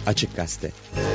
Açık Gazete.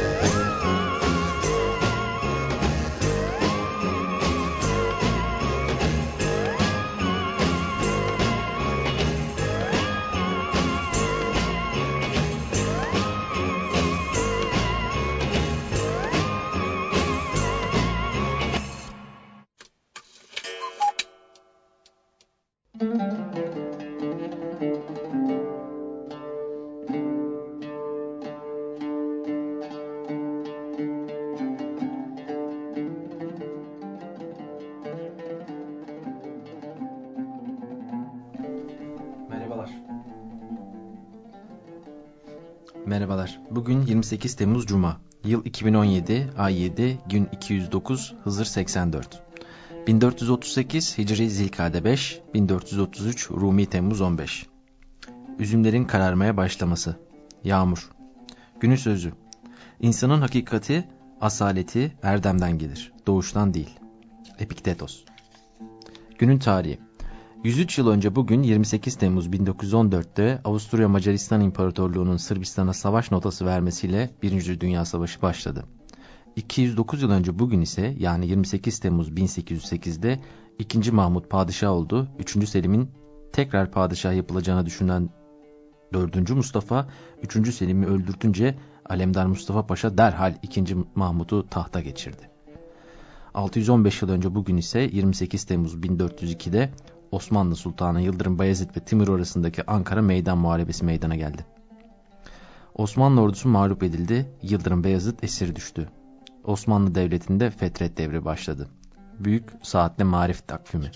Merhabalar. Bugün 28 Temmuz Cuma. Yıl 2017, ay 7, gün 209, Hızır 84. 1438 Hicri Zilkade 5, 1433 Rumi Temmuz 15. Üzümlerin kararmaya başlaması. Yağmur. Günün sözü. İnsanın hakikati, asaleti erdemden gelir, doğuştan değil. Epiktetos. Günün tarihi. 103 yıl önce bugün 28 Temmuz 1914'te Avusturya Macaristan İmparatorluğu'nun Sırbistan'a savaş notası vermesiyle 1. Dünya Savaşı başladı. 209 yıl önce bugün ise yani 28 Temmuz 1808'de 2. Mahmut padişah oldu. 3. Selim'in tekrar padişah yapılacağını düşünen 4. Mustafa 3. Selim'i öldürtünce Alemdar Mustafa Paşa derhal 2. Mahmut'u tahta geçirdi. 615 yıl önce bugün ise 28 Temmuz 1402'de Osmanlı Sultanı Yıldırım Bayezid ve Timur arasındaki Ankara Meydan Muharebesi meydana geldi. Osmanlı ordusu mağlup edildi, Yıldırım Bayezid esir düştü. Osmanlı Devleti'nde Fetret devri başladı. Büyük Saatle Marif takvimi.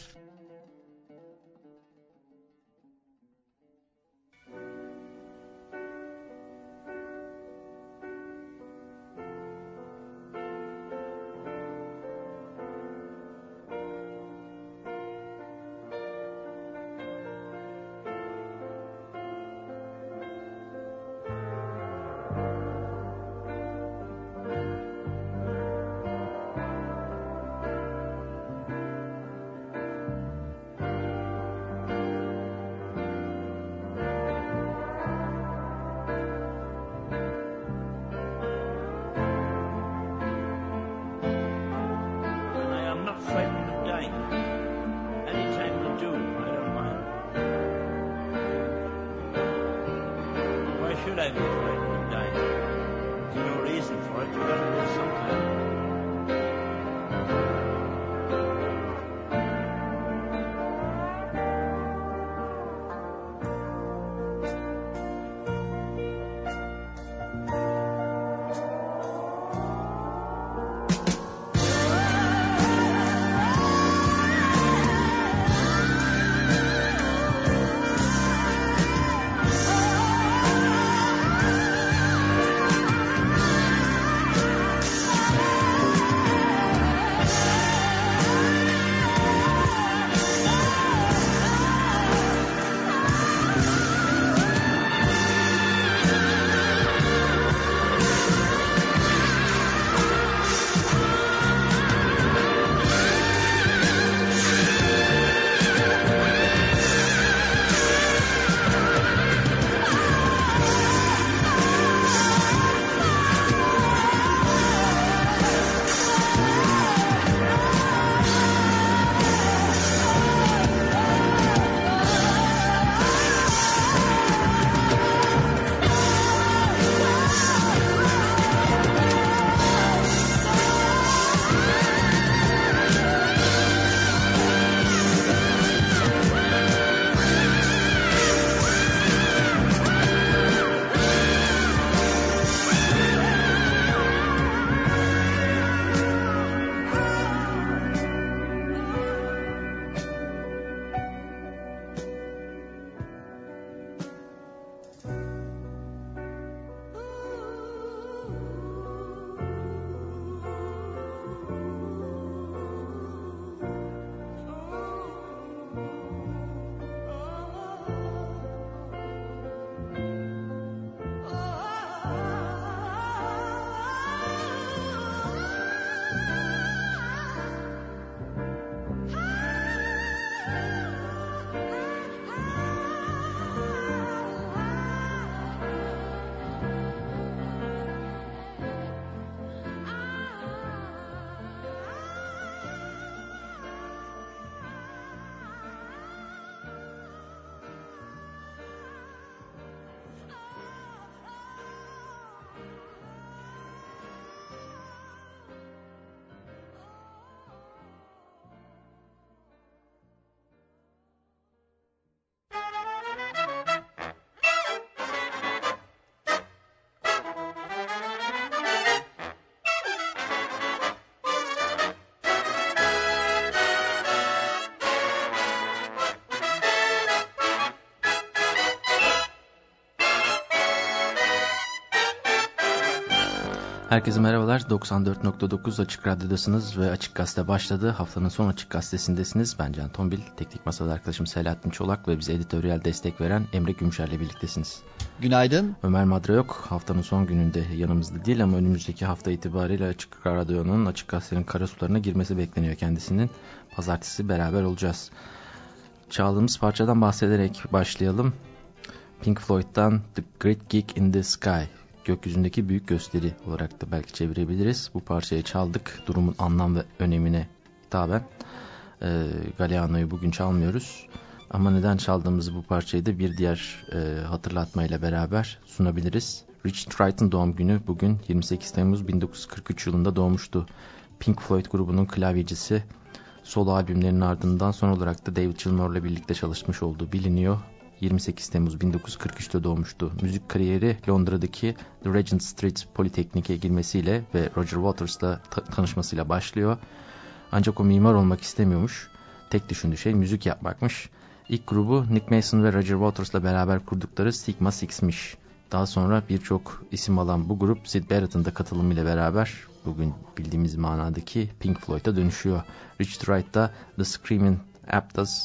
Herkese merhabalar. 94.9 Açık Radyo'dasınız ve Açık Gazete başladı. Haftanın son Açık Gazetesi'ndesiniz. Ben Can Tombil, teknik masada arkadaşım Selahattin Çolak ve bize editoryal destek veren Emre Gümüşer'le birliktesiniz. Günaydın. Ömer Madra yok. Haftanın son gününde yanımızda değil ama önümüzdeki hafta itibariyle Açık Radyo'nun, Açık Gazete'nin karasularına girmesi bekleniyor kendisinin. Pazartesi beraber olacağız. Çaldığımız parçadan bahsederek başlayalım. Pink Floyd'dan The Great Gig in the Sky. Gökyüzündeki büyük gösteri olarak da belki çevirebiliriz. Bu parçayı çaldık. Durumun anlam ve önemine hitaben. Galeano'yu bugün çalmıyoruz. Ama neden çaldığımızı bu parçayı da bir diğer hatırlatmayla beraber sunabiliriz. Richard Wright'ın doğum günü bugün 28 Temmuz 1943 yılında doğmuştu. Pink Floyd grubunun klavyecisi. Solo albümlerinin ardından son olarak da David Gilmour'la birlikte çalışmış olduğu biliniyor. 28 Temmuz 1943'te doğmuştu. Müzik kariyeri Londra'daki The Regent Street Politeknik'e girmesiyle ve Roger Waters'la tanışmasıyla başlıyor. Ancak o mimar olmak istemiyormuş. Tek düşündüğü şey müzik yapmakmış. İlk grubu Nick Mason ve Roger Waters'la beraber kurdukları Sigma Six'miş. Daha sonra birçok isim alan bu grup Syd Barrett'ın da katılımıyla beraber bugün bildiğimiz manadaki Pink Floyd'a dönüşüyor. Richard Wright da The Screaming Aptos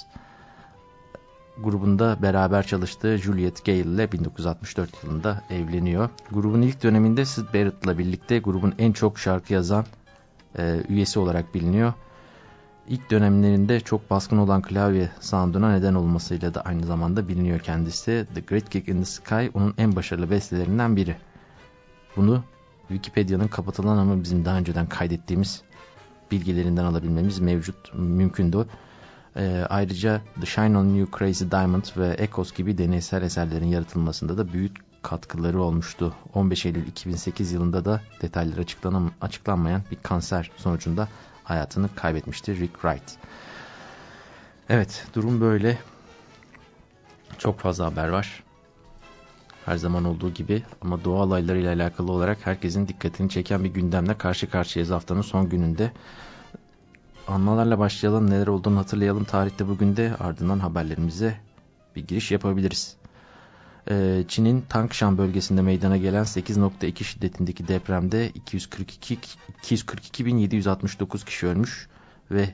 grubunda beraber çalıştığı Juliet Gale ile 1964 yılında evleniyor. Grubun ilk döneminde Syd Barrett'la birlikte grubun en çok şarkı yazan üyesi olarak biliniyor. İlk dönemlerinde çok baskın olan klavye sound'una neden olmasıyla da aynı zamanda biliniyor kendisi. The Great Gig in the Sky onun en başarılı bestelerinden biri. Bunu Wikipedia'nın kapatılan ama bizim daha önceden kaydettiğimiz bilgilerinden alabilmemiz mümkündü. Ayrıca The Shine on You Crazy Diamond ve Echoes gibi deneysel eserlerin yaratılmasında da büyük katkıları olmuştu. 15 Eylül 2008 yılında da detayları açıklanmayan bir kanser sonucunda hayatını kaybetmişti Rick Wright. Evet, durum böyle. Çok fazla haber var. Her zaman olduğu gibi ama doğa olaylarıyla alakalı olarak herkesin dikkatini çeken bir gündemle karşı karşıyayız haftanın son gününde. Anmalarla başlayalım, neler olduğunu hatırlayalım tarihte bugün de, ardından haberlerimize bir giriş yapabiliriz. Çin'in Tangshan bölgesinde meydana gelen 8.2 şiddetindeki depremde 242.769 kişi ölmüş ve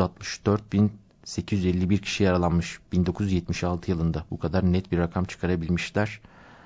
164.851 kişi yaralanmış. 1976 yılında bu kadar net bir rakam çıkarabilmişler.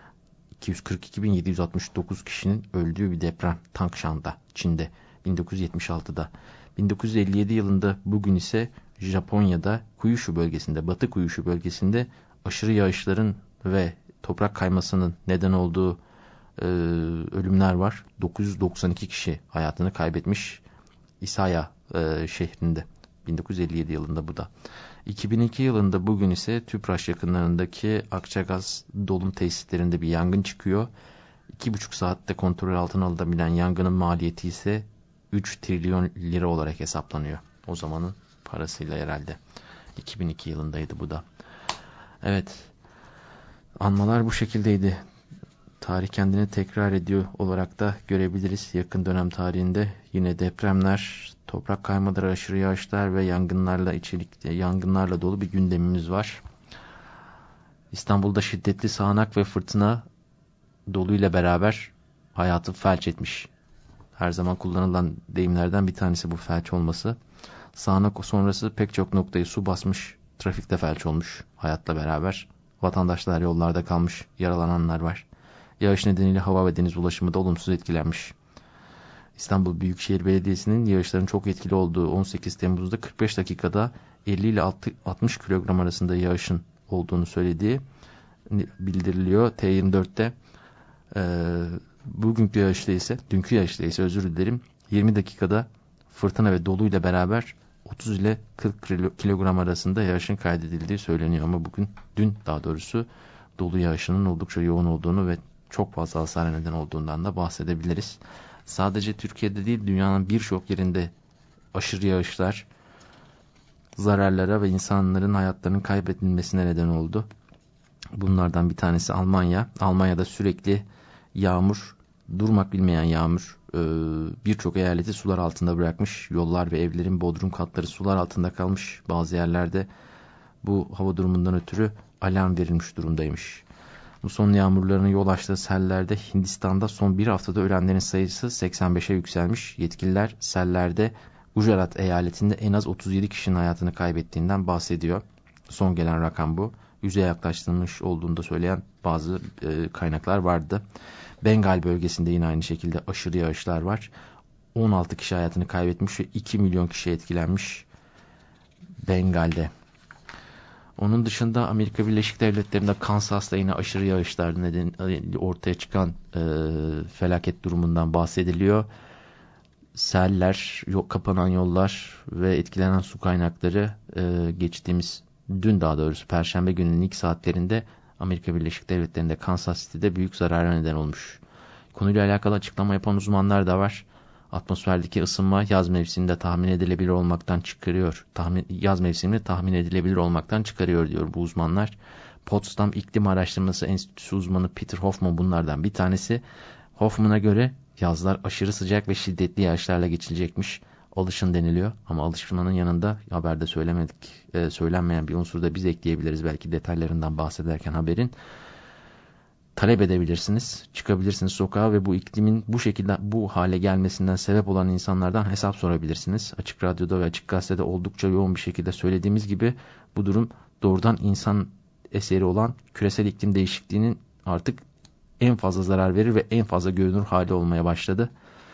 242.769 kişinin öldüğü bir deprem Tangshan'da, Çin'de 1976'da. 1957 yılında bugün ise Japonya'da Kyushu bölgesinde, Batı Kyushu bölgesinde aşırı yağışların ve toprak kaymasının neden olduğu ölümler var. 992 kişi hayatını kaybetmiş Isaya şehrinde. 1957 yılında bu da. 2002 yılında bugün ise Tüpraş yakınlarındaki Akçagaz dolum tesislerinde bir yangın çıkıyor. 2,5 saatte kontrol altına alınabilen yangının maliyeti ise 3 trilyon lira olarak hesaplanıyor. O zamanın parasıyla herhalde. 2002 yılındaydı bu da. Evet. Anmalar bu şekildeydi. Tarih kendini tekrar ediyor olarak da görebiliriz. Yakın dönem tarihinde yine depremler, toprak kaymaları, aşırı yağışlar ve yangınlarla dolu bir gündemimiz var. İstanbul'da şiddetli sağanak ve fırtına doluyla beraber hayatı felç etmiş. Her zaman kullanılan deyimlerden bir tanesi bu felç olması. Sağanak sonrası pek çok noktayı su basmış, trafikte felç olmuş hayatla beraber. Vatandaşlar yollarda kalmış, yaralananlar var. Yağış nedeniyle hava ve deniz ulaşımı da olumsuz etkilenmiş. İstanbul Büyükşehir Belediyesi'nin yağışların çok etkili olduğu 18 Temmuz'da 45 dakikada 50 ile 60 kilogram arasında yağışın olduğunu söylediği bildiriliyor. T24'te dünkü yağışta ise özür dilerim, 20 dakikada fırtına ve doluyla beraber 30 ile 40 kilogram arasında yağışın kaydedildiği söyleniyor ama dün dolu yağışının oldukça yoğun olduğunu ve çok fazla hasar neden olduğundan da bahsedebiliriz. Sadece Türkiye'de değil, dünyanın birçok yerinde aşırı yağışlar zararlara ve insanların hayatlarının kaybedilmesine neden oldu. Bunlardan bir tanesi Almanya. Almanya'da sürekli yağmur, durmak bilmeyen yağmur birçok eyaleti sular altında bırakmış. Yollar ve evlerin bodrum katları sular altında kalmış. Bazı yerlerde bu hava durumundan ötürü alarm verilmiş durumdaymış. Muson yağmurlarının yol açtığı sellerde Hindistan'da son bir haftada ölenlerin sayısı 85'e yükselmiş. Yetkililer sellerde Gujarat eyaletinde en az 37 kişinin hayatını kaybettiğinden bahsediyor. Son gelen rakam bu. Yüzeye yaklaştırılmış olduğunu da söyleyen bazı kaynaklar vardı. Bengal bölgesinde yine aynı şekilde aşırı yağışlar var. 16 kişi hayatını kaybetmiş ve 2 milyon kişi etkilenmiş Bengal'de. Onun dışında Amerika Birleşik Devletleri'nde Kansas'ta yine aşırı yağışlar nedeniyle ortaya çıkan felaket durumundan bahsediliyor. Seller, kapanan yollar ve etkilenen su kaynakları dün daha doğrusu Perşembe gününün ilk saatlerinde Amerika Birleşik Devletleri'nde Kansas City'de büyük zarara neden olmuş. Konuyla alakalı açıklama yapan uzmanlar da var. Atmosferdeki ısınma yaz mevsiminde tahmin edilebilir olmaktan çıkarıyor diyor bu uzmanlar. Potsdam İklim Araştırması Enstitüsü uzmanı Peter Hoffman bunlardan bir tanesi. Hoffman'a göre yazlar aşırı sıcak ve şiddetli yağışlarla geçilecekmiş. Alışın deniliyor ama alışmanın yanında haberde söylenmeyen bir unsur da biz ekleyebiliriz belki detaylarından bahsederken haberin. Talep edebilirsiniz, çıkabilirsiniz sokağa ve bu iklimin bu şekilde bu hale gelmesinden sebep olan insanlardan hesap sorabilirsiniz. Açık Radyo'da ve Açık Gazete'de oldukça yoğun bir şekilde söylediğimiz gibi bu durum doğrudan insan eseri olan küresel iklim değişikliğinin artık en fazla zarar verir ve en fazla görünür hali olmaya başladı.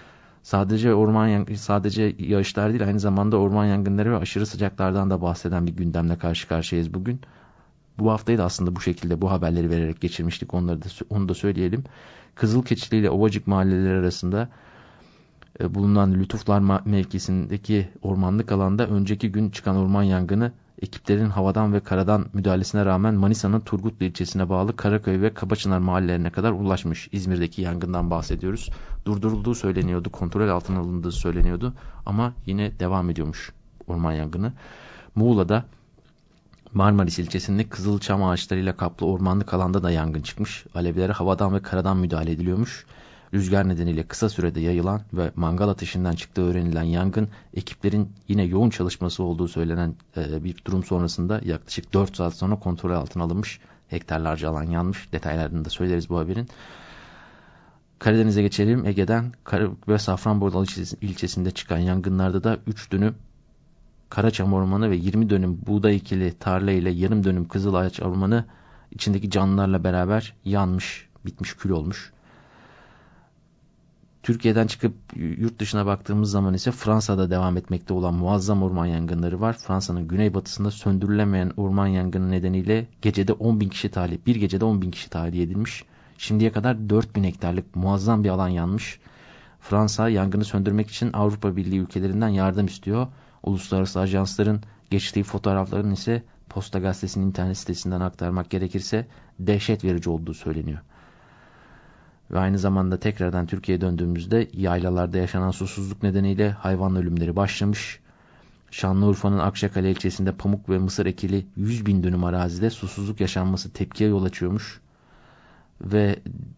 Sadece yağışlar değil, aynı zamanda orman yangınları ve aşırı sıcaklardan da bahseden bir gündemle karşı karşıyayız bugün. Bu haftayı da aslında bu şekilde bu haberleri vererek geçirmiştik. Onu da söyleyelim. Kızılkeçili ile Ovacık mahalleleri arasında bulunan Lütuflar mevkisindeki ormanlık alanda önceki gün çıkan orman yangını ekiplerin havadan ve karadan müdahalesine rağmen Manisa'nın Turgutlu ilçesine bağlı Karaköy ve Kabaçınar mahallelerine kadar ulaşmış. İzmir'deki yangından bahsediyoruz. Durdurulduğu söyleniyordu, kontrol altına alındığı söyleniyordu ama yine devam ediyormuş orman yangını. Muğla'da Marmaris ilçesinde kızılçam ağaçlarıyla kaplı ormanlık alanda da yangın çıkmış. Alevlere havadan ve karadan müdahale ediliyormuş. Rüzgar nedeniyle kısa sürede yayılan ve mangal ateşinden çıktığı öğrenilen yangın, ekiplerin yine yoğun çalışması olduğu söylenen bir durum sonrasında yaklaşık 4 saat sonra kontrol altına alınmış. Hektarlarca alan yanmış. Detaylarını da söyleriz bu haberin. Karadeniz'e geçelim. Ege'den Karabük ve Safranbolu ilçesinde çıkan yangınlarda da 3 dönüm Karaçam Ormanı ve 20 dönüm buğday ekili tarla ile yarım dönüm Kızılağaç Ormanı içindeki canlılarla beraber yanmış, bitmiş, kül olmuş. Türkiye'den çıkıp yurt dışına baktığımız zaman ise Fransa'da devam etmekte olan muazzam orman yangınları var. Fransa'nın güneybatısında söndürülemeyen orman yangını nedeniyle bir gecede 10.000 kişi tahliye edilmiş. Şimdiye kadar 4.000 hektarlık muazzam bir alan yanmış. Fransa yangını söndürmek için Avrupa Birliği ülkelerinden yardım istiyor. Uluslararası ajansların geçtiği fotoğrafların ise Posta Gazetesi'nin internet sitesinden aktarmak gerekirse dehşet verici olduğu söyleniyor. Ve aynı zamanda tekrardan Türkiye'ye döndüğümüzde yaylalarda yaşanan susuzluk nedeniyle hayvan ölümleri başlamış. Şanlıurfa'nın Akçakale ilçesinde pamuk ve mısır ekili 100.000 dönüm arazide susuzluk yaşanması tepkiye yol açıyormuş. Ve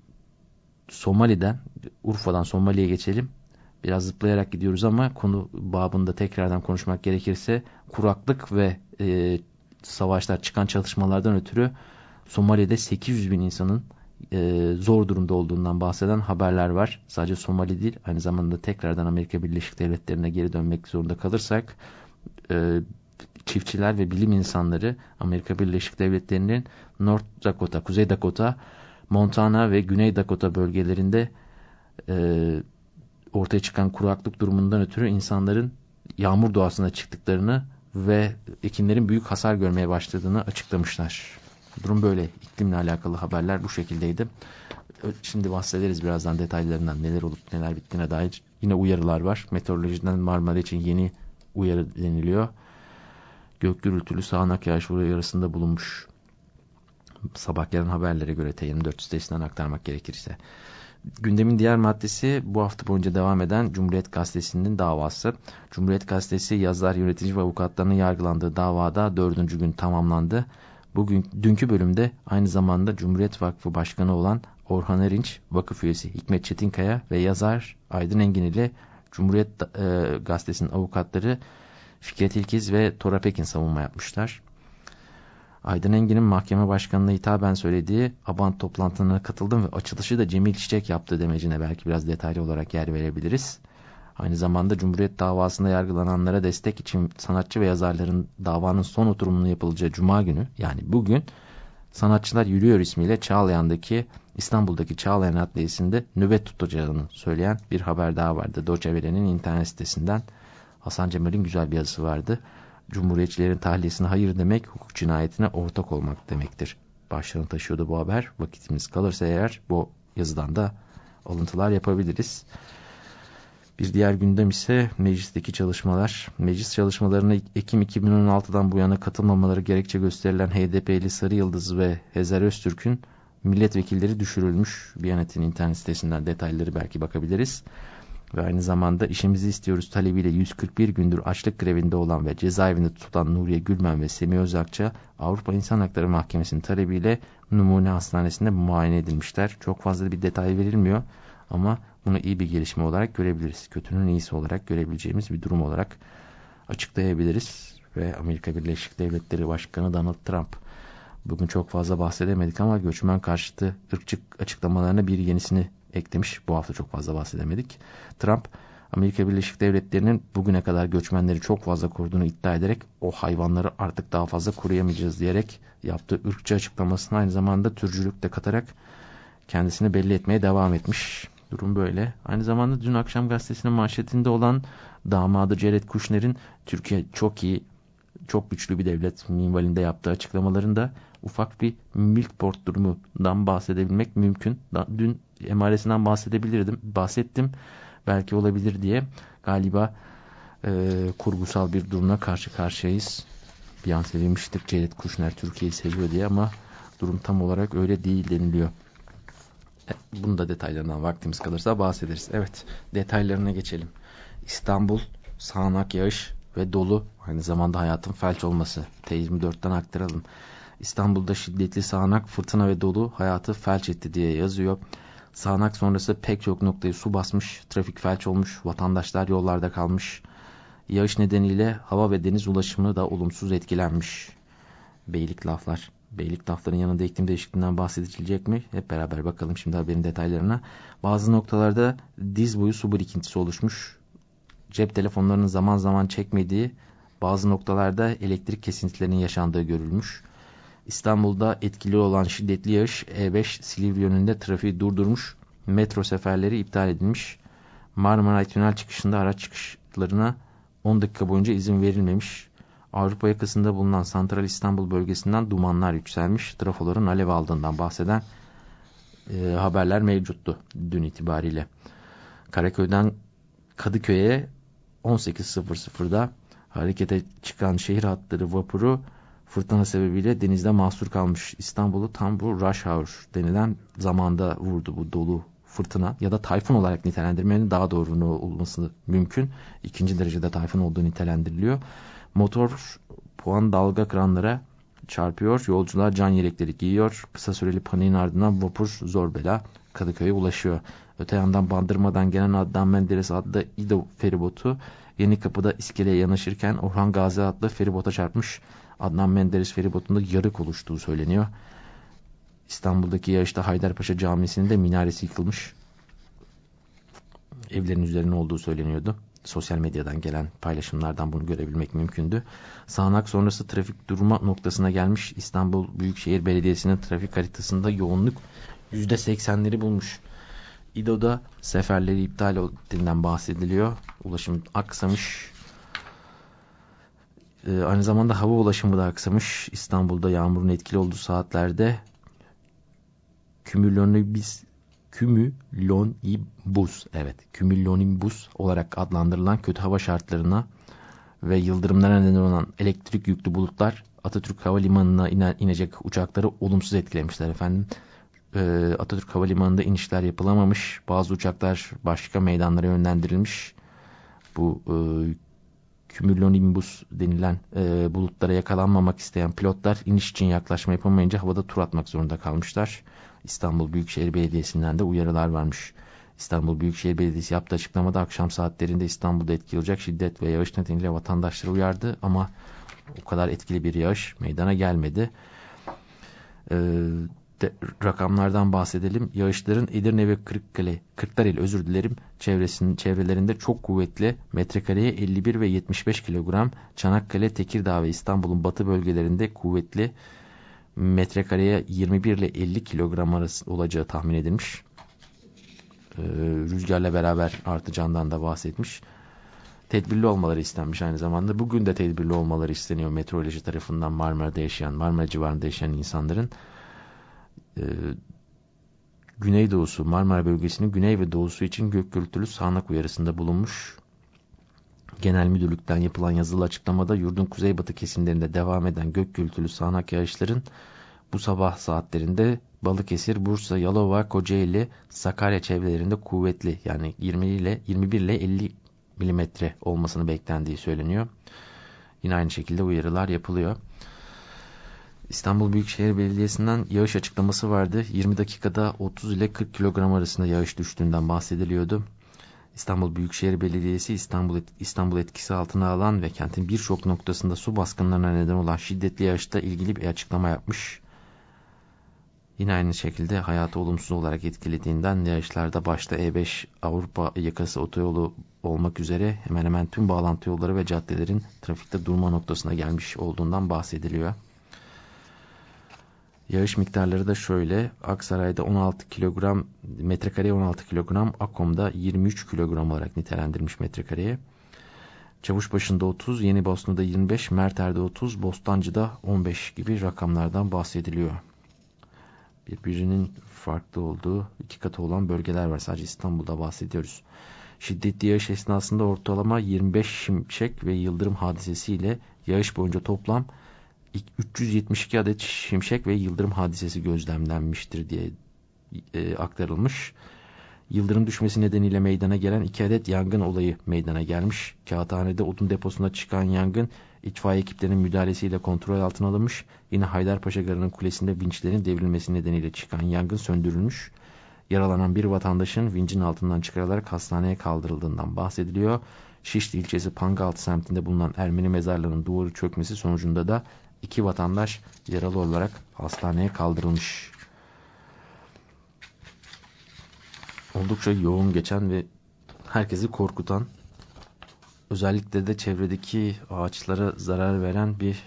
Urfa'dan Somali'ye geçelim. Biraz zıplayarak gidiyoruz ama konu babında tekrardan konuşmak gerekirse kuraklık ve savaşlar, çıkan çatışmalardan ötürü Somali'de 800.000 insanın zor durumda olduğundan bahseden haberler var. Sadece Somali değil, aynı zamanda tekrardan Amerika Birleşik Devletleri'ne geri dönmek zorunda kalırsak çiftçiler ve bilim insanları Amerika Birleşik Devletleri'nin North Dakota, Kuzey Dakota, Montana ve Güney Dakota bölgelerinde ortaya çıkan kuraklık durumundan ötürü insanların yağmur doğasına çıktıklarını ve ekinlerin büyük hasar görmeye başladığını açıklamışlar. Durum böyle. İklimle alakalı haberler bu şekildeydi. Şimdi bahsederiz birazdan detaylarından, neler olup neler bittiğine dair. Yine uyarılar var. Meteorolojiden Marmara için yeni uyarı deniliyor. Gök gürültülü sağanak yağış uyarısında bulunmuş. Sabah gelen haberlere göre T24 sitesinden aktarmak gerekirse. Gündemin diğer maddesi bu hafta boyunca devam eden Cumhuriyet Gazetesi'nin davası. Cumhuriyet Gazetesi yazar, yönetici ve avukatlarının yargılandığı davada 4. gün tamamlandı. Dünkü bölümde aynı zamanda Cumhuriyet Vakfı Başkanı olan Orhan Erinç, vakıf üyesi Hikmet Çetinkaya ve yazar Aydın Engin ile Cumhuriyet Gazetesi'nin avukatları Fikret İlkiz ve Tora Pekin savunma yapmışlar. Aydın Engin'in mahkeme başkanına hitaben söylediği Abant toplantılarına katıldım ve açılışı da Cemil Çiçek yaptı demecine belki biraz detaylı olarak yer verebiliriz. Aynı zamanda Cumhuriyet davasında yargılananlara destek için sanatçı ve yazarların davanın son oturumunun yapılacağı Cuma günü, yani bugün, Sanatçılar Yürüyor ismiyle İstanbul'daki Çağlayan Adliyesi'nde nöbet tutacağını söyleyen bir haber daha vardı. Deutsche Welle'nin internet sitesinden Hasan Cemal'in güzel bir yazısı vardı. Cumhuriyetçilerin tahliyesine hayır demek, hukuk cinayetine ortak olmak demektir başlığını taşıyordu bu haber. Vakitimiz kalırsa eğer bu yazıdan da alıntılar yapabiliriz. Bir diğer gündem ise meclisteki çalışmalar. Meclis çalışmalarına Ekim 2016'dan bu yana katılmamaları gerekçe gösterilen HDP'li Sarı Yıldız ve Hezer Öztürk'ün milletvekilleri düşürülmüş. Biyanet'in internet sitesinden detayları belki bakabiliriz. Ve aynı zamanda işimizi istiyoruz talebiyle 141 gündür açlık grevinde olan ve cezaevinde tutulan Nuriye Gülmen ve Semih Özakça Avrupa İnsan Hakları Mahkemesi'nin talebiyle Numune Hastanesi'nde muayene edilmişler. Çok fazla bir detay verilmiyor ama bunu iyi bir gelişme olarak görebiliriz. Kötünün iyisi olarak görebileceğimiz bir durum olarak açıklayabiliriz. Ve Amerika Birleşik Devletleri Başkanı Donald Trump, bugün çok fazla bahsedemedik ama göçmen karşıtı ırkçı açıklamalarına bir yenisini eklemiş. Bu hafta çok fazla bahsedemedik. Trump, Amerika Birleşik Devletleri'nin bugüne kadar göçmenleri çok fazla koruduğunu iddia ederek o hayvanları artık daha fazla koruyamayacağız diyerek yaptığı ırkçı açıklamasını aynı zamanda türcülük de katarak kendisini belli etmeye devam etmiş. Durum böyle. Aynı zamanda dün akşam gazetesinin manşetinde olan damadı Jared Kushner'in Türkiye çok iyi, çok güçlü bir devlet minvalinde yaptığı açıklamalarında ufak bir Milkport durumundan bahsedebilmek mümkün. Dün emaresinden bahsettim. Belki olabilir diye. Galiba kurgusal bir durumla karşı karşıyayız. Bir an sevinmiştik Jared Kushner Türkiye'yi seviyor diye ama durum tam olarak öyle değil deniliyor. Bunu da detaylarından vaktimiz kalırsa bahsederiz. Evet, detaylarına geçelim. İstanbul, sağanak yağış ve dolu, aynı zamanda hayatın felç olması. T24'ten aktaralım. İstanbul'da şiddetli sağanak, fırtına ve dolu hayatı felç etti diye yazıyor. Sağanak sonrası pek çok noktayı su basmış, trafik felç olmuş, vatandaşlar yollarda kalmış. Yağış nedeniyle hava ve deniz ulaşımı da olumsuz etkilenmiş. Beylik lafların yanında iklim değişikliğinden bahsedilecek mi? Hep beraber bakalım şimdi haberin detaylarına. Bazı noktalarda diz boyu su birikintisi oluşmuş. Cep telefonlarının zaman zaman çekmediği, bazı noktalarda elektrik kesintilerinin yaşandığı görülmüş. İstanbul'da etkili olan şiddetli yağış E5 Silivri yönünde trafiği durdurmuş. Metro seferleri iptal edilmiş. Marmaray Tünel çıkışında araç çıkışlarına 10 dakika boyunca izin verilmemiş. Avrupa yakasında bulunan Santral İstanbul bölgesinden dumanlar yükselmiş. Trafoların alev aldığından bahseden haberler mevcuttu dün itibariyle. Karaköy'den Kadıköy'e 18.00'da harekete çıkan şehir hatları vapuru fırtına sebebiyle denizde mahsur kalmış. İstanbul'u tam bu rush hour denilen zamanda vurdu bu dolu fırtına, ya da tayfun olarak nitelendirmenin daha doğru olması mümkün. İkinci derecede tayfun olduğu nitelendiriliyor. Motor puan dalga kıranlara çarpıyor. Yolcular can yelekleri giyiyor. Kısa süreli paniğin ardından vapur zor bela Kadıköy'e ulaşıyor. Öte yandan Bandırma'dan gelen Adnan Menderes adlı İdo feribotu Yenikapı'da iskeleye yanaşırken Orhan Gazi adlı feribota çarpmış. Adnan Menderes feribotunda yarık oluştuğu söyleniyor. İstanbul'daki yağışta Haydarpaşa Camisi'nin de minaresi yıkılmış. Evlerin üzerine olduğu söyleniyordu. Sosyal medyadan gelen paylaşımlardan bunu görebilmek mümkündü. Sağanak sonrası trafik durma noktasına gelmiş. İstanbul Büyükşehir Belediyesi'nin trafik haritasında yoğunluk %80'leri bulmuş. İdo'da seferleri iptal ettiğinden bahsediliyor. Ulaşım aksamış. Aynı zamanda hava ulaşımı da aksamış. İstanbul'da yağmurun etkili olduğu saatlerde kümülonimbus olarak adlandırılan kötü hava şartlarına ve yıldırımlara neden olan elektrik yüklü bulutlar Atatürk Havalimanı'na inecek uçakları olumsuz etkilemişler efendim. Atatürk Havalimanı'nda inişler yapılamamış. Bazı uçaklar başka meydanlara yönlendirilmiş. Bu kümülonimbus denilen bulutlara yakalanmamak isteyen pilotlar iniş için yaklaşma yapamayınca havada tur atmak zorunda kalmışlar. İstanbul Büyükşehir Belediyesi'nden de uyarılar varmış. İstanbul Büyükşehir Belediyesi yaptığı açıklamada akşam saatlerinde İstanbul'da etkili olacak şiddet ve yağış nedeniyle vatandaşları uyardı ama o kadar etkili bir yağış meydana gelmedi. Rakamlardan bahsedelim. Yağışların Edirne ve Kırklareli çevrelerinde çok kuvvetli, metrekareye 51 ve 75 kilogram, Çanakkale, Tekirdağ ve İstanbul'un batı bölgelerinde kuvvetli, metrekareye 21 ile 50 kilogram arası olacağı tahmin edilmiş. Rüzgarla beraber artacağından da bahsetmiş. Tedbirli olmaları istenmiş aynı zamanda. Bugün de tedbirli olmaları isteniyor meteoroloji tarafından Marmara civarında yaşayan insanların. Güneydoğusu, Marmara bölgesinin güney ve doğusu için gök gürültülü sağanak uyarısında bulunmuş. Genel Müdürlük'ten yapılan yazılı açıklamada yurdun kuzeybatı kesimlerinde devam eden gök gürültülü sağanak yağışların bu sabah saatlerinde Balıkesir, Bursa, Yalova, Kocaeli, Sakarya çevrelerinde kuvvetli, yani 21 ile 50 milimetre olmasını beklendiği söyleniyor. Yine aynı şekilde uyarılar yapılıyor. İstanbul Büyükşehir Belediyesi'nden yağış açıklaması vardı. 20 dakikada 30 ile 40 kilogram arasında yağış düştüğünden bahsediliyordu. İstanbul Büyükşehir Belediyesi İstanbul etkisi altına alan ve kentin birçok noktasında su baskınlarına neden olan şiddetli yağışla ilgili bir açıklama yapmış. Yine aynı şekilde hayatı olumsuz olarak etkilediğinden yağışlarda başta E5 Avrupa yakası otoyolu olmak üzere hemen hemen tüm bağlantı yolları ve caddelerin trafikte durma noktasına gelmiş olduğundan bahsediliyor. Yağış miktarları da şöyle: Aksaray'da 16 kilogram, metrekareye 16 kilogram, Akom'da 23 kilogram olarak nitelendirilmiş metrekareye. Çavuşbaşı'nda 30, Yenibosna'da 25, Merter'de 30, Bostancı'da 15 gibi rakamlardan bahsediliyor. Birbirinin farklı olduğu, iki katı olan bölgeler var. Sadece İstanbul'da bahsediyoruz. Şiddetli yağış esnasında ortalama 25 şimşek ve yıldırım hadisesiyle yağış boyunca toplam 372 adet şimşek ve yıldırım hadisesi gözlemlenmiştir diye aktarılmış. Yıldırım düşmesi nedeniyle meydana gelen 2 adet yangın olayı meydana gelmiş. Kağıthane'de odun deposuna çıkan yangın itfaiye ekiplerinin müdahalesiyle kontrol altına alınmış. Yine Haydarpaşa Garı'nın kulesinde vinçlerin devrilmesi nedeniyle çıkan yangın söndürülmüş. Yaralanan bir vatandaşın vincin altından çıkarılarak hastaneye kaldırıldığından bahsediliyor. Şişli ilçesi Pangaltı semtinde bulunan Ermeni mezarlığının duvarı çökmesi sonucunda da 2 vatandaş yaralı olarak hastaneye kaldırılmış. Oldukça yoğun geçen ve herkesi korkutan, özellikle de çevredeki ağaçlara zarar veren bir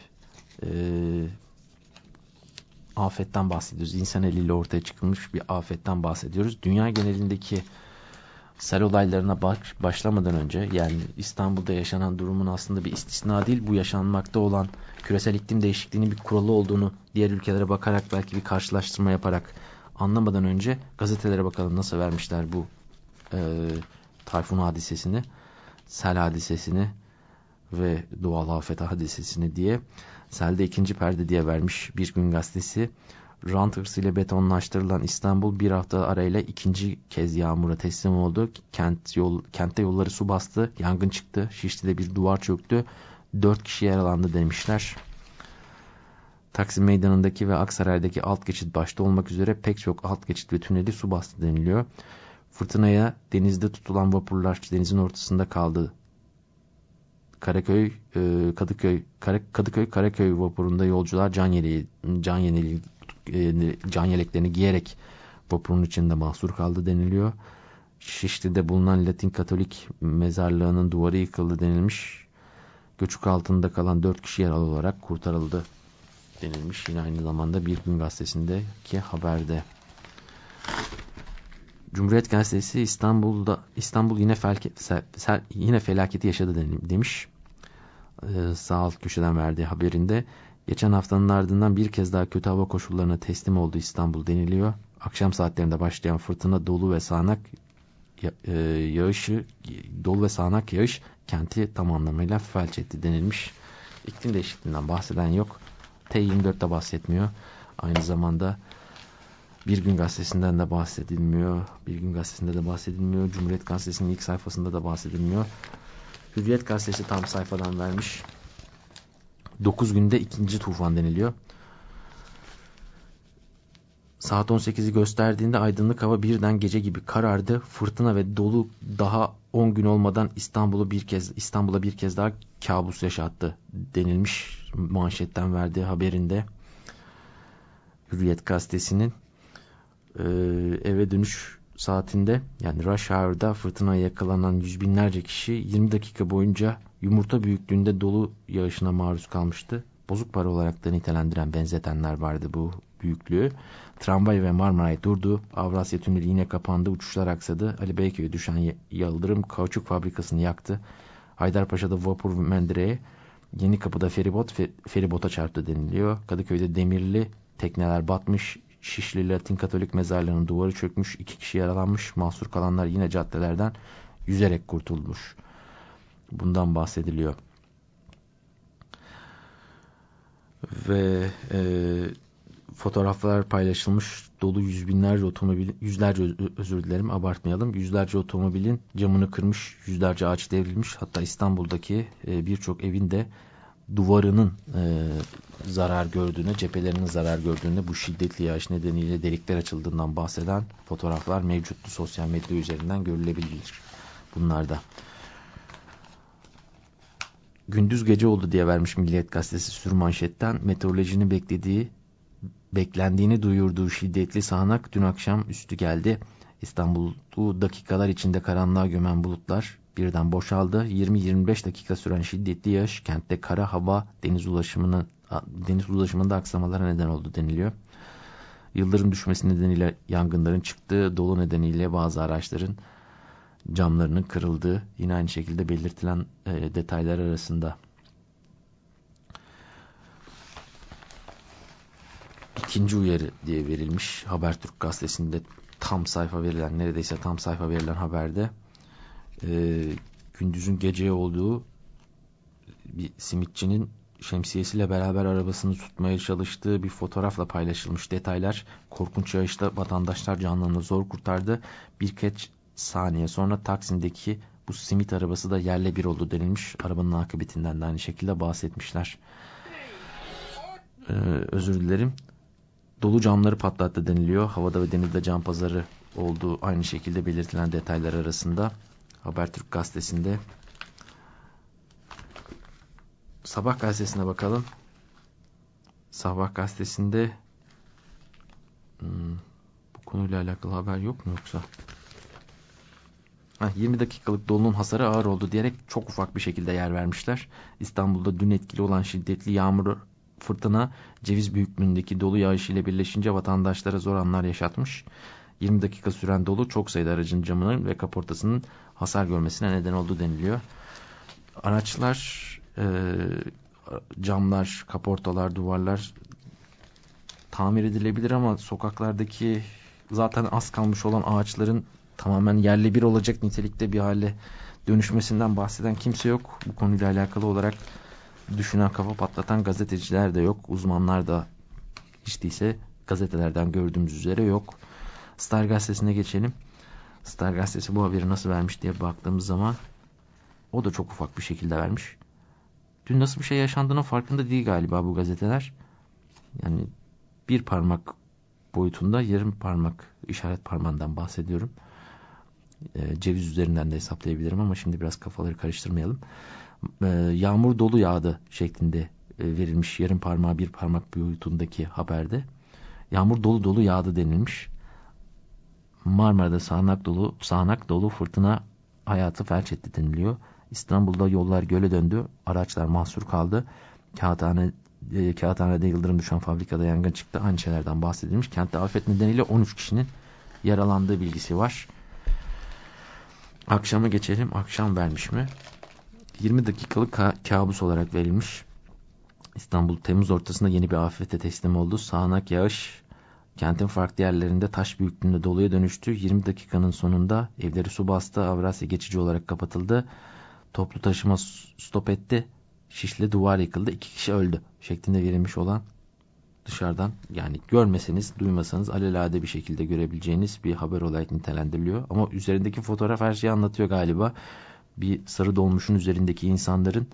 afetten bahsediyoruz. İnsan eliyle ortaya çıkılmış bir afetten bahsediyoruz. Dünya genelindeki sel olaylarına başlamadan önce, yani İstanbul'da yaşanan durumun aslında bir istisna değil, bu yaşanmakta olan küresel iklim değişikliğinin bir kuralı olduğunu diğer ülkelere bakarak, belki bir karşılaştırma yaparak anlamadan önce gazetelere bakalım nasıl vermişler bu tayfun hadisesini, sel hadisesini ve doğal afet hadisesini diye. Selde ikinci perde diye vermiş Bir Gün Gazetesi. Rant hırsıyla betonlaştırılan İstanbul bir hafta arayla ikinci kez yağmura teslim oldu. Kentte yolları su bastı, yangın çıktı, Şişli'de bir duvar çöktü, 4 kişi yaralandı demişler. Taksim Meydanı'ndaki ve Aksaray'daki alt geçit başta olmak üzere pek çok alt geçit ve tüneli su bastı deniliyor. Fırtınaya denizde tutulan vapurlar denizin ortasında kaldı. Kadıköy vapurunda yolcular can yeleklerini giyerek vapurun içinde mahsur kaldı deniliyor. Şişli'de bulunan Latin Katolik mezarlığının duvarı yıkıldı denilmiş. Göçük altında kalan 4 kişi yaralı olarak kurtarıldı denilmiş. Yine aynı zamanda Bir Gün Gazetesi'ndeki haberde. Cumhuriyet Gazetesi İstanbul yine felaketi yaşadı demiş. Sağ alt köşeden verdiği haberinde. Geçen haftanın ardından bir kez daha kötü hava koşullarına teslim oldu İstanbul deniliyor. Akşam saatlerinde başlayan fırtına, dolu ve sağanak yağış kenti tam anlamıyla felç etti denilmiş. İklim değişikliğinden bahseden yok. T24'te bahsetmiyor. Aynı zamanda Bir Gün Gazetesi'nden de bahsedilmiyor. Bir Gün Gazetesi'nde de bahsedilmiyor. Cumhuriyet Gazetesi'nin ilk sayfasında da bahsedilmiyor. Hürriyet Gazetesi tam sayfadan vermiş. 9 günde ikinci tufan deniliyor. Saat 18'i gösterdiğinde aydınlık hava birden gece gibi karardı. Fırtına ve dolu daha 10 gün olmadan İstanbul'a bir kez daha kabus yaşattı denilmiş manşetten verdiği haberinde. Hürriyet gazetesinin eve dönüş saatinde, yani rush hour'da fırtınaya yakalanan yüz binlerce kişi 20 dakika boyunca yumurta büyüklüğünde dolu yağışına maruz kalmıştı. Bozuk para olarak da nitelendiren, benzetenler vardı bu büyüklüğü. Tramvay ve Marmaray durdu. Avrasya Tüneli yine kapandı. Uçuşlar aksadı. Ali Beyköy'e düşen yıldırım kauçuk fabrikasını yaktı. Haydarpaşa'da vapur Mendire'ye, Yenikapı'da feribota çarptı deniliyor. Kadıköy'de demirli tekneler batmış. Şişli Latin Katolik mezarlığının duvarı çökmüş. 2 kişi yaralanmış. Mahsur kalanlar yine caddelerden yüzerek kurtulmuş. Bundan bahsediliyor. Ve fotoğraflar paylaşılmış. Dolu yüzlerce otomobilin camını kırmış, yüzlerce ağaç devrilmiş. Hatta İstanbul'daki birçok evin de duvarının zarar gördüğüne, cephelerinin zarar gördüğüne, bu şiddetli yağış nedeniyle delikler açıldığından bahseden fotoğraflar mevcuttu. Sosyal medya üzerinden görülebilir bunlarda. Gündüz gece oldu diye vermiş Milliyet Gazetesi sürmanşetten. Meteorolojinin beklendiğini duyurduğu şiddetli sağanak dün akşam üstü geldi. İstanbul'u dakikalar içinde karanlığa gömen bulutlar birden boşaldı. 20-25 dakika süren şiddetli yağış kentte kara, hava, deniz ulaşımında aksamalara neden oldu deniliyor. Yıldırım düşmesi nedeniyle yangınların çıktığı, dolu nedeniyle bazı araçların camlarının kırıldığı yine aynı şekilde belirtilen detaylar arasında. İkinci uyarı diye verilmiş Habertürk gazetesinde, neredeyse tam sayfa verilen haberde gündüzün geceye olduğu, bir simitçinin şemsiyesiyle beraber arabasını tutmaya çalıştığı bir fotoğrafla paylaşılmış detaylar. Korkunç yağışta vatandaşlar canlarını zor kurtardı. Birkaç saniye sonra Taksim'deki bu simit arabası da yerle bir oldu denilmiş. Arabanın akıbetinden de aynı şekilde bahsetmişler. Özür dilerim. Dolu camları patlattı deniliyor. Havada ve denizde cam pazarı olduğu aynı şekilde belirtilen detaylar arasında. Habertürk gazetesinde. Sabah gazetesine bakalım. Sabah gazetesinde bu konuyla alakalı haber yok mu yoksa? 20 dakikalık dolunun hasarı ağır oldu diyerek çok ufak bir şekilde yer vermişler. İstanbul'da dün etkili olan şiddetli yağmur, fırtına, ceviz büyüklüğündeki dolu yağışı ile birleşince vatandaşlara zor anlar yaşatmış. 20 dakika süren dolu çok sayıda aracın camının ve kaportasının hasar görmesine neden oldu deniliyor. Araçlar, camlar, kaportalar, duvarlar tamir edilebilir ama sokaklardaki zaten az kalmış olan ağaçların tamamen yerle bir olacak nitelikte bir hale dönüşmesinden bahseden kimse yok. Bu konuyla alakalı olarak düşünen, kafa patlatan gazeteciler de yok. Uzmanlar da hiç değilse gazetelerden gördüğümüz üzere yok. Star gazetesine geçelim. Star gazetesi bu haberi nasıl vermiş diye baktığımız zaman o da çok ufak bir şekilde vermiş. Dün nasıl bir şey yaşandığının farkında değil galiba bu gazeteler. Yani bir parmak boyutunda yarım parmak, işaret parmağından bahsediyorum. Ceviz üzerinden de hesaplayabilirim ama şimdi biraz kafaları karıştırmayalım. Yağmur dolu yağdı şeklinde verilmiş yarım parmağı bir parmak boyutundaki haberde. Yağmur dolu yağdı denilmiş. Marmara'da sağanak dolu fırtına hayatı felç etti deniliyor. İstanbul'da yollar göle döndü. Araçlar mahsur kaldı. Kağıthane'de yıldırım düşen fabrikada yangın çıktı. Aynı şeylerden bahsedilmiş. Kentte afet nedeniyle 13 kişinin yaralandığı bilgisi var. Akşama geçelim. Akşam vermiş mi? 20 dakikalık kabus olarak verilmiş. İstanbul Temmuz ortasında yeni bir afete teslim oldu. Sağanak yağış kentin farklı yerlerinde taş büyüklüğünde doluya dönüştü. 20 dakikanın sonunda evleri su bastı. Avrasya geçici olarak kapatıldı. Toplu taşıma stop etti. Şişli duvar yıkıldı. 2 kişi öldü şeklinde verilmiş olan, dışarıdan yani görmeseniz, duymasanız alelade bir şekilde görebileceğiniz bir haber olarak nitelendiriliyor. Ama üzerindeki fotoğraf her şeyi anlatıyor galiba. Bir sarı dolmuşun üzerindeki insanların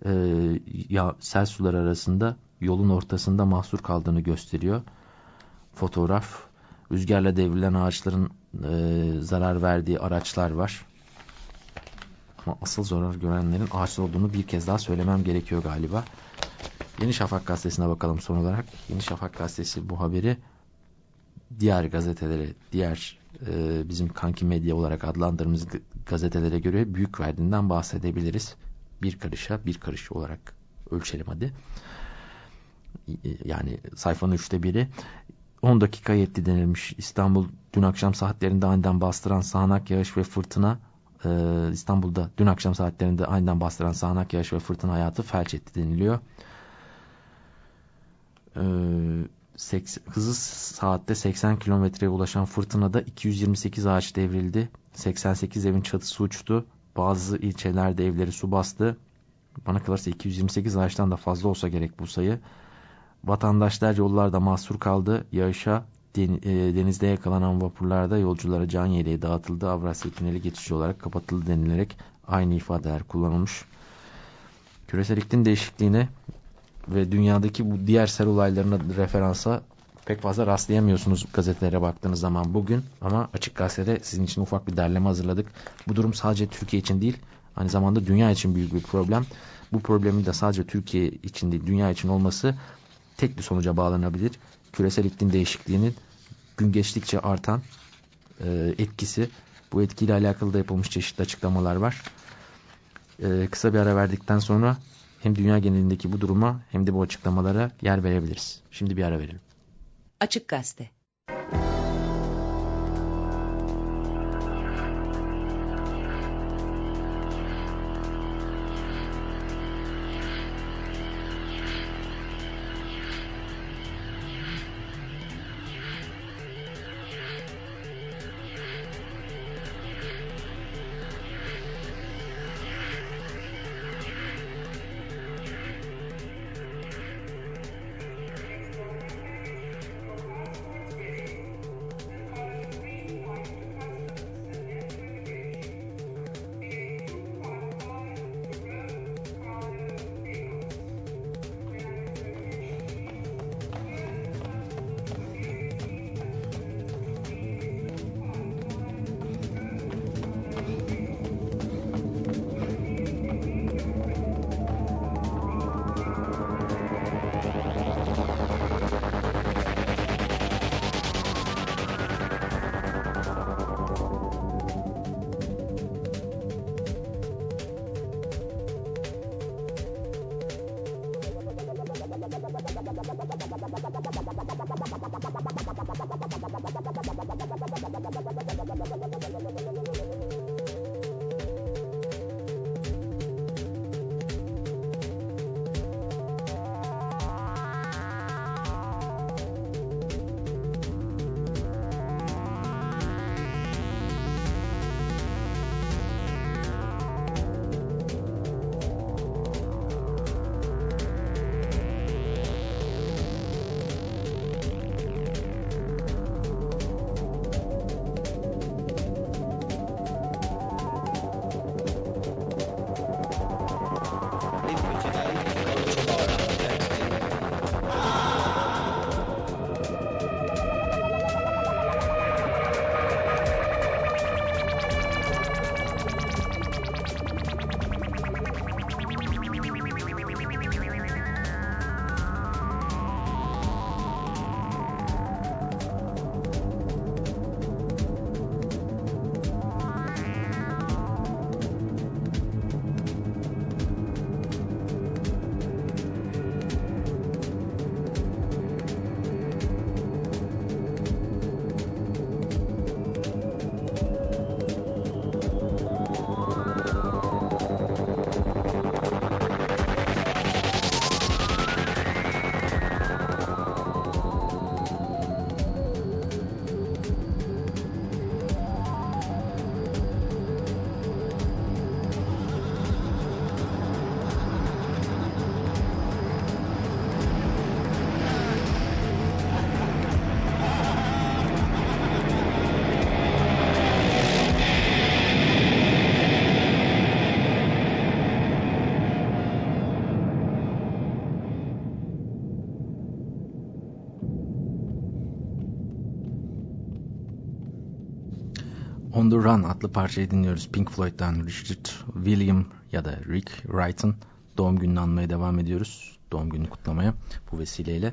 sel sular arasında yolun ortasında mahsur kaldığını gösteriyor. Fotoğraf, rüzgarla devrilen ağaçların zarar verdiği araçlar var. Ama asıl zarar görenlerin ağaçlar olduğunu bir kez daha söylemem gerekiyor galiba. Yeni Şafak gazetesine bakalım son olarak. Yeni Şafak gazetesi bu haberi diğer gazetelere, diğer bizim kanki medya olarak adlandırdığımız gazetelere göre büyük verdiğinden bahsedebiliriz. Bir karışa bir karış olarak ölçelim hadi. Yani sayfanın 1/3. 10 dakika yetti denilmiş. İstanbul dün akşam saatlerinde aniden bastıran sağanak yağış ve fırtına, İstanbul'da dün akşam saatlerinde aniden bastıran sağanak yağış ve fırtına hayatı felç etti deniliyor. Hızı saatte 80 kilometreye ulaşan fırtınada 228 ağaç devrildi. 88 evin çatısı uçtu. Bazı ilçelerde evleri su bastı. Bana kalırsa 228 ağaçtan da fazla olsa gerek bu sayı. Vatandaşlar yollarda mahsur kaldı. Yağışa denizde yakalanan vapurlarda yolculara can yeleği dağıtıldı. Avrasya Tüneli geçici olarak kapatıldı denilerek aynı ifadeler kullanılmış. Küresel iklim değişikliğine ve dünyadaki bu diğer sel olaylarına referansa pek fazla rastlayamıyorsunuz gazetelere baktığınız zaman bugün. Ama Açık Gazete'de sizin için ufak bir derleme hazırladık. Bu durum sadece Türkiye için değil, aynı zamanda dünya için büyük bir problem. Bu problemin de sadece Türkiye için değil, dünya için olması tek bir sonuca bağlanabilir. Küresel iklim değişikliğinin gün geçtikçe artan etkisi. Bu etkiyle alakalı da yapılmış çeşitli açıklamalar var. Kısa bir ara verdikten sonra hem dünya genelindeki bu duruma hem de bu açıklamalara yer verebiliriz. Şimdi bir ara verelim. Açık Gazete. On the Run adlı parçayı dinliyoruz. Pink Floyd'dan Richard William ya da Rick Wright'ın doğum gününü anmaya devam ediyoruz. doğum gününü kutlamaya bu vesileyle.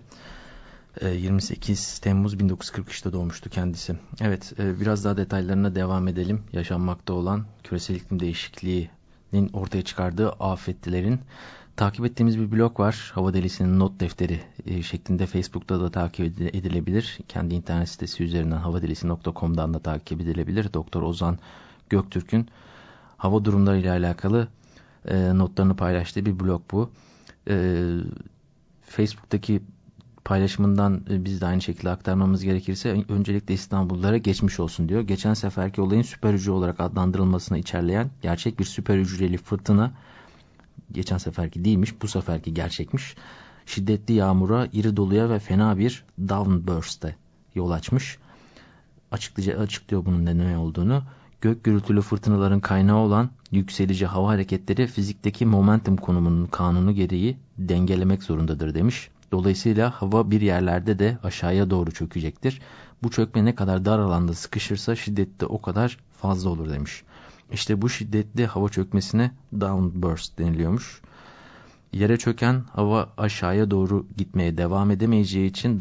28 Temmuz 1943'te doğmuştu kendisi. Evet, biraz daha detaylarına devam edelim. Yaşanmakta olan küresel iklim değişikliğinin ortaya çıkardığı afetlerin takip ettiğimiz bir blog var. Hava Delisi'nin not defteri şeklinde Facebook'ta da takip edilebilir. Kendi internet sitesi üzerinden havadelisi.com'dan da takip edilebilir. Doktor Ozan Göktürk'ün hava durumlarıyla alakalı notlarını paylaştığı bir blog bu. Facebook'taki paylaşımından biz de aynı şekilde aktarmamız gerekirse öncelikle İstanbullulara geçmiş olsun diyor. Geçen seferki olayın süper hücre olarak adlandırılmasını içerleyen gerçek bir süper hücreli fırtına, geçen seferki değilmiş, bu seferki gerçekmiş. Şiddetli yağmura, iri doluya ve fena bir downburst'e yol açmış. Açıklıyor bunun ne olduğunu. Gök gürültülü fırtınaların kaynağı olan yükselici hava hareketleri fizikteki momentum konumunun kanunu gereği dengelemek zorundadır demiş. Dolayısıyla hava bir yerlerde de aşağıya doğru çökecektir. Bu çökme ne kadar dar alanda sıkışırsa şiddeti de o kadar fazla olur demiş. İşte bu şiddetli hava çökmesine downburst deniliyormuş. Yere çöken hava aşağıya doğru gitmeye devam edemeyeceği için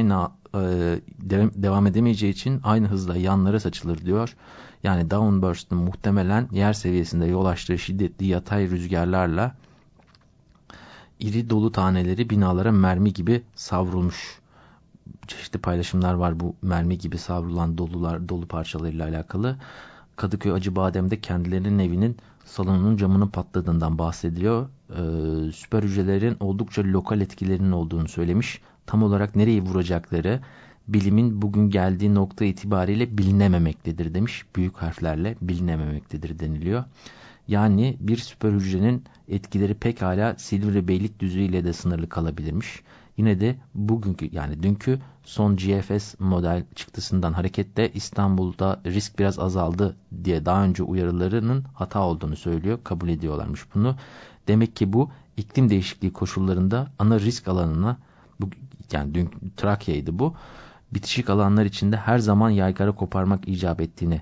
aynı hızla yanlara saçılır diyor. Yani downburst'ın muhtemelen yer seviyesinde yol açtığı şiddetli yatay rüzgarlarla iri dolu taneleri binalara mermi gibi savrulmuş. Çeşitli paylaşımlar var bu mermi gibi savrulan dolu parçalarıyla alakalı. Kadıköy Acıbadem'de kendilerinin evinin salonunun camının patladığından bahsediliyor. Süper hücrelerin oldukça lokal etkilerinin olduğunu söylemiş. Tam olarak nereyi vuracakları bilimin bugün geldiği nokta itibariyle bilinememektedir demiş. Büyük harflerle bilinememektedir deniliyor. Yani bir süper hücrenin etkileri pekala Silivri Beylikdüzü ile de sınırlı kalabilirmiş. Yine de dünkü son GFS model çıktısından hareketle İstanbul'da risk biraz azaldı diye daha önce uyarılarının hata olduğunu söylüyor. Kabul ediyorlarmış bunu. Demek ki bu iklim değişikliği koşullarında ana risk alanına, dün Trakya'ydı bu. Bitişik alanlar içinde her zaman yaygara koparmak icap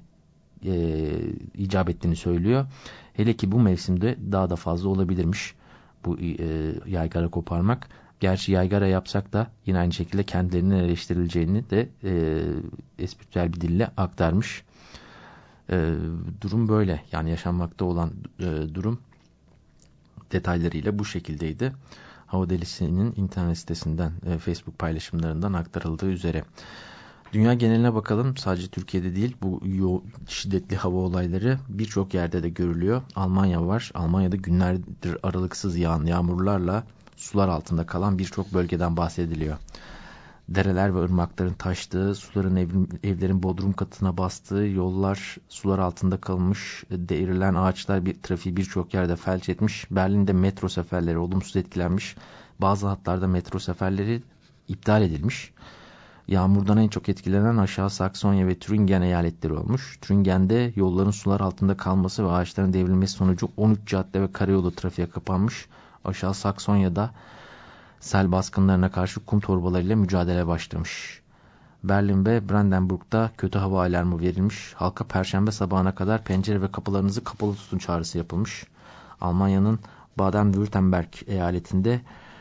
ettiğini söylüyor. Hele ki bu mevsimde daha da fazla olabilirmiş bu yaygara koparmak. Gerçi yaygara yapsak da yine aynı şekilde kendilerinin eleştirileceğini de espritüel bir dille aktarmış. Durum böyle. Yani yaşanmakta olan durum detaylarıyla bu şekildeydi. Hava Delisi'nin internet sitesinden, Facebook paylaşımlarından aktarıldığı üzere. Dünya geneline bakalım. Sadece Türkiye'de değil, bu şiddetli hava olayları birçok yerde de görülüyor. Almanya var. Almanya'da günlerdir aralıksız yağan yağmurlarla sular altında kalan birçok bölgeden bahsediliyor. Dereler ve ırmakların taştığı, suların evlerin bodrum katına bastığı, yollar sular altında kalmış, devrilen ağaçlar trafiği birçok yerde felç etmiş. Berlin'de metro seferleri olumsuz etkilenmiş. Bazı hatlarda metro seferleri iptal edilmiş. Yağmurdan en çok etkilenen aşağı Saksonya ve Türingen eyaletleri olmuş. Türingen'de yolların sular altında kalması ve ağaçların devrilmesi sonucu 13 cadde ve karayolu trafiğe kapanmış. Aşağı Saksonya'da sel baskınlarına karşı kum torbalarıyla mücadele başlamış. Berlin ve Brandenburg'da kötü hava alarmı verilmiş. Halka perşembe sabahına kadar pencere ve kapılarınızı kapalı tutun çağrısı yapılmış. Almanya'nın Baden-Württemberg eyaletinde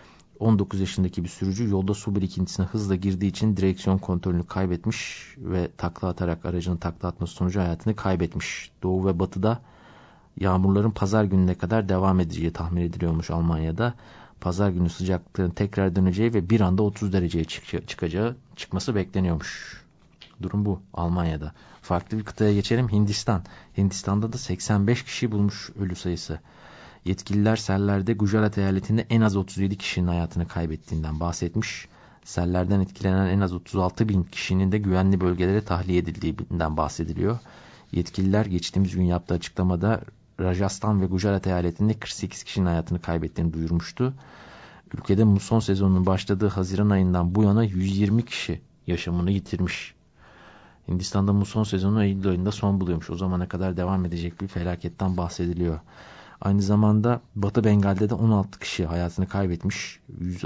19 yaşındaki bir sürücü yolda su birikintisine hızla girdiği için direksiyon kontrolünü kaybetmiş ve aracının takla atması sonucu hayatını kaybetmiş. Doğu ve batıda yağmurların pazar gününe kadar devam edeceği tahmin ediliyormuş Almanya'da. Pazar günü sıcaklıkların tekrar döneceği ve bir anda 30 dereceye çıkması bekleniyormuş. Durum bu Almanya'da. Farklı bir kıtaya geçelim. Hindistan. Hindistan'da da 85 kişi bulmuş ölü sayısı. Yetkililer sellerde Gujarat eyaletinde en az 37 kişinin hayatını kaybettiğinden bahsetmiş. Sellerden etkilenen en az 36 bin kişinin de güvenli bölgelere tahliye edildiğinden bahsediliyor. Yetkililer geçtiğimiz gün yaptığı açıklamada Rajasthan ve Gujarat eyaletinde 48 kişinin hayatını kaybettiğini duyurmuştu. Ülkede muson sezonunun başladığı Haziran ayından bu yana 120 kişi yaşamını yitirmiş. Hindistan'da muson sezonu Eylül ayında son buluyormuş. O zamana kadar devam edecek bir felaketten bahsediliyor. Aynı zamanda Batı Bengal'de de 16 kişi hayatını kaybetmiş.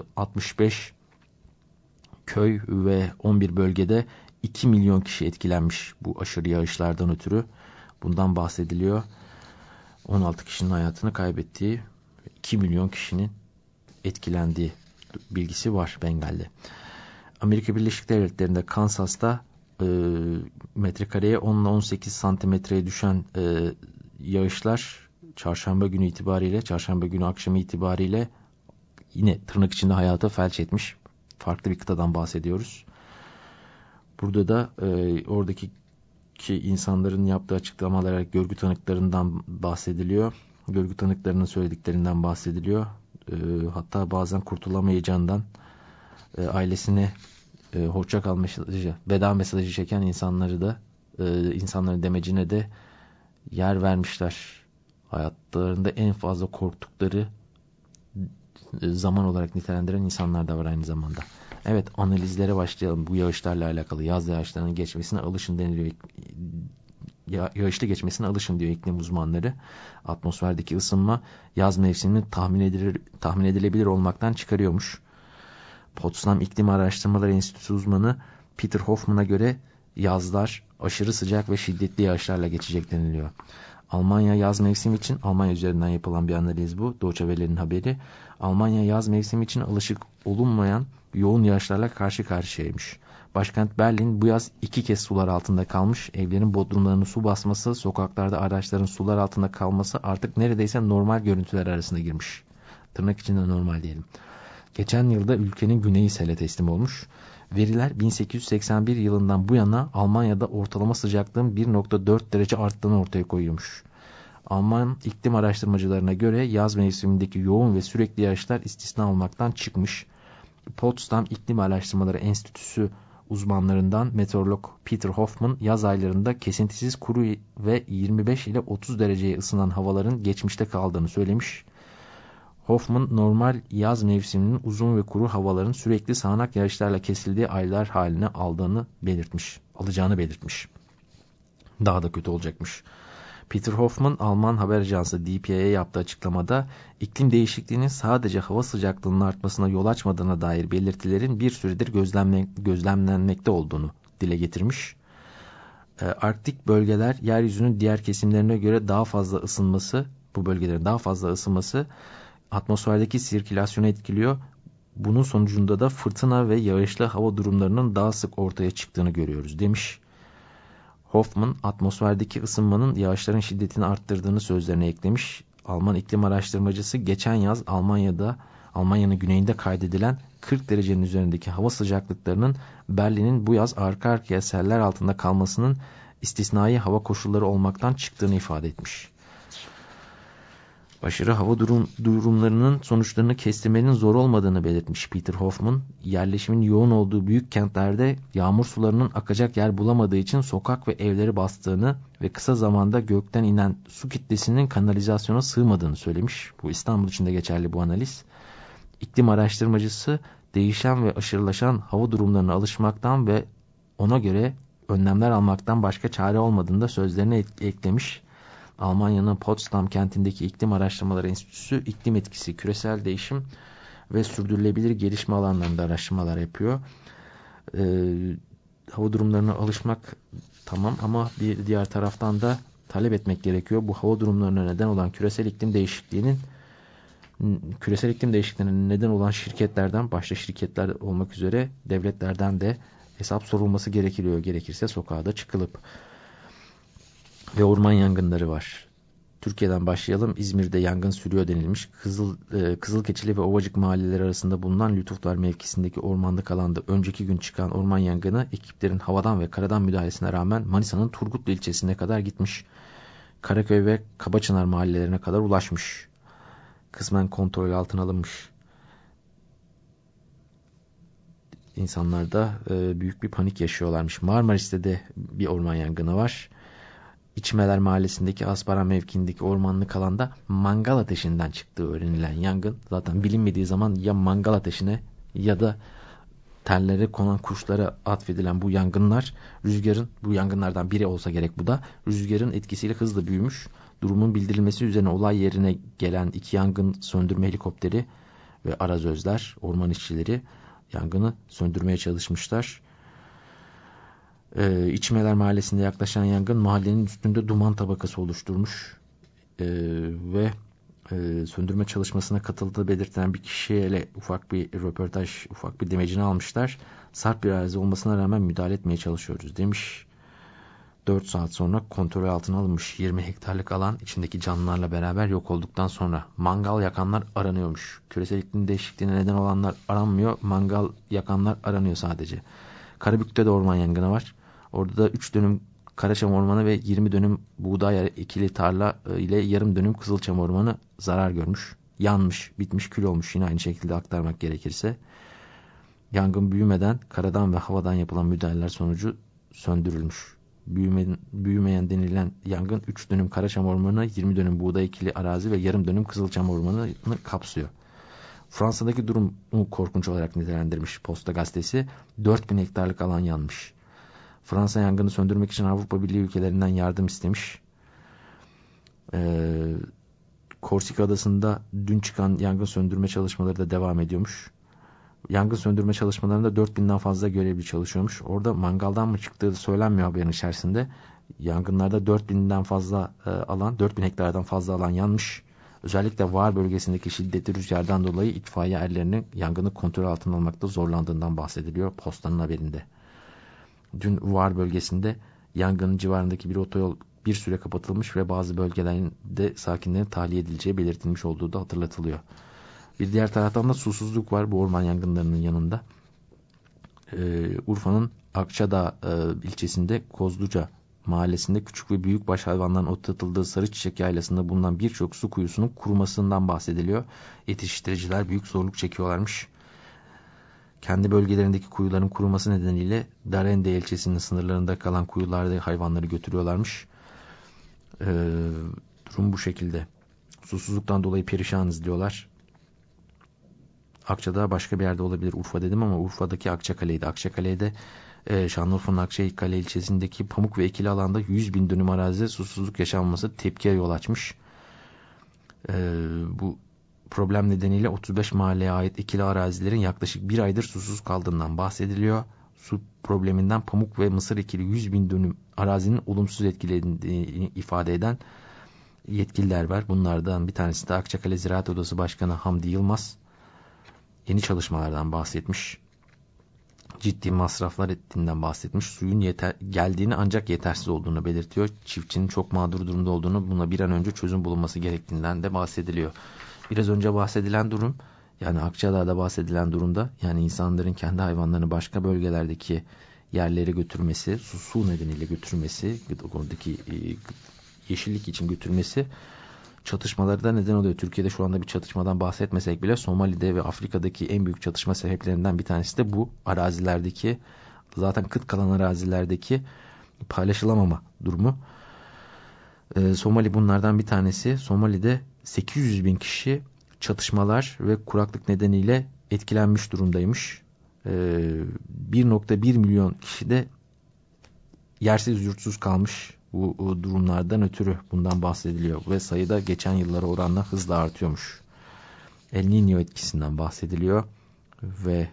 165 köy ve 11 bölgede 2 milyon kişi etkilenmiş bu aşırı yağışlardan ötürü. Bundan bahsediliyor. 16 kişinin hayatını kaybettiği, 2 milyon kişinin etkilendiği bilgisi var Bengal'de. Amerika Birleşik Devletleri'nde Kansas'ta metrekareye 10 ile 18 santimetreye düşen yağışlar çarşamba günü akşamı itibariyle yine tırnak içinde hayata felç etmiş. Farklı bir kıtadan bahsediyoruz. Burada da oradaki insanların yaptığı açıklamalara görgü tanıklarından bahsediliyor. Görgü tanıklarının söylediklerinden bahsediliyor. Hatta bazen kurtulamayacağından ailesine hoşça kal mesajı, veda mesajı çeken insanların demecine de yer vermişler. Hayatlarında en fazla korktukları zaman olarak nitelendiren insanlar da var aynı zamanda. Evet, analizlere başlayalım. Bu yağışlarla alakalı yaz yağışlarının geçmesine alışın deniliyor. Yağışlı geçmesine alışın diyor iklim uzmanları. Atmosferdeki ısınma yaz mevsimini tahmin edilebilir olmaktan çıkarıyormuş. Potsdam İklim Araştırmaları Enstitüsü uzmanı Peter Hoffman'a göre yazlar aşırı sıcak ve şiddetli yağışlarla geçecek deniliyor. Almanya yaz mevsimi için, Almanya üzerinden yapılan bir analiz bu, Deutsche Welle'nin haberi. Almanya yaz mevsimi için alışık olunmayan yoğun yağışlarla karşı karşıyaymış. Başkent Berlin bu yaz 2 kez sular altında kalmış. Evlerin bodrumlarını su basması, sokaklarda araçların sular altında kalması artık neredeyse normal görüntüler arasına girmiş. Tırnak içinde normal diyelim. Geçen yılda ülkenin güneyi sele teslim olmuş. Veriler 1881 yılından bu yana Almanya'da ortalama sıcaklığın 1,4 derece arttığını ortaya koyuyormuş. Alman iklim araştırmacılarına göre yaz mevsimindeki yoğun ve sürekli yağışlar istisna olmaktan çıkmış. Potsdam İklim Araştırmaları Enstitüsü uzmanlarından meteorolog Peter Hoffman yaz aylarında kesintisiz kuru ve 25 ile 30 dereceye ısınan havaların geçmişte kaldığını söylemiş. Hoffman normal yaz mevsiminin uzun ve kuru havaların sürekli sağanak yağışlarla kesildiği aylar haline alacağını belirtmiş. Daha da kötü olacakmış. Peter Hoffman, Alman haber ajansı DPA'ya yaptığı açıklamada iklim değişikliğinin sadece hava sıcaklığının artmasına yol açmadığına dair belirtilerin bir süredir gözlemlenmekte olduğunu dile getirmiş. Arktik bölgeler yeryüzünün diğer kesimlerine göre daha fazla ısınması, bu bölgelerin daha fazla ısınması atmosferdeki sirkülasyonu etkiliyor. Bunun sonucunda da fırtına ve yağışlı hava durumlarının daha sık ortaya çıktığını görüyoruz demiş. Hoffman, atmosferdeki ısınmanın yağışların şiddetini arttırdığını sözlerine eklemiş. Alman iklim araştırmacısı geçen yaz Almanya'nın güneyinde kaydedilen 40 derecenin üzerindeki hava sıcaklıklarının Berlin'in bu yaz arka arkaya seller altında kalmasının istisnai hava koşulları olmaktan çıktığını ifade etmiş. Aşırı hava durumlarının sonuçlarını kestirmenin zor olmadığını belirtmiş Peter Hoffman. Yerleşimin yoğun olduğu büyük kentlerde yağmur sularının akacak yer bulamadığı için sokak ve evleri bastığını ve kısa zamanda gökten inen su kitlesinin kanalizasyona sığmadığını söylemiş. Bu İstanbul için de geçerli bu analiz. İklim araştırmacısı değişen ve aşırılaşan hava durumlarına alışmaktan ve ona göre önlemler almaktan başka çare olmadığını da sözlerine eklemiş. Almanya'nın Potsdam kentindeki İklim Araştırmaları Enstitüsü iklim etkisi, küresel değişim ve sürdürülebilir gelişme alanlarında araştırmalar yapıyor. Hava durumlarına alışmak tamam ama bir diğer taraftan da talep etmek gerekiyor. Bu hava durumlarına neden olan küresel iklim değişikliğine neden olan şirketlerden, başta şirketler olmak üzere devletlerden de hesap sorulması gerekirse sokağa da çıkılıp. Ve orman yangınları var. Türkiye'den başlayalım. İzmir'de yangın sürüyor denilmiş. Kızılkeçili ve Ovacık mahalleleri arasında bulunan Lütuflar mevkisindeki ormanlık alanda önceki gün çıkan orman yangını ekiplerin havadan ve karadan müdahalesine rağmen Manisa'nın Turgutlu ilçesine kadar gitmiş. Karaköy ve Kabaçınar mahallelerine kadar ulaşmış. Kısmen kontrol altına alınmış. İnsanlar da büyük bir panik yaşıyorlarmış. Marmaris'te de bir orman yangını var. İçmeler Mahallesi'ndeki Asparan mevkiindeki ormanlık alanda mangal ateşinden çıktığı öğrenilen yangın zaten bilinmediği zaman ya mangal ateşine ya da tellere konan kuşlara atfedilen bu yangınlar bu yangınlardan biri olsa gerek bu da rüzgarın etkisiyle hızla büyümüş. Durumun bildirilmesi üzerine olay yerine gelen 2 yangın söndürme helikopteri ve arazözler, orman işçileri yangını söndürmeye çalışmışlar. İçmeler Mahallesi'nde yaklaşan yangın mahallenin üstünde duman tabakası oluşturmuş ve söndürme çalışmasına katıldığı belirtilen bir kişiyle ufak bir röportaj, ufak bir demecini almışlar. Sarp bir arazi olmasına rağmen müdahale etmeye çalışıyoruz demiş. 4 saat sonra kontrol altına alınmış 20 hektarlık alan içindeki canlılarla beraber yok olduktan sonra mangal yakanlar aranıyormuş. Küresel iklim değişikliğine neden olanlar aranmıyor. Mangal yakanlar aranıyor sadece. Karabük'te de orman yangını var. Orada da 3 dönüm Karaçam Ormanı ve 20 dönüm buğday ekili tarla ile yarım dönüm Kızılçam Ormanı zarar görmüş. Yanmış, bitmiş, kül olmuş, yine aynı şekilde aktarmak gerekirse. Yangın büyümeden karadan ve havadan yapılan müdahaleler sonucu söndürülmüş. Büyümeyen denilen yangın 3 dönüm Karaçam Ormanı, 20 dönüm buğday ekili arazi ve yarım dönüm Kızılçam Ormanı'nı kapsıyor. Fransa'daki durumu korkunç olarak nitelendirmiş Posta gazetesi. 4000 hektarlık alan yanmış. Fransa yangını söndürmek için Avrupa Birliği ülkelerinden yardım istemiş. Korsika Adası'nda dün çıkan yangın söndürme çalışmaları da devam ediyormuş. Yangın söndürme çalışmalarında 4000'den fazla görevli çalışıyormuş. Orada mangaldan mı çıktığı söylenmiyor haberin içerisinde. Yangınlarda 4000'den fazla 4000 hektardan fazla alan yanmış. Özellikle Var bölgesindeki şiddetli rüzgardan dolayı itfaiye erlerinin yangını kontrol altına almakta zorlandığından bahsediliyor Posta'nın haberinde. Dün Var bölgesinde yangının civarındaki bir otoyol bir süre kapatılmış ve bazı bölgelerde sakinlerin tahliye edileceği belirtilmiş olduğu da hatırlatılıyor. Bir diğer taraftan da susuzluk var bu orman yangınlarının yanında. Urfa'nın Akçadağ ilçesinde Kozluca mahallesinde küçük ve büyükbaş hayvanların otlatıldığı Sarıçiçek Yaylası'nda bulunan birçok su kuyusunun kurumasından bahsediliyor. Yetiştiriciler büyük zorluk çekiyorlarmış. Kendi bölgelerindeki kuyuların kuruması nedeniyle Darende ilçesinin sınırlarında kalan kuyularda hayvanları götürüyorlarmış. Durum bu şekilde. Susuzluktan dolayı perişanız diyorlar. Akçadağ başka bir yerde olabilir. Urfa dedim ama Urfa'daki Akçakale'ydi. Akçakale'de Şanlıurfa'nın Akçakale ilçesindeki pamuk ve ekili alanda 100.000 dönüm arazide susuzluk yaşanması tepkiye yol açmış. Bu problem nedeniyle 35 mahalleye ait ekili arazilerin yaklaşık bir aydır susuz kaldığından bahsediliyor. Su probleminden pamuk ve mısır ekili 100.000 dönüm arazinin olumsuz etkilediğini ifade eden yetkililer var. Bunlardan bir tanesi de Akçakale Ziraat Odası Başkanı Hamdi Yılmaz. Yeni çalışmalardan bahsetmiş. Ciddi masraflar ettiğinden bahsetmiş. Suyun geldiğini ancak yetersiz olduğunu belirtiyor. Çiftçinin çok mağdur durumda olduğunu, buna bir an önce çözüm bulunması gerektiğinden de bahsediliyor. Biraz önce bahsedilen durum, yani Akçadağ'da bahsedilen durumda, yani insanların kendi hayvanlarını başka bölgelerdeki yerlere götürmesi, su nedeniyle götürmesi, oradaki yeşillik için götürmesi çatışmaları da neden oluyor. Türkiye'de şu anda bir çatışmadan bahsetmesek bile Somali'de ve Afrika'daki en büyük çatışma sebeplerinden bir tanesi de bu arazilerdeki, zaten kıt kalan arazilerdeki paylaşılamama durumu. Somali bunlardan bir tanesi. Somali'de 800.000 kişi çatışmalar ve kuraklık nedeniyle etkilenmiş durumdaymış. 1.1 milyon kişi de yersiz yurtsuz kalmış. Bu durumlardan ötürü bundan bahsediliyor ve sayıda geçen yıllara oranla hızla artıyormuş. El Niño etkisinden bahsediliyor ve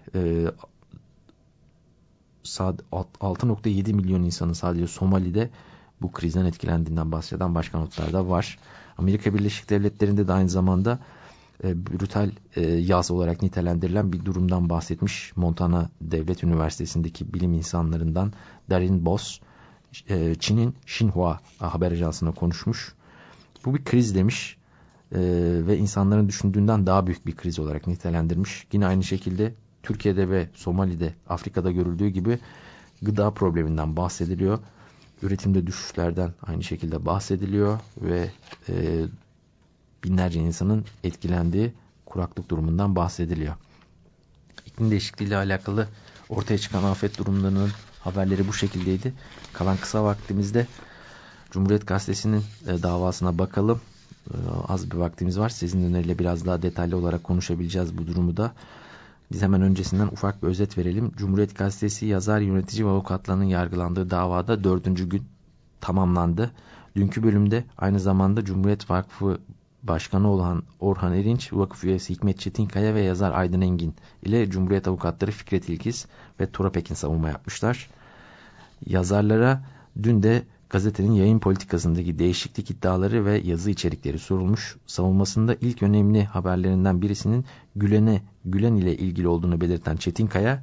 6.7 milyon insanın sadece Somali'de bu krizden etkilendiğinden bahseden başka notlar da var. Amerika Birleşik Devletleri'nde de aynı zamanda brutal yaz olarak nitelendirilen bir durumdan bahsetmiş. Montana Devlet Üniversitesi'ndeki bilim insanlarından Darin Boss, Çin'in Xinhua haber ajansına konuşmuş. Bu bir kriz demiş ve insanların düşündüğünden daha büyük bir kriz olarak nitelendirmiş. Yine aynı şekilde Türkiye'de ve Somali'de, Afrika'da görüldüğü gibi gıda probleminden bahsediliyor. Üretimde düşüşlerden aynı şekilde bahsediliyor ve binlerce insanın etkilendiği kuraklık durumundan bahsediliyor. İklim değişikliği ile alakalı ortaya çıkan afet durumlarının haberleri bu şekildeydi. Kalan kısa vaktimizde Cumhuriyet Gazetesi'nin davasına bakalım. Az bir vaktimiz var. Sizin öneriyle biraz daha detaylı olarak konuşabileceğiz bu durumu da. Biz hemen öncesinden ufak bir özet verelim. Cumhuriyet Gazetesi yazar, yönetici ve avukatlarının yargılandığı davada 4. gün tamamlandı. Dünkü bölümde aynı zamanda Cumhuriyet Vakfı Başkanı olan Orhan Erinç, vakıf üyesi Hikmet Çetinkaya ve yazar Aydın Engin ile Cumhuriyet avukatları Fikret İlkiz ve Tura Pekin savunma yapmışlar. Yazarlara dün de Gazetenin yayın politikasındaki değişiklik iddiaları ve yazı içerikleri sorulmuş. Savunmasında ilk önemli haberlerinden birisinin Gülen ile ilgili olduğunu belirten Çetinkaya,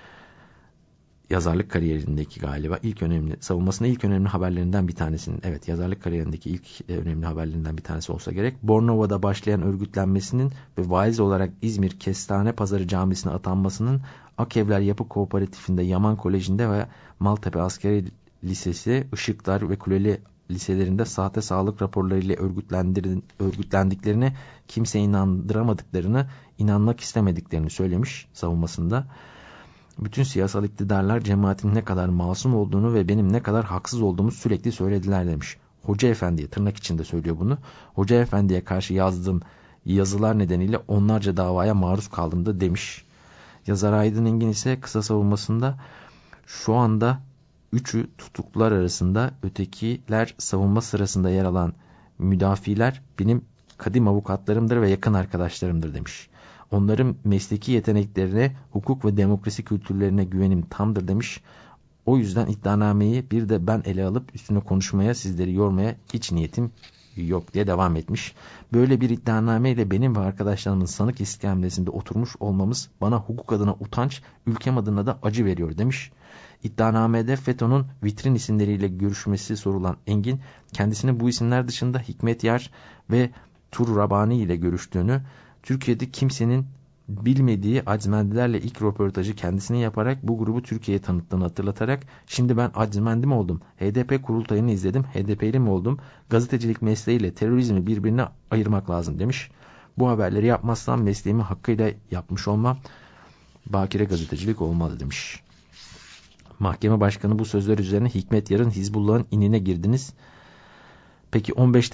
yazarlık kariyerindeki galiba savunmasında ilk önemli haberlerinden bir tanesinin, evet, yazarlık kariyerindeki ilk önemli haberlerinden bir tanesi olsa gerek, Bornova'da başlayan örgütlenmesinin ve vaiz olarak İzmir Kestane Pazarı Camisi'ne atanmasının, Akevler Yapı Kooperatifinde, Yaman Koleji'nde ve Maltepe Askeri Lisesi, Işıklar ve Kuleli liselerinde sahte sağlık raporlarıyla örgütlendiklerini, kimseye inandıramadıklarını, inanmak istemediklerini söylemiş savunmasında. Bütün siyasal iktidarlar cemaatin ne kadar masum olduğunu ve benim ne kadar haksız olduğumu sürekli söylediler demiş. Hoca Efendi'ye, tırnak içinde söylüyor bunu, Hoca Efendi'ye karşı yazdığım yazılar nedeniyle onlarca davaya maruz kaldım da demiş. Yazar Aydın Engin ise kısa savunmasında, şu anda üçü tutuklular arasında, ötekiler savunma sırasında yer alan müdafiler benim kadim avukatlarımdır ve yakın arkadaşlarımdır demiş. Onların mesleki yeteneklerine, hukuk ve demokrasi kültürlerine güvenim tamdır demiş. O yüzden iddianameyi bir de ben ele alıp üstüne konuşmaya, sizleri yormaya hiç niyetim yok diye devam etmiş. Böyle bir iddianameyle benim ve arkadaşlarımın sanık iskemlesinde oturmuş olmamız bana hukuk adına utanç, ülkem adına da acı veriyor demiş. İddianamede FETÖ'nün vitrin isimleriyle görüşmesi sorulan Engin, kendisine bu isimler dışında Hikmet Yar ve Tur Rabani ile görüştüğünü, Türkiye'de kimsenin bilmediği Acmendilerle ilk röportajı kendisine yaparak bu grubu Türkiye'ye tanıttığını hatırlatarak, şimdi ben Acmendi mi oldum, HDP kurultayını izledim, HDP'li mi oldum, gazetecilik mesleğiyle terörizmi birbirine ayırmak lazım demiş. Bu haberleri yapmazsam mesleğimi hakkıyla yapmış olmam, bakire gazetecilik olmalı demiş. Mahkeme başkanı bu sözler üzerine, Hikmet Yar'ın Hizbullah'ın inine girdiniz, peki 15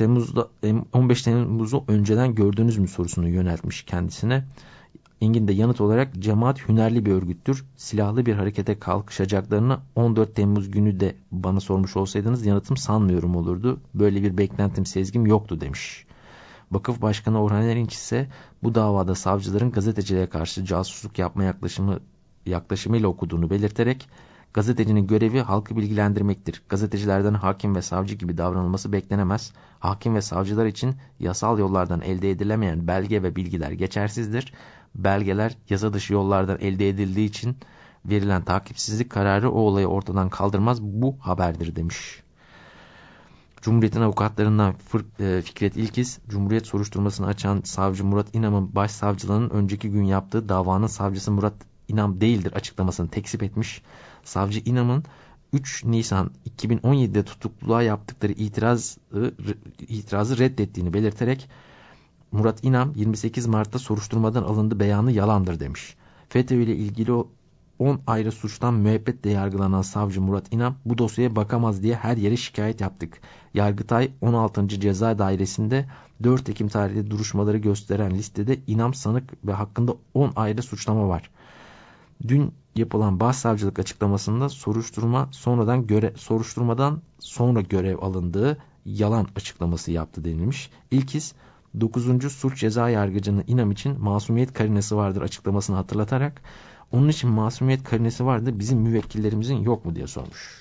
Temmuz'u önceden gördünüz mü sorusunu yöneltmiş kendisine. Engin de yanıt olarak, cemaat hünerli bir örgüttür. Silahlı bir harekete kalkışacaklarını 14 Temmuz günü de bana sormuş olsaydınız yanıtım sanmıyorum olurdu. Böyle bir beklentim, sezgim yoktu demiş. Vakıf Başkanı Orhan Erinç ise bu davada savcıların gazetecilere karşı casusluk yapma yaklaşımıyla okuduğunu belirterek, gazetecinin görevi halkı bilgilendirmektir. Gazetecilerden hakim ve savcı gibi davranılması beklenemez. Hakim ve savcılar için yasal yollardan elde edilemeyen belge ve bilgiler geçersizdir. Belgeler yasa dışı yollardan elde edildiği için verilen takipsizlik kararı o olayı ortadan kaldırmaz. Bu haberdir demiş. Cumhuriyet'in avukatlarından Fikret İlkiz, Cumhuriyet soruşturmasını açan savcı Murat İnam'ın başsavcılığının önceki gün yaptığı davanın savcısı Murat İnam değildir açıklamasını tekzip etmiş. Savcı İnam'ın 3 Nisan 2017'de tutukluluğa yaptıkları itirazı reddettiğini belirterek, Murat İnam 28 Mart'ta soruşturmadan alındı beyanı yalandır demiş. FETÖ ile ilgili 10 ayrı suçtan müebbetle yargılanan savcı Murat İnam, bu dosyaya bakamaz diye her yere şikayet yaptık. Yargıtay 16. Ceza Dairesi'nde 4 Ekim tarihli duruşmaları gösteren listede İnam sanık ve hakkında 10 ayrı suçlama var. Dün yapılan başsavcılık açıklamasında soruşturmadan sonra görev alındığı yalan açıklaması yaptı denilmiş. İlkiz 9. Suç Ceza Yargıcı'nın İnam için masumiyet karinesi vardır açıklamasını hatırlatarak, onun için masumiyet karinesi vardı, bizim müvekkillerimizin yok mu diye sormuş.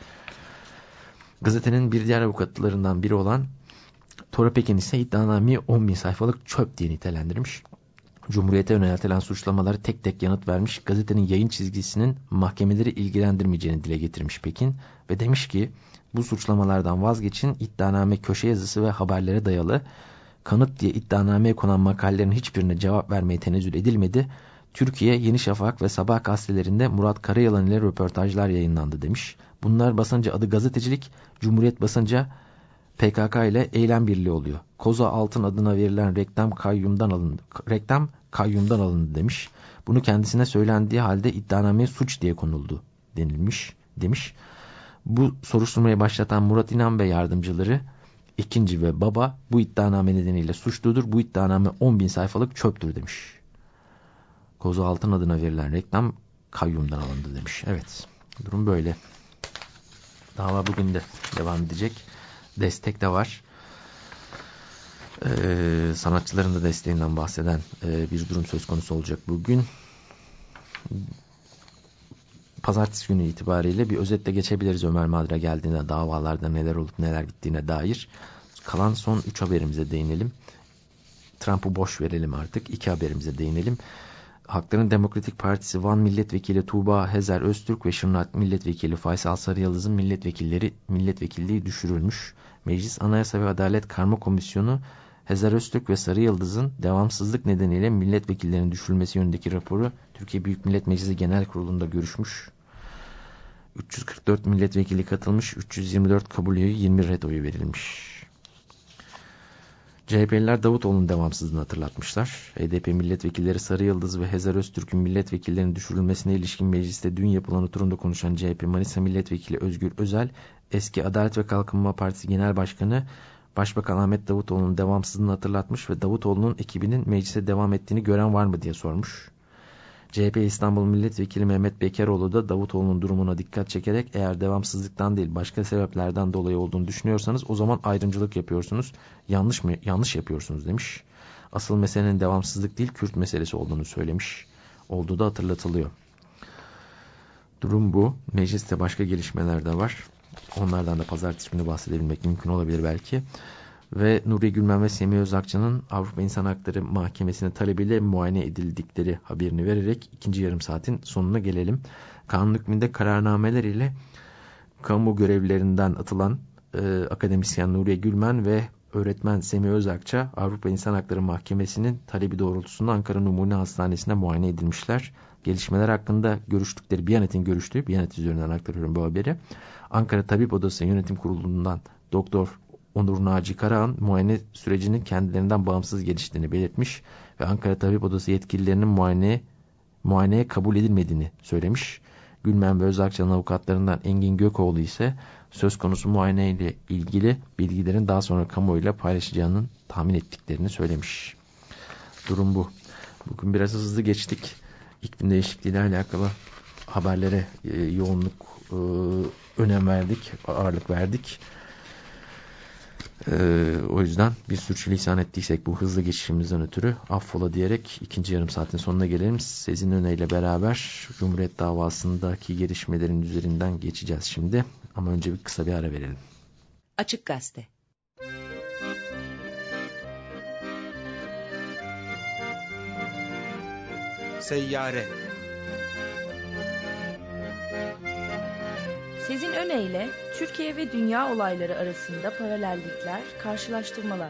Gazetenin bir diğer avukatlarından biri olan Tora Pekin ise iddianameyi 10.000 sayfalık çöp diye nitelendirmiş. Cumhuriyete yöneltilen suçlamaları tek tek yanıt vermiş, gazetenin yayın çizgisinin mahkemeleri ilgilendirmeyeceğini dile getirmiş Pekin ve demiş ki, bu suçlamalardan vazgeçin, iddianame köşe yazısı ve haberlere dayalı, kanıt diye iddianameye konan makalelerin hiçbirine cevap vermeye tenezzül edilmedi. Türkiye, Yeni Şafak ve Sabah gazetelerinde Murat Karayalan ile röportajlar yayınlandı demiş. Bunlar basınca adı gazetecilik, Cumhuriyet basınca PKK ile eylem birliği oluyor. Koza Altın adına verilen reklam kayyumdan alındı demiş. Bunu kendisine söylendiği halde iddianameye suç diye konuldu demiş. Bu soruşturmayı başlatan Murat İnan ve yardımcıları, ikinci ve baba, bu iddianame nedeniyle suçludur. Bu iddianame 10.000 sayfalık çöptür demiş. Koza Altın adına verilen reklam kayyumdan alındı demiş. Evet, durum böyle. Dava bugün de devam edecek. Destek de var. Sanatçıların da desteğinden bahseden bir durum söz konusu olacak bugün. pazartesi günü itibariyle bir özetle geçebiliriz Ömer Madra geldiğinde davalarda neler olup neler bittiğine dair. Kalan son 3 haberimize değinelim. Trump'ı boş verelim artık. 2 haberimize değinelim. Halkların Demokratik Partisi Van Milletvekili Tuğba Hezer Öztürk ve Şırnak Milletvekili Faysal Sarıyıldız'ın milletvekilliği düşürülmüş. Meclis Anayasa ve Adalet Karma Komisyonu Hezer Öztürk ve Sarıyıldız'ın devamsızlık nedeniyle milletvekillerinin düşürülmesi yönündeki raporu Türkiye Büyük Millet Meclisi Genel Kurulu'nda görüşmüş. 344 milletvekili katılmış, 324 kabul oyu, 20 red oyu verilmiş. CHP'liler Davutoğlu'nun devamsızlığını hatırlatmışlar. HDP milletvekilleri Sarıyıldız ve Hezer Öztürk'ün milletvekillerinin düşürülmesine ilişkin mecliste dün yapılan oturumda konuşan CHP Manisa Milletvekili Özgür Özel, eski Adalet ve Kalkınma Partisi Genel Başkanı Başbakan Ahmet Davutoğlu'nun devamsızlığını hatırlatmış ve Davutoğlu'nun ekibinin meclise devam ettiğini gören var mı diye sormuş. CHP İstanbul Milletvekili Mehmet Bekaroğlu da Davutoğlu'nun durumuna dikkat çekerek eğer devamsızlıktan değil başka sebeplerden dolayı olduğunu düşünüyorsanız o zaman ayrımcılık yapıyorsunuz. Yanlış yapıyorsunuz demiş. Asıl meselenin devamsızlık değil Kürt meselesi olduğunu söylemiş. Olduğu da hatırlatılıyor. Durum bu. Mecliste başka gelişmeler de var. Onlardan da pazartesi günü bahsedebilmek mümkün olabilir belki. Ve Nuri Gülmen ve Semih Özakçı'nın Avrupa İnsan Hakları Mahkemesi'ne talebiyle muayene edildikleri haberini vererek ikinci yarım saatin sonuna gelelim. Kanun hükmünde kararnameler ile kamu görevlilerinden atılan akademisyen Nuri Gülmen ve öğretmen Semih Özakça Avrupa İnsan Hakları Mahkemesi'nin talebi doğrultusunda Ankara Numune Hastanesi'nde muayene edilmişler. Gelişmeler hakkında görüştükleri, Biyanet'in görüştüğü, Biyanet üzerinden aktarıyorum bu haberi. Ankara Tabip Odası Yönetim Kurulu'ndan Doktor Onur Naci Karahan muayene sürecinin kendilerinden bağımsız geliştiğini belirtmiş ve Ankara Tabip Odası yetkililerinin muayeneye kabul edilmediğini söylemiş. Gülmen ve Özakçı'nın avukatlarından Engin Gökoğlu ise söz konusu muayene ile ilgili bilgilerin daha sonra kamuoyuyla paylaşacağını tahmin ettiklerini söylemiş. Durum bu. Bugün biraz hızlı geçtik. İklim değişikliği ile alakalı haberlere önem verdik, ağırlık verdik. O yüzden bir sürçülisan ettiysek bu hızlı geçişimizden ötürü affola diyerek ikinci yarım saatin sonuna gelelim. Sezin Öne ile beraber Cumhuriyet davasındaki gelişmelerin üzerinden geçeceğiz şimdi. Ama önce kısa bir ara verelim. Açık Gazete. Seyyare. Sezin Öne ile Türkiye ve dünya olayları arasında paralellikler, karşılaştırmalar.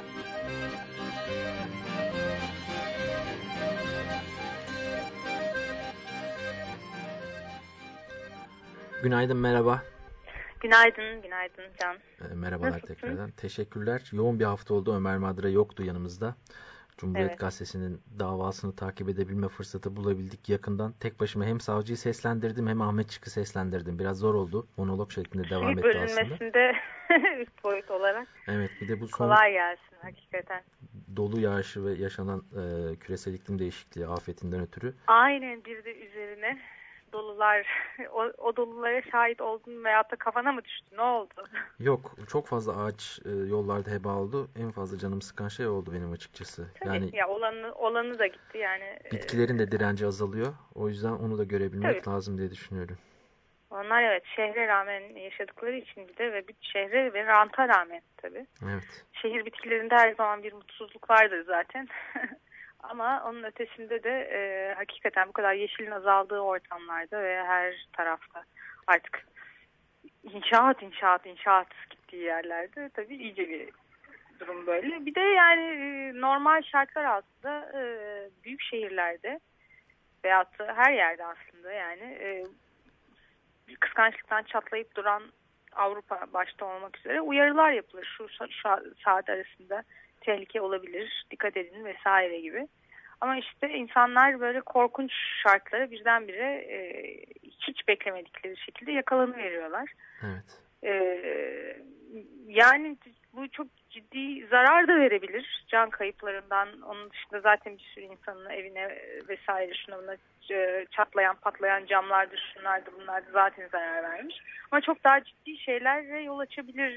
Günaydın, merhaba. Günaydın Can. Merhabalar. Nasılsın? Tekrardan. Teşekkürler. Yoğun bir hafta oldu. Ömer Madra yoktu yanımızda. Cumhuriyet Evet. Gazetesi'nin davasını takip edebilme fırsatı bulabildik yakından. Tek başıma hem savcıyı seslendirdim hem Ahmet Çık'ı seslendirdim. Biraz zor oldu. Monolog şeklinde devam etti aslında. Bölünmesinde üst boyut olarak. Evet, bir de bu son Kolay gelsin hakikaten. dolu yağışı ve yaşanan küresel iklim değişikliği afetinden ötürü. Aynen, bir de üzerine dolular, o dolulara şahit oldun veyahut da kafana mı düştü? Ne oldu? Yok, çok fazla ağaç yollarda heba oldu. En fazla canım sıkan şey oldu benim açıkçası. Tabii, Yani ya olanı da gitti yani. bitkilerin de direnci azalıyor. O yüzden onu da görebilmek Tabii. lazım diye düşünüyorum. Onlar evet şehre rağmen yaşadıkları için bir de ve şehre ve ranta rağmen tabii. Evet. Şehir bitkilerinde her zaman bir mutsuzluk vardır zaten. Ama onun ötesinde de hakikaten bu kadar yeşilin azaldığı ortamlarda ve her tarafta artık inşaat gittiği yerlerde tabii iyice bir durum böyle. Bir de yani normal şartlar altında büyük şehirlerde veyahut da her yerde aslında yani kıskançlıktan çatlayıp duran Avrupa başta olmak üzere uyarılar yapılır. Şu saat arasında tehlike olabilir, dikkat edin vesaire gibi. Ama işte insanlar böyle korkunç şartlara birdenbire hiç beklemedikleri şekilde yakalanıveriyorlar. Evet. Yani bu çok ciddi zarar da verebilir can kayıplarından. Onun dışında zaten bir sürü insanın evine vesaire şuna buna çatlayan patlayan camlardır, şunlardır bunlardır zaten zarar vermiş. Ama çok daha ciddi şeylere yol açabilir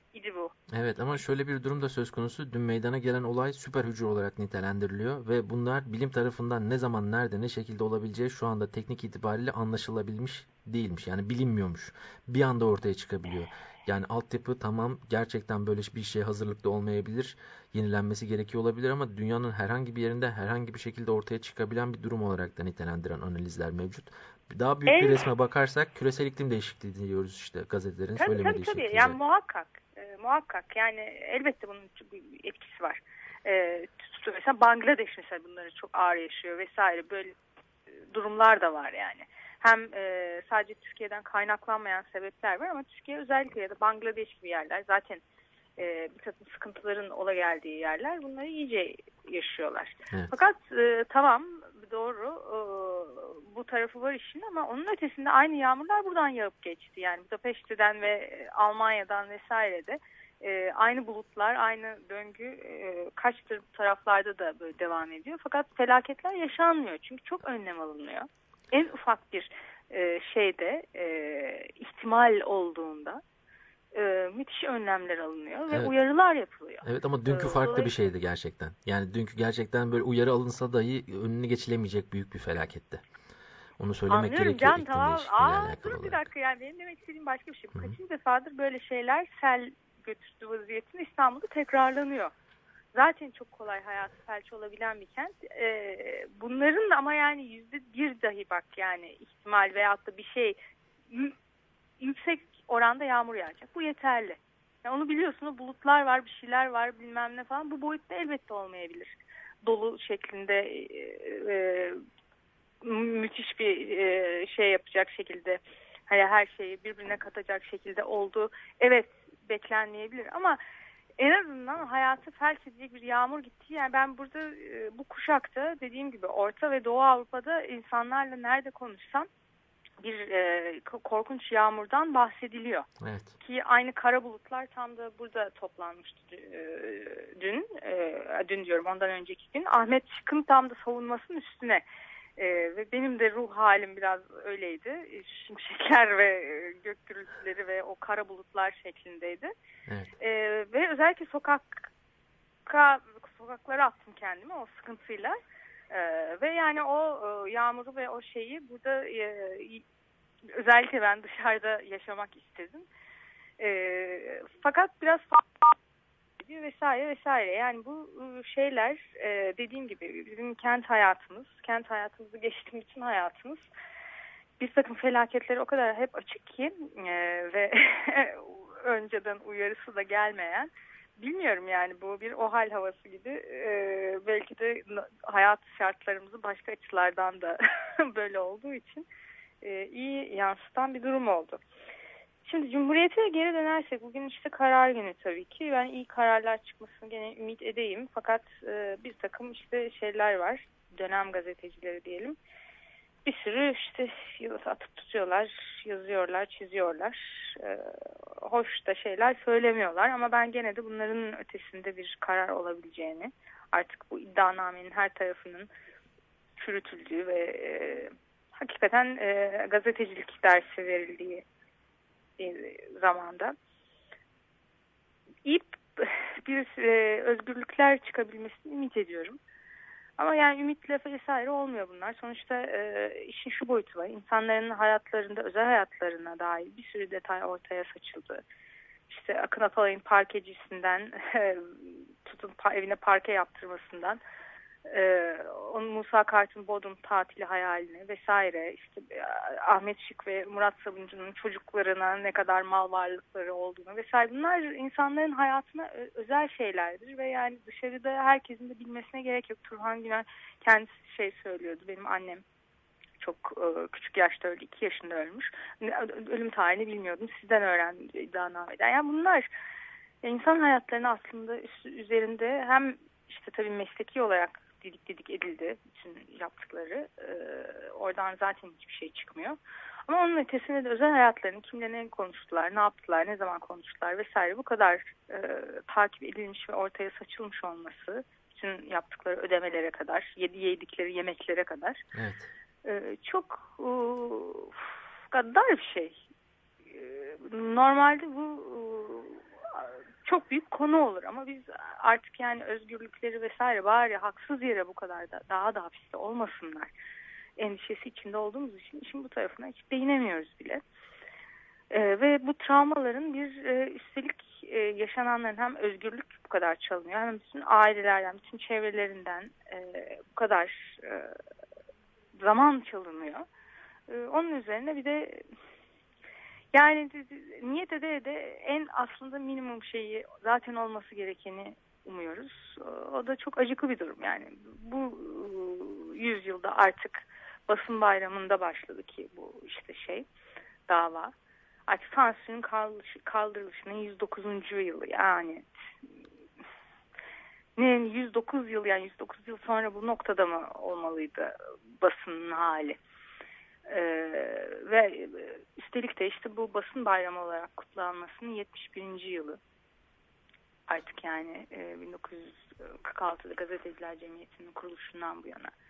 idi bu. Evet, ama şöyle bir durum da söz konusu. Dün meydana gelen olay süper hücre olarak nitelendiriliyor ve bunlar bilim tarafından ne zaman, nerede, ne şekilde olabileceği şu anda teknik itibariyle anlaşılabilmiş değilmiş. Yani bilinmiyormuş. Bir anda ortaya çıkabiliyor. Yani altyapı tamam, gerçekten böyle bir şeye hazırlıklı olmayabilir, yenilenmesi gerekiyor olabilir ama dünyanın herhangi bir yerinde herhangi bir şekilde ortaya çıkabilen bir durum olarak da nitelendiren analizler mevcut. Daha büyük bir resme bakarsak küresel iklim değişikliği diyoruz işte, gazetelerin söylemediği şekliyle. Yani muhakkak yani elbette bunun bir etkisi var. Mesela Bangladeş mesela bunları çok ağır yaşıyor vesaire, böyle durumlar da var yani. Hem sadece Türkiye'den kaynaklanmayan sebepler var ama Türkiye özellikle ya da Bangladeş gibi yerler zaten bir takım sıkıntıların ola geldiği yerler, bunları iyice yaşıyorlar. Evet. Fakat tamam, doğru, bu tarafı var işin ama onun ötesinde aynı yağmurlar buradan yağıp geçti. Yani Budapeşte'den ve Almanya'dan vesaire de aynı bulutlar, aynı döngü kaçtır bu taraflarda da böyle devam ediyor. Fakat felaketler yaşanmıyor çünkü çok önlem alınıyor. En ufak bir şeyde ihtimal olduğunda müthiş önlemler alınıyor ve uyarılar yapılıyor. Evet, ama dünkü farklı bir şeydi gerçekten. Yani dünkü gerçekten böyle uyarı alınsa dahi önüne geçilemeyecek büyük bir felaketti. Onu söylemek gerekiyor iklim değişikliğiyle alakalı durun olarak. Bir dakika, yani benim demek istediğim başka bir şey. Kaçıncı defadır böyle şeyler sel götürdüğü vaziyetinde İstanbul'da tekrarlanıyor. Zaten çok kolay hayatı felç olabilen bir kent. Bunların da ama yani %1 dahi bak yani ihtimal veyahut da bir şey yüksek oranda yağmur yağacak. Bu yeterli. Yani onu biliyorsun, o bulutlar var, bir şeyler var, bilmem ne falan. Bu boyutta elbette olmayabilir. Dolu şeklinde müthiş bir şey yapacak şekilde, hani her şeyi birbirine katacak şekilde oldu. Evet, beklenmeyebilir ama en azından hayatı felç edecek bir yağmur gitti. Yani ben burada bu kuşakta dediğim gibi Orta ve Doğu Avrupa'da insanlarla nerede konuşsam bir korkunç yağmurdan bahsediliyor. Evet. Ki aynı kara bulutlar tam da burada toplanmıştı dün diyorum, ondan önceki gün. Ahmet Şık'ın tam da savunmasının üstüne. Ve benim de ruh halim biraz öyleydi. Şimşekler ve gök gürültüleri ve o kara bulutlar şeklindeydi. Evet. Ve özellikle sokaklara attım kendimi o sıkıntıyla. Ve yani o yağmuru ve o şeyi burada özellikle ben dışarıda yaşamak istedim. Fakat biraz vesaire. Yani bu şeyler dediğim gibi bizim kent hayatımızı geçtiğim bütün hayatımız bir takım felaketleri o kadar hep açık ki ve önceden uyarısı da gelmeyen, bilmiyorum yani bu bir OHAL havası gibi, belki de hayat şartlarımızı başka açılardan da böyle olduğu için iyi yansıtan bir durum oldu. Şimdi Cumhuriyet'e geri dönersek, bugün işte karar günü tabii ki. Ben iyi kararlar çıkmasını gene ümit edeyim. Fakat bir takım işte şeyler var. Dönem gazetecileri diyelim. Bir sürü işte atıp tutuyorlar, yazıyorlar, çiziyorlar. Hoş da şeyler söylemiyorlar ama ben gene de bunların ötesinde bir karar olabileceğini, artık bu iddianamenin her tarafının çürütüldüğü ve hakikaten gazetecilik dersi verildiği zamanda iyi bir özgürlükler çıkabilmesini ümit ediyorum. Ama yani ümitle vesaire olmuyor bunlar. Sonuçta işin şu boyutu var. İnsanların hayatlarında, özel hayatlarına dair bir sürü detay ortaya saçıldı. İşte Akın Atalay'ın parkecisinden tutun evine parke yaptırmasından onun Musa Kart'ın Bodrum tatili hayalini vesaire, işte Ahmet Şık ve Murat Sabuncu'nun çocuklarına ne kadar mal varlıkları olduğunu vesaire, bunlar insanların hayatına özel şeylerdir ve yani dışarıda herkesin de bilmesine gerek yok. Turhan Güner kendisi şey söylüyordu, benim annem çok küçük yaşta öldü, 2 yaşında ölmüş. Ölüm tarihini bilmiyordum, sizden öğrendim iddianameden. Yani bunlar insan hayatlarını aslında üzerinde hem işte tabii mesleki olarak didik edildi bütün yaptıkları. Oradan zaten hiçbir şey çıkmıyor. Ama onun ötesinde de özel hayatlarını, kimle ne konuştular, ne yaptılar, ne zaman konuştular vesaire, bu kadar takip edilmiş ve ortaya saçılmış olması, bütün yaptıkları ödemelere kadar, yedikleri yemeklere kadar çok gaddar bir şey. Normalde bu çok büyük konu olur ama biz artık yani özgürlükleri vesaire bari haksız yere bu kadar da daha da hapiste olmasınlar endişesi içinde olduğumuz için işin bu tarafına hiç değinemiyoruz bile. Ve bu travmaların üstelik yaşananların hem özgürlük bu kadar çalınıyor hem bütün ailelerden, bütün çevrelerinden bu kadar zaman çalınıyor. Onun üzerine bir de yani niyet ede en aslında minimum şeyi zaten olması gerekeni umuyoruz. O da çok acıklı bir durum yani. Bu yüzyılda artık basın bayramında başladı ki bu işte dava. Artık sansürün kaldırılışının 109. yılı yani. 109 yıl yani 109 yıl sonra bu noktada mı olmalıydı basının hali? Ve üstelik de işte bu basın bayramı olarak kutlanmasının 71. yılı. Artık yani 1946'da Gazeteciler Cemiyeti'nin kuruluşundan bu yana.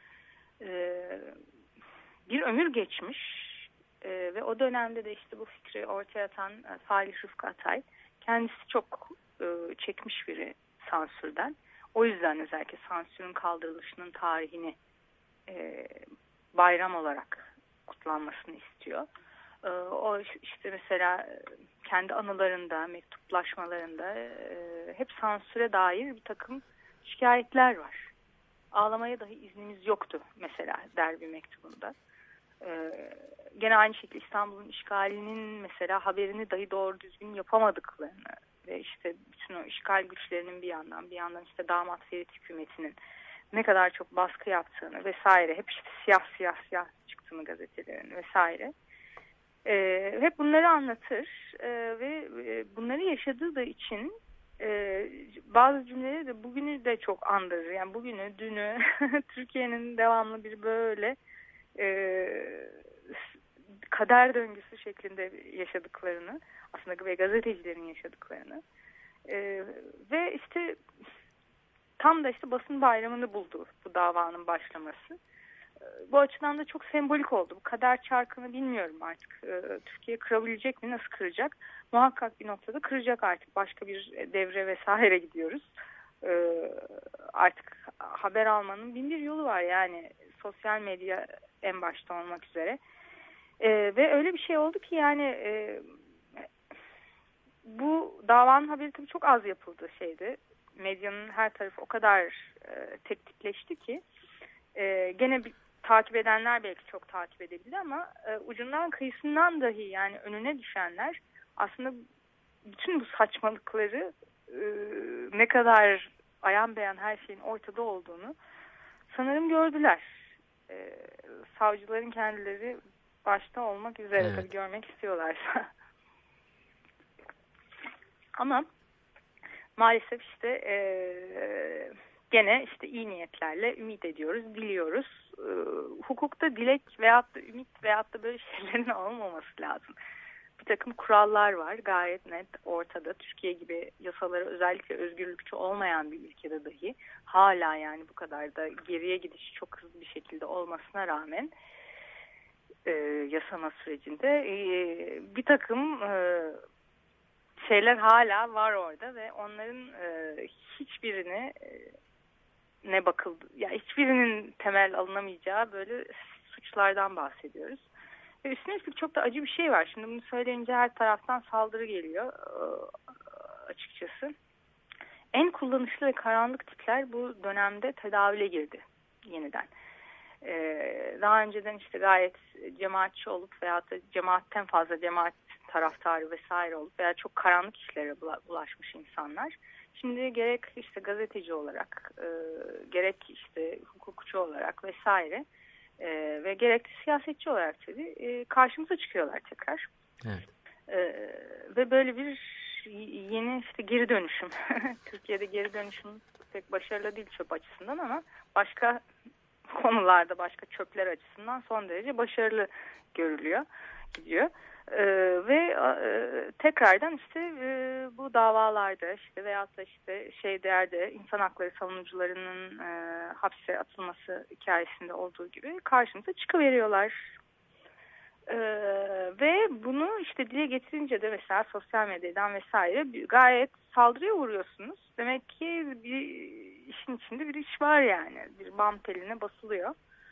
Bir ömür geçmiş ve o dönemde de işte bu fikri ortaya atan Salih Rıfkı Atay kendisi çok çekmiş biri sansürden. O yüzden özellikle sansürün kaldırılışının tarihini bayram olarak kutlanmasını istiyor. O işte mesela kendi anılarında, mektuplaşmalarında hep sansüre dair bir takım şikayetler var. Ağlamaya dahi iznimiz yoktu mesela der bir mektubunda. Gene aynı şekilde İstanbul'un işgalinin mesela haberini dahi doğru düzgün yapamadıklarını ve işte bütün o işgal güçlerinin bir yandan işte damat Ferit hükümetinin ne kadar çok baskı yaptığını vesaire, hep işte siyah çıktığını gazetelerin vesaire. Hep bunları anlatır ve bunları yaşadığı da için bazı cümleleri de bugünü de çok andırır. Yani bugünü, dünü Türkiye'nin devamlı bir böyle kader döngüsü şeklinde yaşadıklarını aslında ve gazetecilerin yaşadıklarını ve işte tam da işte basın bayramını buldu bu davanın başlaması. Bu açıdan da çok sembolik oldu. Bu kader çarkını bilmiyorum artık. Türkiye kırabilecek mi? Nasıl kıracak? Muhakkak bir noktada kıracak artık. Başka bir devre vesaire gidiyoruz. Artık haber almanın bin bir yolu var. Yani sosyal medya en başta olmak üzere. Ve öyle bir şey oldu ki yani bu davanın haberi tabii çok az yapıldı şeydi. Medyanın her tarafı o kadar teknikleşti ki gene bir takip edenler belki çok takip edebildi ama ucundan kıyısından dahi yani önüne düşenler aslında bütün bu saçmalıkları ne kadar ayan beyan her şeyin ortada olduğunu sanırım gördüler. Savcıların kendileri başta olmak üzere tabii görmek istiyorlarsa. Ama maalesef işte gene işte iyi niyetlerle ümit ediyoruz, diliyoruz. Hukukta dilek veyahut da ümit veyahut da böyle şeylerin olmaması lazım. Bir takım kurallar var gayet net ortada. Türkiye gibi yasaları özellikle özgürlükçü olmayan bir ülkede dahi hala yani bu kadar da geriye gidiş çok hızlı bir şekilde olmasına rağmen yasama sürecinde bir takım şeyler hala var orada ve onların hiçbirine ne bakıldı ya hiçbirinin temel alınamayacağı böyle suçlardan bahsediyoruz. Ve üstüne üstlük çok da acı bir şey var. Şimdi bunu söyleyince her taraftan saldırı geliyor açıkçası. En kullanışlı ve karanlık tipler bu dönemde tedavüle girdi yeniden. Daha önceden işte gayet cemaatçi olup veyahut da cemaatten fazla cemaat taraftarı vesaire olup veya çok karanlık işlere bulaşmış insanlar. Şimdi gerek işte gazeteci olarak, gerek işte hukukçu olarak vesaire ve gerek de siyasetçi olarak tabii karşımıza çıkıyorlar tekrar. Evet. Ve böyle bir yeni işte geri dönüşüm. Türkiye'de geri dönüşüm pek başarılı değil çöp açısından ama başka konularda başka çöpler açısından son derece başarılı gidiyor. Ve tekrardan işte bu davalarda işte veyahut da işte şeylerde insan hakları savunucularının hapse atılması hikayesinde olduğu gibi karşımıza çıkıveriyorlar. Ve bunu işte dile getirince de mesela sosyal medyadan vesaire gayet saldırıya uğruyorsunuz. Demek ki bir işin içinde bir iş var yani. Bir bam teline basılıyor.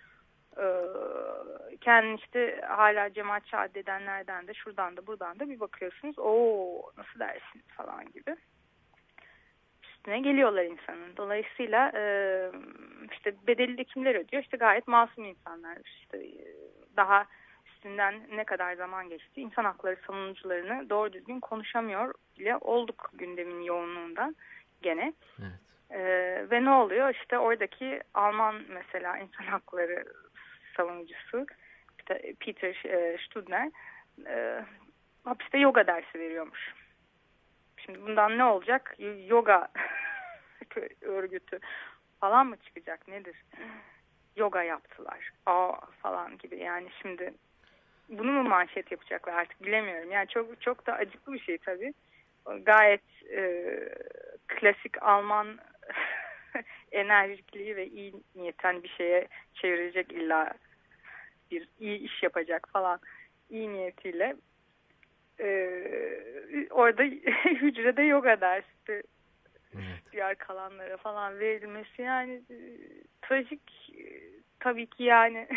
Kendini işte hala cemaatçi addedenlerden de şuradan da buradan da bir bakıyorsunuz. Oo nasıl dersin falan gibi. Üstüne geliyorlar insanın. Dolayısıyla işte bedeli de kimler ödüyor? İşte gayet masum insanlar. İşte daha üstünden ne kadar zaman geçti. İnsan hakları savunucularını doğru düzgün konuşamıyor bile olduk gündemin yoğunluğundan gene. Evet. Ve ne oluyor? İşte oradaki Alman mesela insan hakları savunucusu işte Peter Studner hapiste yoga dersi veriyormuş. Şimdi bundan ne olacak? Yoga örgütü falan mı çıkacak? Nedir? Yoga yaptılar. Falan gibi. Yani şimdi bunu mu manşet yapacaklar artık bilemiyorum. Yani çok çok da acıklı bir şey tabii. Gayet klasik Alman enerjikliği ve iyi niyeten bir şeye çevirecek illa bir iyi iş yapacak falan iyi niyetiyle orada hücrede yoga dersi diğer kalanlara falan verilmesi yani trajik tabii ki yani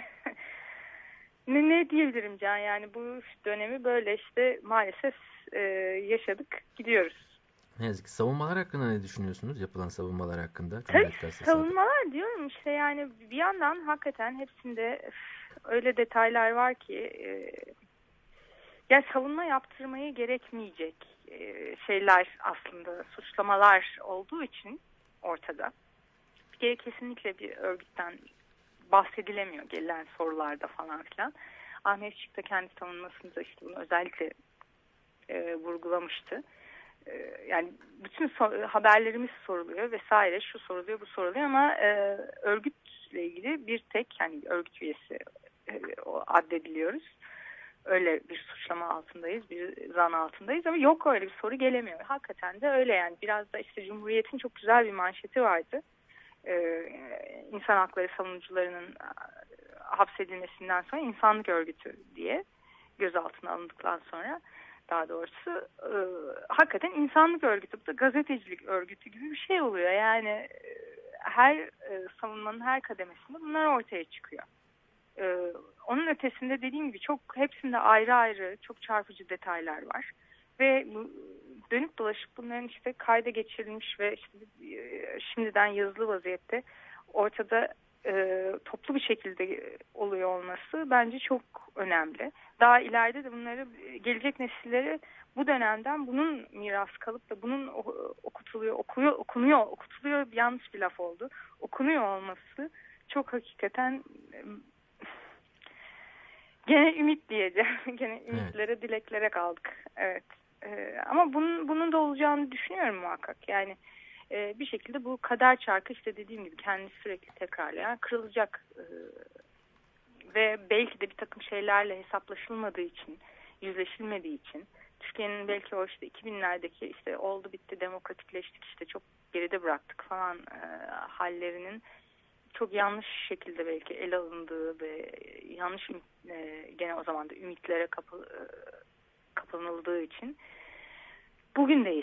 ne diyebilirim Can yani bu dönemi böyle işte maalesef yaşadık gidiyoruz. Ne yazık ki. Savunmalar hakkında ne düşünüyorsunuz? Yapılan savunmalar hakkında. Tabii savunmalar diyorum işte yani bir yandan hakikaten hepsinde öyle detaylar var ki ya savunma yaptırmayı gerekmeyecek şeyler aslında suçlamalar olduğu için ortada. Bir kere kesinlikle bir örgütten bahsedilemiyor gelen sorularda falan filan. Ahmet Şık da kendi savunmasında işte bunu özellikle vurgulamıştı. Yani bütün haberlerimiz soruluyor vesaire şu soruluyor bu soruluyor ama örgütle ilgili bir tek yani örgüt üyesi addediliyoruz. Öyle bir suçlama altındayız, bir zan altındayız ama yok öyle bir soru gelemiyor. Hakikaten de öyle yani biraz da işte Cumhuriyet'in çok güzel bir manşeti vardı. İnsan hakları savunucularının hapsedilmesinden sonra insanlık örgütü diye gözaltına alındıktan sonra daha doğrusu hakikaten insanlık örgütü bu da gazetecilik örgütü gibi bir şey oluyor. Yani her savunmanın her kademesinde bunlar ortaya çıkıyor. Onun ötesinde dediğim gibi çok hepsinde ayrı ayrı çok çarpıcı detaylar var. Ve dönüp dolaşıp bunların işte kayda geçirilmiş ve işte şimdiden yazılı vaziyette ortada toplu bir şekilde oluyor olması bence çok önemli. Daha ileride de bunları gelecek nesillere bu dönemden bunun miras kalıp da bunun okutuluyor yanlış bir laf oldu. Okunuyor olması çok hakikaten gene ümit diyeceğim. Gene ümitlere, evet. Dileklere kaldık. Evet. Ama bunun da olacağını düşünüyorum muhakkak. Yani bir şekilde bu kader çarkı işte dediğim gibi kendini sürekli tekrarlayan kırılacak. Ve belki de bir takım şeylerle hesaplaşılmadığı için, yüzleşilmediği için Türkiye'nin belki o işte 2000'lerdeki işte oldu bitti demokratikleştik işte çok geride bıraktık falan hallerinin çok yanlış şekilde belki ele alındığı ve yanlış gene o zaman da ümitlere kapılınıldığı için bugündeyiz.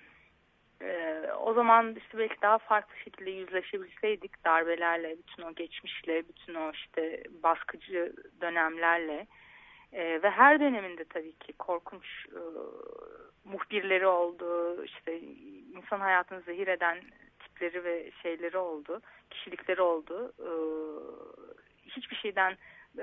O zaman işte belki daha farklı şekilde yüzleşebilseydik darbelerle, bütün o geçmişle, bütün o işte baskıcı dönemlerle ve her döneminde tabii ki korkunç muhbirleri oldu, işte insan hayatını zehir eden tipleri ve şeyleri oldu, kişilikleri oldu. Hiçbir şeyden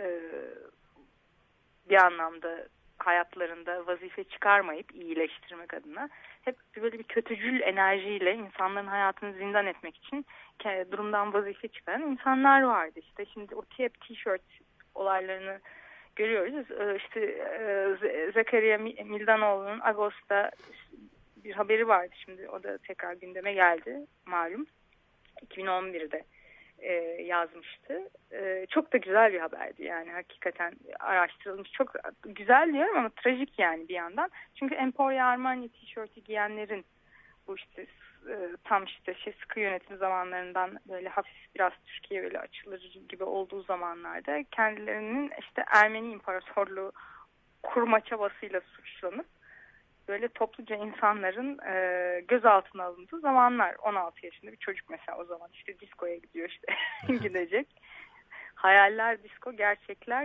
bir anlamda hayatlarında vazife çıkarmayıp iyileştirmek adına hep böyle bir kötücül enerjiyle insanların hayatını zindan etmek için durumdan vazife çıkaran insanlar vardı. İşte şimdi o hep tişört olaylarını görüyoruz. İşte Zekeriya Mildanoğlu'nun Ağustos'ta bir haberi vardı. Şimdi o da tekrar gündeme geldi malum. 2011'de yazmıştı. Çok da güzel bir haberdi yani hakikaten araştırılmış. Çok güzel diyorum ama trajik yani bir yandan. Çünkü Emporio Armani tişörtü giyenlerin bu işte tam işte sıkı yönetim zamanlarından böyle hafif biraz Türkiye böyle açılır gibi olduğu zamanlarda kendilerinin işte Ermeni İmparatorluğu kurma çabasıyla suçlanıp böyle topluca insanların gözaltına alındığı zamanlar. 16 yaşında bir çocuk mesela o zaman işte diskoya gidiyor işte gidecek. Hayaller disko, gerçekler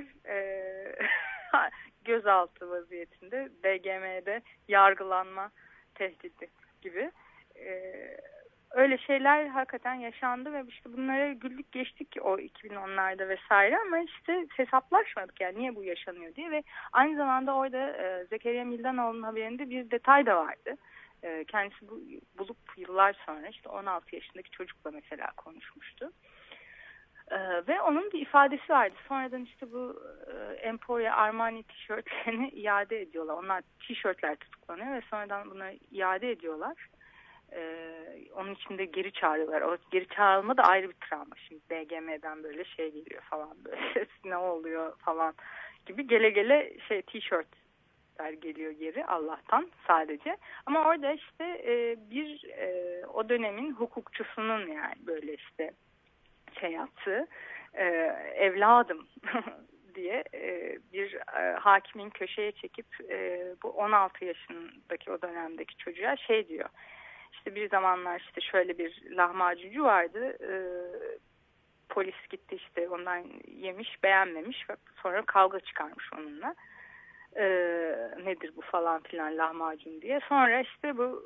gözaltı vaziyetinde, BGM'de yargılanma tehdidi gibi. Öyle şeyler hakikaten yaşandı ve işte bunlara güldük geçtik o 2010'larda vesaire ama işte hesaplaşmadık yani niye bu yaşanıyor diye ve aynı zamanda orada Zekeriya Mildanoğlu'nun haberinde bir detay da vardı. Kendisi bulup yıllar sonra işte 16 yaşındaki çocukla mesela konuşmuştu. Ve onun bir ifadesi vardı. Sonradan işte bu Emporia Armani tişörtlerini iade ediyorlar. Onlar tişörtler tutuklanıyor ve sonradan bunları iade ediyorlar. Onun için de geri çağırıyorlar. O geri çağrılma da ayrı bir travma. Şimdi BGM'den böyle şey geliyor falan böyle ne oluyor falan gibi gele gele tişörtler geliyor geri Allah'tan sadece. Ama orada işte o dönemin hukukçusunun yani böyle işte şey yaptığı evladım diye bir hakimin köşeye çekip bu 16 yaşındaki o dönemdeki çocuğa şey diyor. İşte bir zamanlar işte şöyle bir lahmacuncu vardı. Polis gitti işte ondan yemiş beğenmemiş ve sonra kavga çıkarmış onunla. Nedir bu falan filan lahmacun diye. Sonra işte bu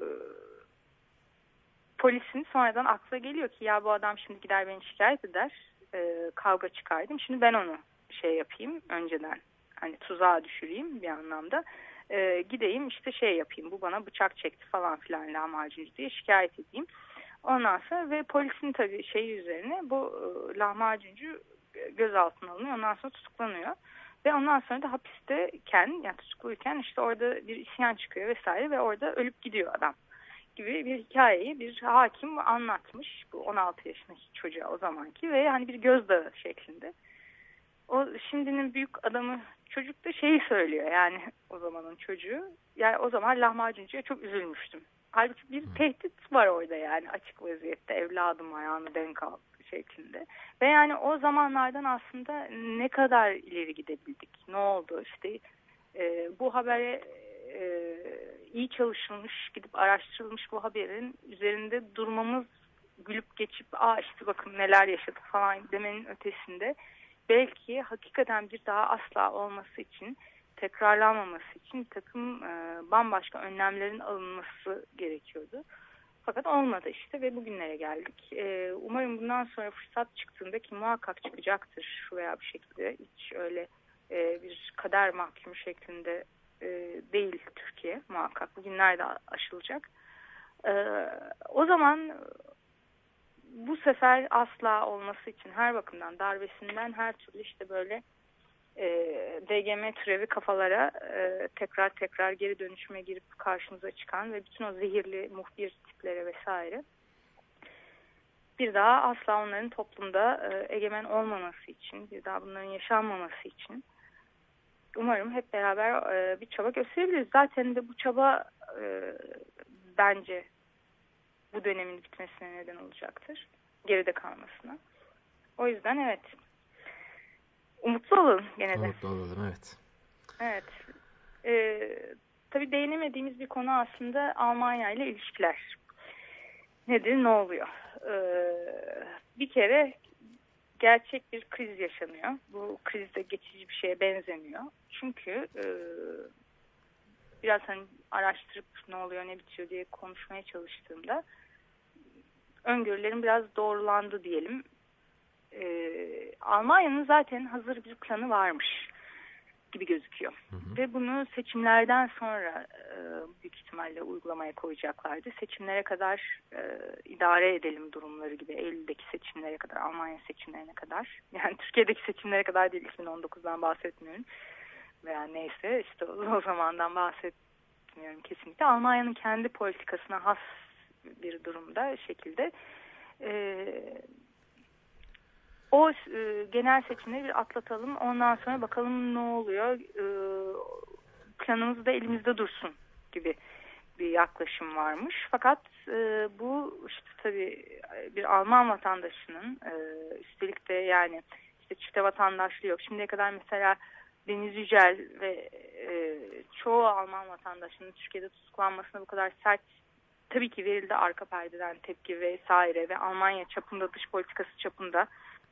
polisin sonradan akla geliyor ki ya bu adam şimdi gider beni şikayet eder. Kavga çıkardım. Şimdi ben onu şey yapayım önceden. Hani tuzağa düşüreyim bir anlamda. Gideyim işte şey yapayım. Bu bana bıçak çekti falan filan lahmacuncu diye şikayet edeyim. Ondan sonra ve polisin tabii şeyi üzerine bu lahmacuncu gözaltına alınıyor. Ondan sonra tutuklanıyor. Ve ondan sonra da hapisteyken yani tutukluyken işte orada bir isyan çıkıyor vesaire ve orada ölüp gidiyor adam gibi bir hikayeyi bir hakim anlatmış bu 16 yaşındaki çocuğa o zamanki ve hani bir gözdağı şeklinde. O şimdinin büyük adamı çocuk da şeyi söylüyor yani o zamanın çocuğu. Yani o zaman lahmacuncuya çok üzülmüştüm. Halbuki bir tehdit var orada yani açık vaziyette evladım ayağını denk al şeklinde. Ve yani o zamanlardan aslında ne kadar ileri gidebildik? Ne oldu? İşte bu habere iyi çalışılmış, gidip araştırılmış bu haberin üzerinde durmamız, gülüp geçip işte bakın neler yaşadık falan demenin ötesinde belki hakikaten bir daha asla olması için, tekrarlanmaması için bir takım bambaşka önlemlerin alınması gerekiyordu. Fakat olmadı işte ve bugünlere geldik. Umarım bundan sonra fırsat çıktığında ki muhakkak çıkacaktır şu veya bir şekilde. Hiç öyle bir kader mahkumu şeklinde değil Türkiye muhakkak. Bugünlerde aşılacak. O zaman bu sefer asla olması için her bakımdan darbesinden her türlü işte böyle DGM türevi kafalara tekrar geri dönüşüme girip karşımıza çıkan ve bütün o zehirli muhbir tiplere vesaire bir daha asla onların toplumda egemen olmaması için, bir daha bunların yaşanmaması için umarım hep beraber bir çaba gösterebiliriz. Zaten de bu çaba bence bu dönemin bitmesine neden olacaktır. Geride kalmasına. O yüzden evet. Umutlu olalım gene de. Umutlu olalım evet. Evet. Tabii değinemediğimiz bir konu aslında Almanya ile ilişkiler. Nedir, ne oluyor? Bir kere gerçek bir kriz yaşanıyor. Bu kriz de geçici bir şeye benzemiyor. Çünkü biraz hani araştırıp ne oluyor ne bitiyor diye konuşmaya çalıştığımda öngörülerim biraz doğrulandı diyelim. Almanya'nın zaten hazır bir planı varmış gibi gözüküyor. Ve bunu seçimlerden sonra büyük ihtimalle uygulamaya koyacaklardı. Seçimlere kadar idare edelim durumları gibi. Eylül'deki seçimlere kadar, Almanya seçimlerine kadar. Yani Türkiye'deki seçimlere kadar değil, 2019'dan bahsetmiyorum. Veya neyse işte o zamandan bahsetmiyorum kesinlikle. Almanya'nın kendi politikasına has bir durumda şekilde o genel seçimleri bir atlatalım. Ondan sonra bakalım ne oluyor. Planımız da elimizde dursun gibi bir yaklaşım varmış. Fakat bu işte tabii bir Alman vatandaşının üstelik de yani işte çifte vatandaşlığı yok. Şimdiye kadar mesela Deniz Yücel ve çoğu Alman vatandaşının Türkiye'de tutuklanmasına bu kadar sert tabii ki verildi, arka perdeden tepki vesaire ve Almanya çapında, dış politikası çapında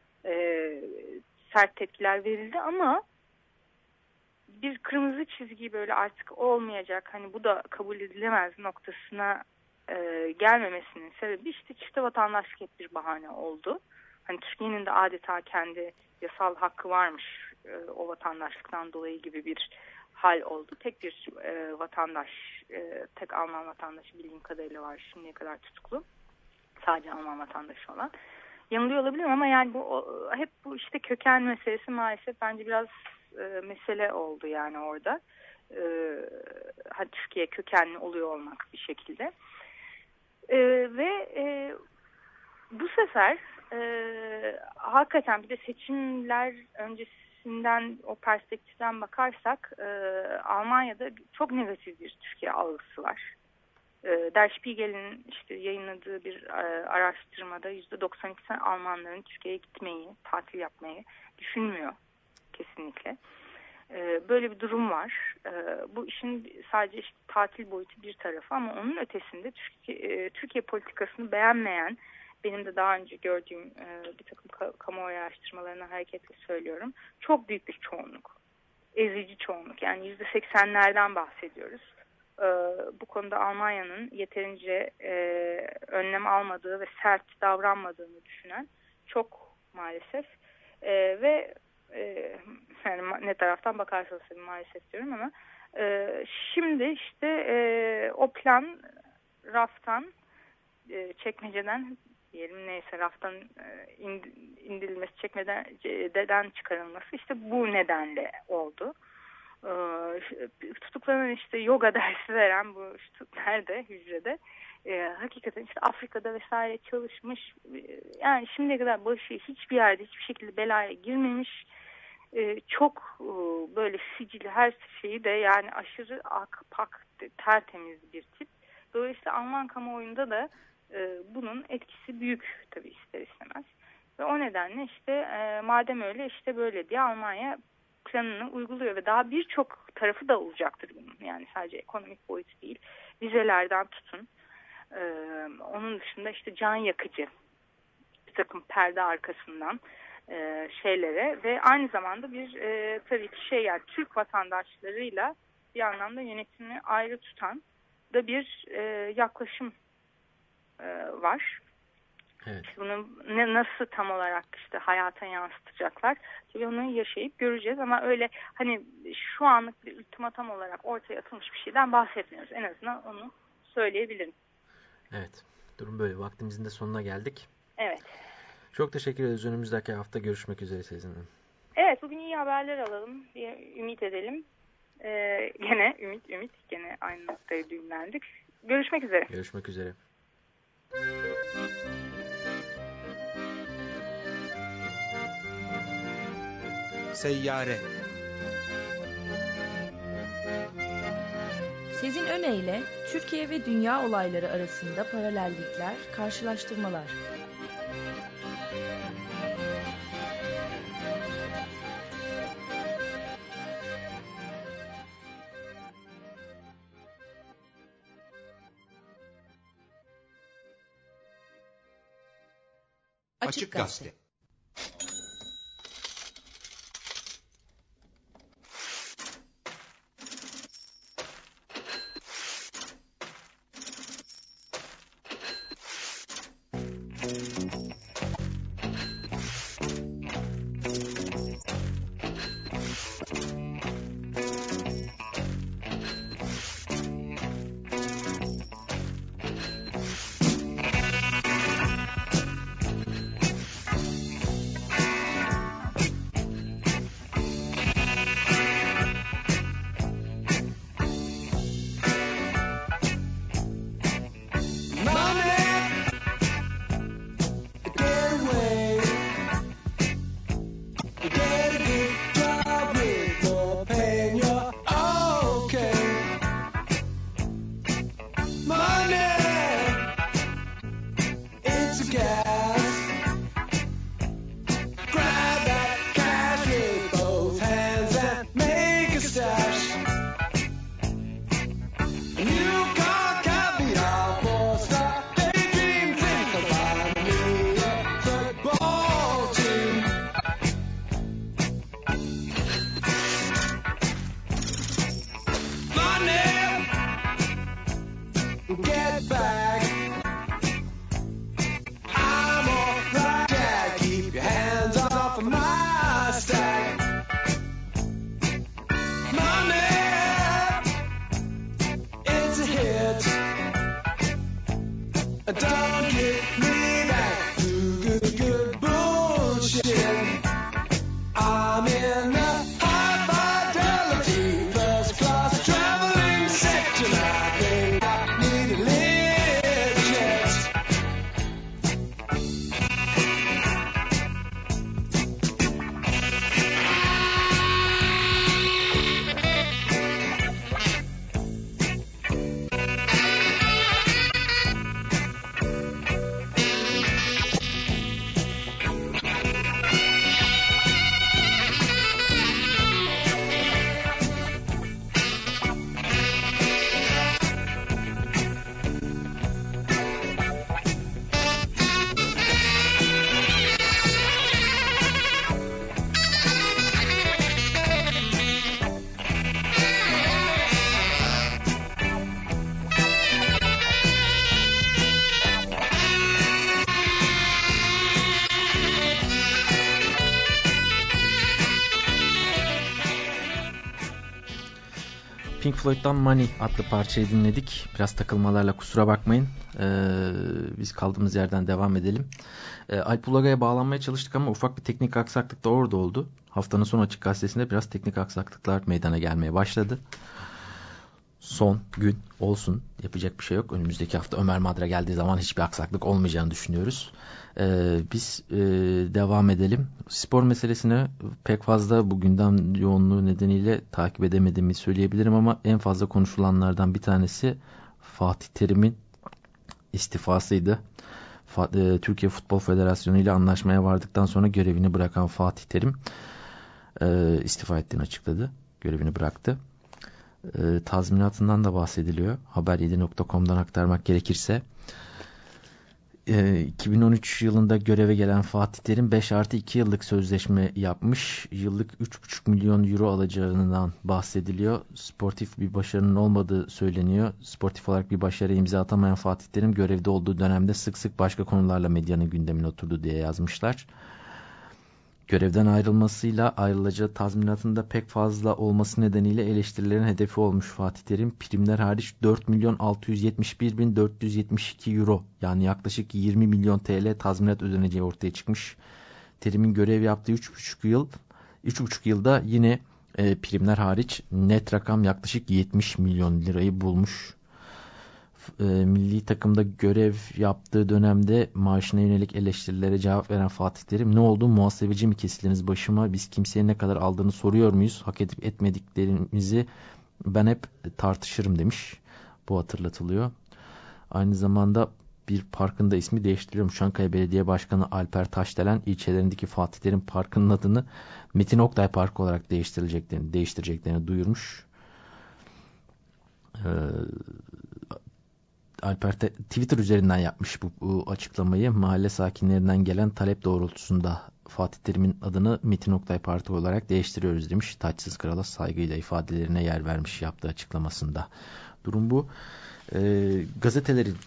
sert tepkiler verildi ama bir kırmızı çizgi böyle artık olmayacak, hani bu da kabul edilemez noktasına gelmemesinin sebebi işte çifte vatandaşlık hep bir bahane oldu. Hani Türkiye'nin de adeta kendi yasal hakkı varmış o vatandaşlıktan dolayı gibi bir hal oldu. Tek bir vatandaş, tek Alman vatandaşı bildiğim kadarıyla var şimdiye kadar tutuklu. Sadece Alman vatandaşı olan. Yanılıyor olabilirim ama yani hep bu işte köken meselesi maalesef bence biraz mesele oldu yani orada. Hani Türkiye kökenli oluyor olmak bir şekilde. Ve bu sefer hakikaten bir de seçimler öncesinden o perspektiften bakarsak Almanya'da çok negatif bir Türkiye algısı var. Der Spiegel'in işte yayınladığı bir araştırmada %92 Almanların Türkiye'ye gitmeyi, tatil yapmayı düşünmüyor kesinlikle. Böyle bir durum var. Bu işin sadece işte tatil boyutu bir tarafı ama onun ötesinde Türkiye politikasını beğenmeyen, benim de daha önce gördüğüm bir takım kamuoyu araştırmalarına hareketle söylüyorum, çok büyük bir çoğunluk. Ezici çoğunluk. Yani %80'lerden bahsediyoruz. Bu konuda Almanya'nın yeterince önlem almadığı ve sert davranmadığını düşünen çok maalesef. Ve yani ne taraftan bakarsanız maalesef diyorum ama şimdi işte o plan raftan çekmeceden diyelim neyse raftan indirilmesi, çekmeceden çıkarılması işte bu nedenle oldu. Tutuklanan işte yoga dersi veren bu nerede hücrede hakikaten işte Afrika'da vesaire çalışmış, yani şimdiye kadar başı hiçbir yerde hiçbir şekilde belaya girmemiş, çok böyle sicili her şeyi de yani aşırı pak tertemiz bir tip. Dolayısıyla Alman kamuoyunda da bunun etkisi büyük tabii ister istemez ve o nedenle işte madem öyle işte böyle diye Almanya planını uyguluyor ve daha birçok tarafı da olacaktır bunun. Yani sadece ekonomik boyut değil, vizelerden tutun. Onun dışında işte can yakıcı bir takım perde arkasından şeylere ve aynı zamanda bir tabii ki yani Türk vatandaşlarıyla bir anlamda yönetimi ayrı tutan da bir yaklaşım var. Evet. Bunu nasıl tam olarak işte hayata yansıtacaklar? Tabii onu yaşayıp göreceğiz ama öyle hani şu anlık bir ultimatum olarak ortaya atılmış bir şeyden bahsetmiyoruz. En azından onu söyleyebilirim. Evet. Durum böyle. Vaktimizin de sonuna geldik. Evet. Çok teşekkür ederiz. Önümüzdeki hafta görüşmek üzere sizinle. Evet. Bugün iyi haberler alalım diye ümit edelim. Gene ümit. Gene aynı noktaya düğümlendik. Görüşmek üzere. Görüşmek üzere. Seyyare. Sezin Öne Türkiye ve dünya olayları arasında paralellikler, karşılaştırmalar. Açık Gazete. Pink Floyd'dan Money adlı parçayı dinledik. Biraz takılmalarla kusura bakmayın. Biz kaldığımız yerden devam edelim. Alp Ulagay'a bağlanmaya çalıştık ama ufak bir teknik aksaklık da orada oldu. Haftanın son Açık Gazetesi'nde biraz teknik aksaklıklar meydana gelmeye başladı. Son gün olsun. Yapacak bir şey yok. Önümüzdeki hafta Ömer Madra geldiği zaman hiçbir aksaklık olmayacağını düşünüyoruz. Biz devam edelim. Spor meselesine pek fazla bu gündem yoğunluğu nedeniyle takip edemediğimi söyleyebilirim ama en fazla konuşulanlardan bir tanesi Fatih Terim'in istifasıydı. Türkiye Futbol Federasyonu ile anlaşmaya vardıktan sonra görevini bırakan Fatih Terim istifa ettiğini açıkladı. Görevini bıraktı. Tazminatından da bahsediliyor. Haber7.com'dan aktarmak gerekirse 2013 yılında göreve gelen Fatih Terim 5+2 yıllık sözleşme yapmış. Yıllık 3,5 milyon euro alacağından bahsediliyor. Sportif bir başarının olmadığı söyleniyor. Sportif olarak bir başarı imza atamayan Fatih Terim görevde olduğu dönemde sık sık başka konularla medyanın gündemine oturdu diye yazmışlar. Görevden ayrılmasıyla ayrılacağı tazminatında pek fazla olması nedeniyle eleştirilerin hedefi olmuş Fatih Terim. Primler hariç 4.671.472 euro yani yaklaşık 20 milyon TL tazminat ödeneceği ortaya çıkmış. Terim'in görev yaptığı 3,5 yılda yine primler hariç net rakam yaklaşık 70 milyon lirayı bulmuş. Milli takımda görev yaptığı dönemde maaşına yönelik eleştirilere cevap veren Fatih Terim, ne oldu, muhasebeci mi kesildiniz başıma, biz kimseye ne kadar aldığını soruyor muyuz, hak edip etmediklerimizi ben hep tartışırım demiş. Bu hatırlatılıyor. Aynı zamanda bir parkın da ismi değiştiriliyormuş. Çankaya Belediye Başkanı Alper Taşdelen ilçelerindeki Fatih Terim Parkı'nın adını Metin Oktay Parkı olarak değiştireceklerini duyurmuş. Alper Twitter üzerinden yapmış bu açıklamayı. Mahalle sakinlerinden gelen talep doğrultusunda Fatih Terim'in adını Metin Oktay Parti olarak değiştiriyoruz demiş. Taçsız krala saygıyla ifadelerine yer vermiş yaptığı açıklamasında. Durum bu. Gazetelerin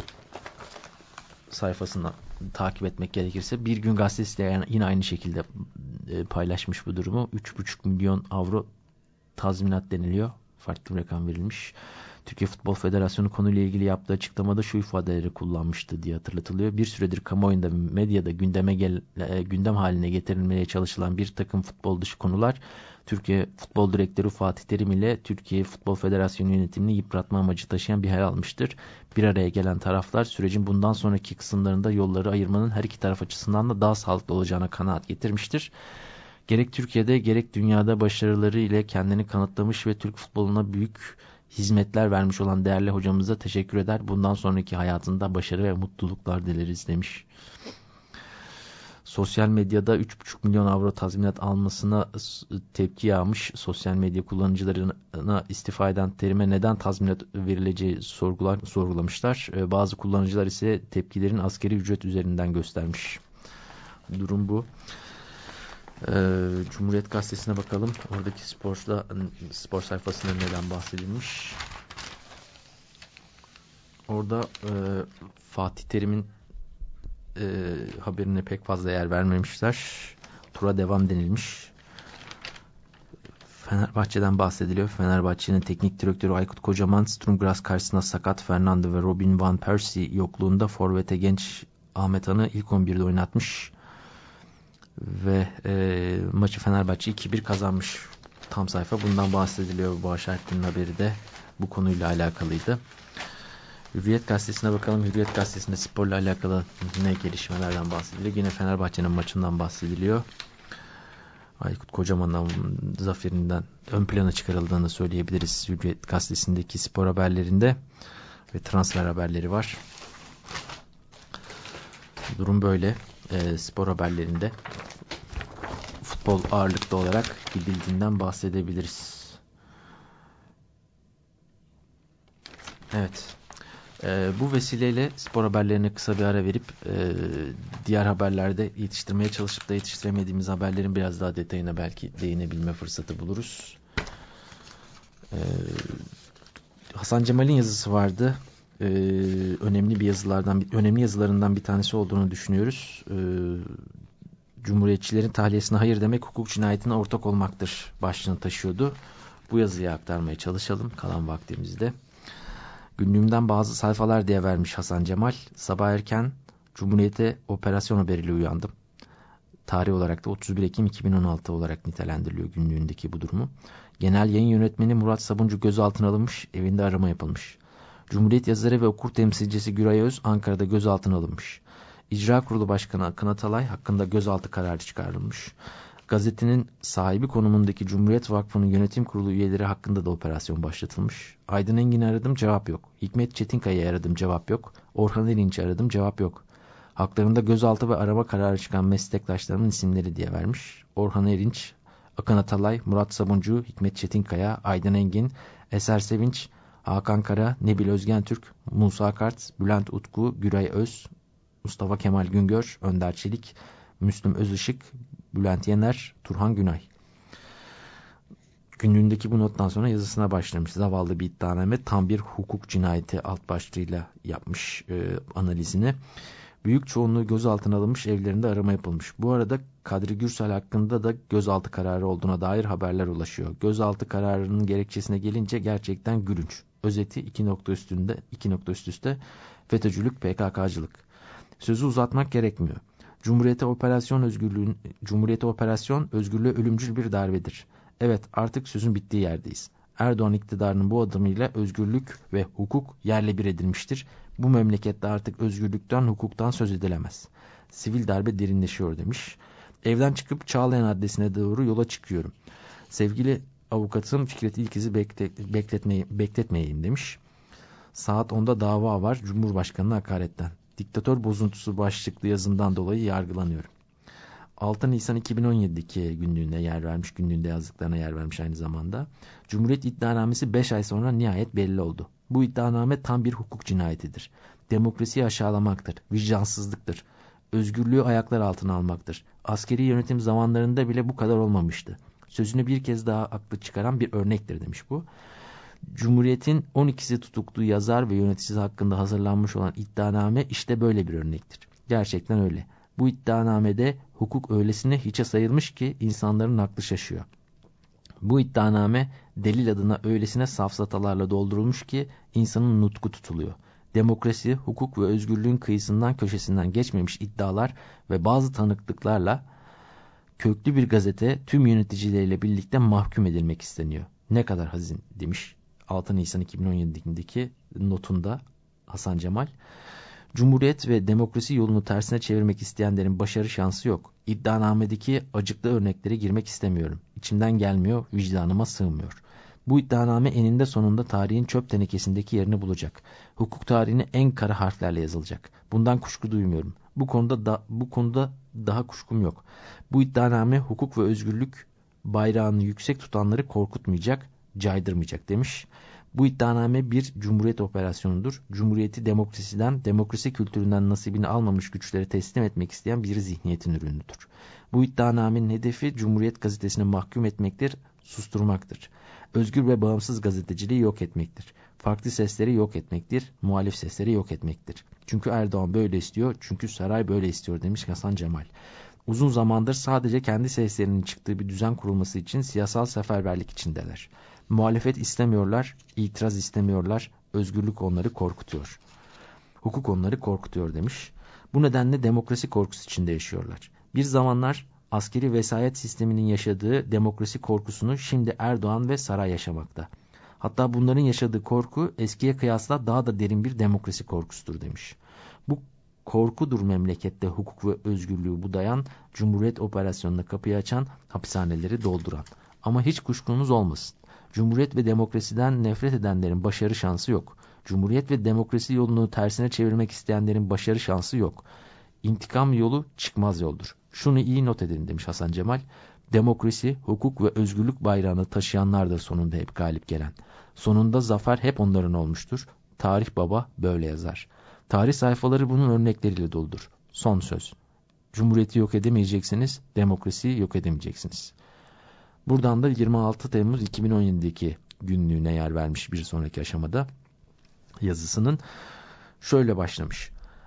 sayfasını takip etmek gerekirse Bir Gün Gazetesi de yine aynı şekilde paylaşmış bu durumu. 3,5 milyon avro tazminat deniliyor. Farklı bir rakam verilmiş. Türkiye Futbol Federasyonu konuyla ilgili yaptığı açıklamada şu ifadeleri kullanmıştı diye hatırlatılıyor. Bir süredir kamuoyunda, medyada gündem haline getirilmeye çalışılan bir takım futbol dışı konular Türkiye Futbol Direktörü Fatih Terim ile Türkiye Futbol Federasyonu yönetimini yıpratma amacı taşıyan bir hal almıştır. Bir araya gelen taraflar sürecin bundan sonraki kısımlarında yolları ayırmanın her iki taraf açısından da daha sağlıklı olacağına kanaat getirmiştir. Gerek Türkiye'de gerek dünyada başarıları ile kendini kanıtlamış ve Türk futboluna büyük hizmetler vermiş olan değerli hocamıza teşekkür eder. Bundan sonraki hayatında başarı ve mutluluklar dileriz demiş. Sosyal medyada 3,5 milyon avro tazminat almasına tepki yağmış. Sosyal medya kullanıcılarına istifa eden Terim'e neden tazminat verileceği sorgulamışlar. Bazı kullanıcılar ise tepkilerin asgari ücret üzerinden göstermiş. Durum bu. Cumhuriyet Gazetesi'ne bakalım. Oradaki spor sayfasında neden bahsedilmiş. Orada Fatih Terim'in haberine pek fazla yer vermemişler. Tura devam denilmiş. Fenerbahçe'den bahsediliyor. Fenerbahçe'nin teknik direktörü Aykut Kocaman, Sturm Graz karşısında sakat Fernando ve Robin van Persie yokluğunda forvete genç Ahmet Han'ı ilk 11'de oynatmış. Ve maçı Fenerbahçe 2-1 kazanmış. Tam sayfa bundan bahsediliyor. Bu Aşerttin'in haberi de bu konuyla alakalıydı. Hürriyet Gazetesi'ne bakalım. Hürriyet Gazetesi'nde sporla alakalı ne gelişmelerden bahsediliyor? Yine Fenerbahçe'nin maçından bahsediliyor. Aykut Kocaman'ın zaferinden ön plana çıkarıldığını söyleyebiliriz. Hürriyet Gazetesi'ndeki spor haberlerinde ve transfer haberleri var. Durum böyle. Spor haberlerinde futbol ağırlıklı olarak gidildiğinden bahsedebiliriz. Evet. Bu vesileyle spor haberlerine kısa bir ara verip diğer haberlerde yetiştirmeye çalışıp da yetiştiremediğimiz haberlerin biraz daha detayına belki değinebilme fırsatı buluruz. Hasan Cemal'in yazısı vardı. Önemli yazılarından bir tanesi olduğunu düşünüyoruz. Cumhuriyetçilerin tahliyesine hayır demek hukuk cinayetine ortak olmaktır başlığını taşıyordu. bu yazıyı aktarmaya çalışalım kalan vaktimizde. Günlüğümden bazı sayfalar diye vermiş Hasan Cemal. Sabah erken Cumhuriyet'e operasyon haberiyle uyandım. Tarih olarak da 31 Ekim 2016 olarak nitelendiriliyor günlüğündeki bu durumu. Genel yayın yönetmeni Murat Sabuncu gözaltına alınmış, evinde arama yapılmış. Cumhuriyet yazarı ve okur temsilcisi Güray Öz Ankara'da gözaltına alınmış. İcra Kurulu Başkanı Akın Atalay hakkında gözaltı kararı çıkarılmış. Gazetenin sahibi konumundaki Cumhuriyet Vakfı'nın yönetim kurulu üyeleri hakkında da operasyon başlatılmış. Aydın Engin'i aradım, cevap yok. Hikmet Çetinkaya'yı aradım, cevap yok. Orhan Erinç'i aradım, cevap yok. Haklarında gözaltı ve arama kararı çıkan meslektaşlarımın isimleri diye vermiş. Orhan Erinç, Akın Atalay, Murat Sabuncu, Hikmet Çetinkaya, Aydın Engin, Eser Sevinç, Hakan Kara, Nebil Özgentürk, Musa Kart, Bülent Utku, Güray Öz, Mustafa Kemal Güngör, Önder Çelik, Müslüm Özışık, Bülent Yener, Turhan Günay. Günlüğündeki bu nottan sonra yazısına başlamış. Zavallı bir iddianame, tam bir hukuk cinayeti alt başlığıyla yapmış analizini. Büyük çoğunluğu gözaltına alınmış, evlerinde arama yapılmış. Bu arada Kadri Gürsel hakkında da gözaltı kararı olduğuna dair haberler ulaşıyor. Gözaltı kararının gerekçesine gelince gerçekten gülünç. Özeti 2 nokta üst üste FETÖ'cülük, PKK'cılık. Sözü uzatmak gerekmiyor. Cumhuriyete operasyon özgürlüğe ölümcül bir darbedir. Evet, artık sözün bittiği yerdeyiz. Erdoğan iktidarının bu adımıyla özgürlük ve hukuk yerle bir edilmiştir. Bu memlekette artık özgürlükten, hukuktan söz edilemez. Sivil darbe derinleşiyor demiş. Evden çıkıp Çağlayan adresine doğru yola çıkıyorum. Sevgili avukatım Fikret İlkiz'i bekletmeyeyim demiş. Saat 10'da dava var Cumhurbaşkanı'na hakaretten. Diktatör bozuntusu başlıklı yazımdan dolayı yargılanıyorum. 6 Nisan 2017'deki günlüğünde yer vermiş, günlüğünde yazdıklarına yer vermiş aynı zamanda. Cumhuriyet iddianamesi 5 ay sonra nihayet belli oldu. Bu iddianame tam bir hukuk cinayetidir. Demokrasiyi aşağılamaktır, vicdansızlıktır. Özgürlüğü ayaklar altına almaktır. Askeri yönetim zamanlarında bile bu kadar olmamıştı. Sözünü bir kez daha aklı çıkaran bir örnektir demiş bu. Cumhuriyet'in 12'si tutuklu yazar ve yöneticisi hakkında hazırlanmış olan iddianame işte böyle bir örnektir. Gerçekten öyle. Bu iddianamede hukuk öylesine hiçe sayılmış ki insanların aklı şaşıyor. Bu iddianame delil adına öylesine safsatalarla doldurulmuş ki insanın nutku tutuluyor. Demokrasi, hukuk ve özgürlüğün kıyısından köşesinden geçmemiş iddialar ve bazı tanıklıklarla köklü bir gazete tüm yöneticileriyle birlikte mahkum edilmek isteniyor. Ne kadar hazin demiş 6 Nisan 2017'deki notunda Hasan Cemal. Cumhuriyet ve demokrasi yolunu tersine çevirmek isteyenlerin başarı şansı yok. İddianamedeki acıklı örneklere girmek istemiyorum. İçimden gelmiyor, vicdanıma sığmıyor. Bu iddianame eninde sonunda tarihin çöp tenekesindeki yerini bulacak. Hukuk tarihine en kara harflerle yazılacak. Bundan kuşku duymuyorum. Bu konuda daha kuşkum yok. Bu iddianame hukuk ve özgürlük bayrağını yüksek tutanları korkutmayacak, caydırmayacak demiş. Bu iddianame bir cumhuriyet operasyonudur. Cumhuriyeti demokrasiden, demokrasi kültüründen nasibini almamış güçlere teslim etmek isteyen bir zihniyetin ürünüdür. Bu iddianamenin hedefi Cumhuriyet gazetesini mahkum etmektir, susturmaktır. Özgür ve bağımsız gazeteciliği yok etmektir. Farklı sesleri yok etmektir, muhalif sesleri yok etmektir. Çünkü Erdoğan böyle istiyor, çünkü saray böyle istiyor demiş Hasan Cemal. Uzun zamandır sadece kendi seslerinin çıktığı bir düzen kurulması için siyasal seferberlik içindeler. Muhalefet istemiyorlar, itiraz istemiyorlar, özgürlük onları korkutuyor. Hukuk onları korkutuyor demiş. Bu nedenle demokrasi korkusu içinde yaşıyorlar. Bir zamanlar askeri vesayet sisteminin yaşadığı demokrasi korkusunu şimdi Erdoğan ve saray yaşamakta. Hatta bunların yaşadığı korku eskiye kıyasla daha da derin bir demokrasi korkusudur demiş. Bu korkudur memlekette hukuk ve özgürlüğü budayan, Cumhuriyet operasyonuna kapıyı açan, hapishaneleri dolduran. Ama hiç kuşkunuz olmasın. Cumhuriyet ve demokrasiden nefret edenlerin başarı şansı yok. Cumhuriyet ve demokrasi yolunu tersine çevirmek isteyenlerin başarı şansı yok. İntikam yolu çıkmaz yoldur. Şunu iyi not edin demiş Hasan Cemal. Demokrasi, hukuk ve özgürlük bayrağını taşıyanlardır sonunda hep galip gelen. Sonunda zafer hep onların olmuştur. Tarih baba böyle yazar. Tarih sayfaları bunun örnekleriyle doludur. Son söz. Cumhuriyeti yok edemeyeceksiniz, demokrasiyi yok edemeyeceksiniz. Buradan da 26 Temmuz 2017'deki günlüğüne yer vermiş bir sonraki aşamada yazısının şöyle başlamış.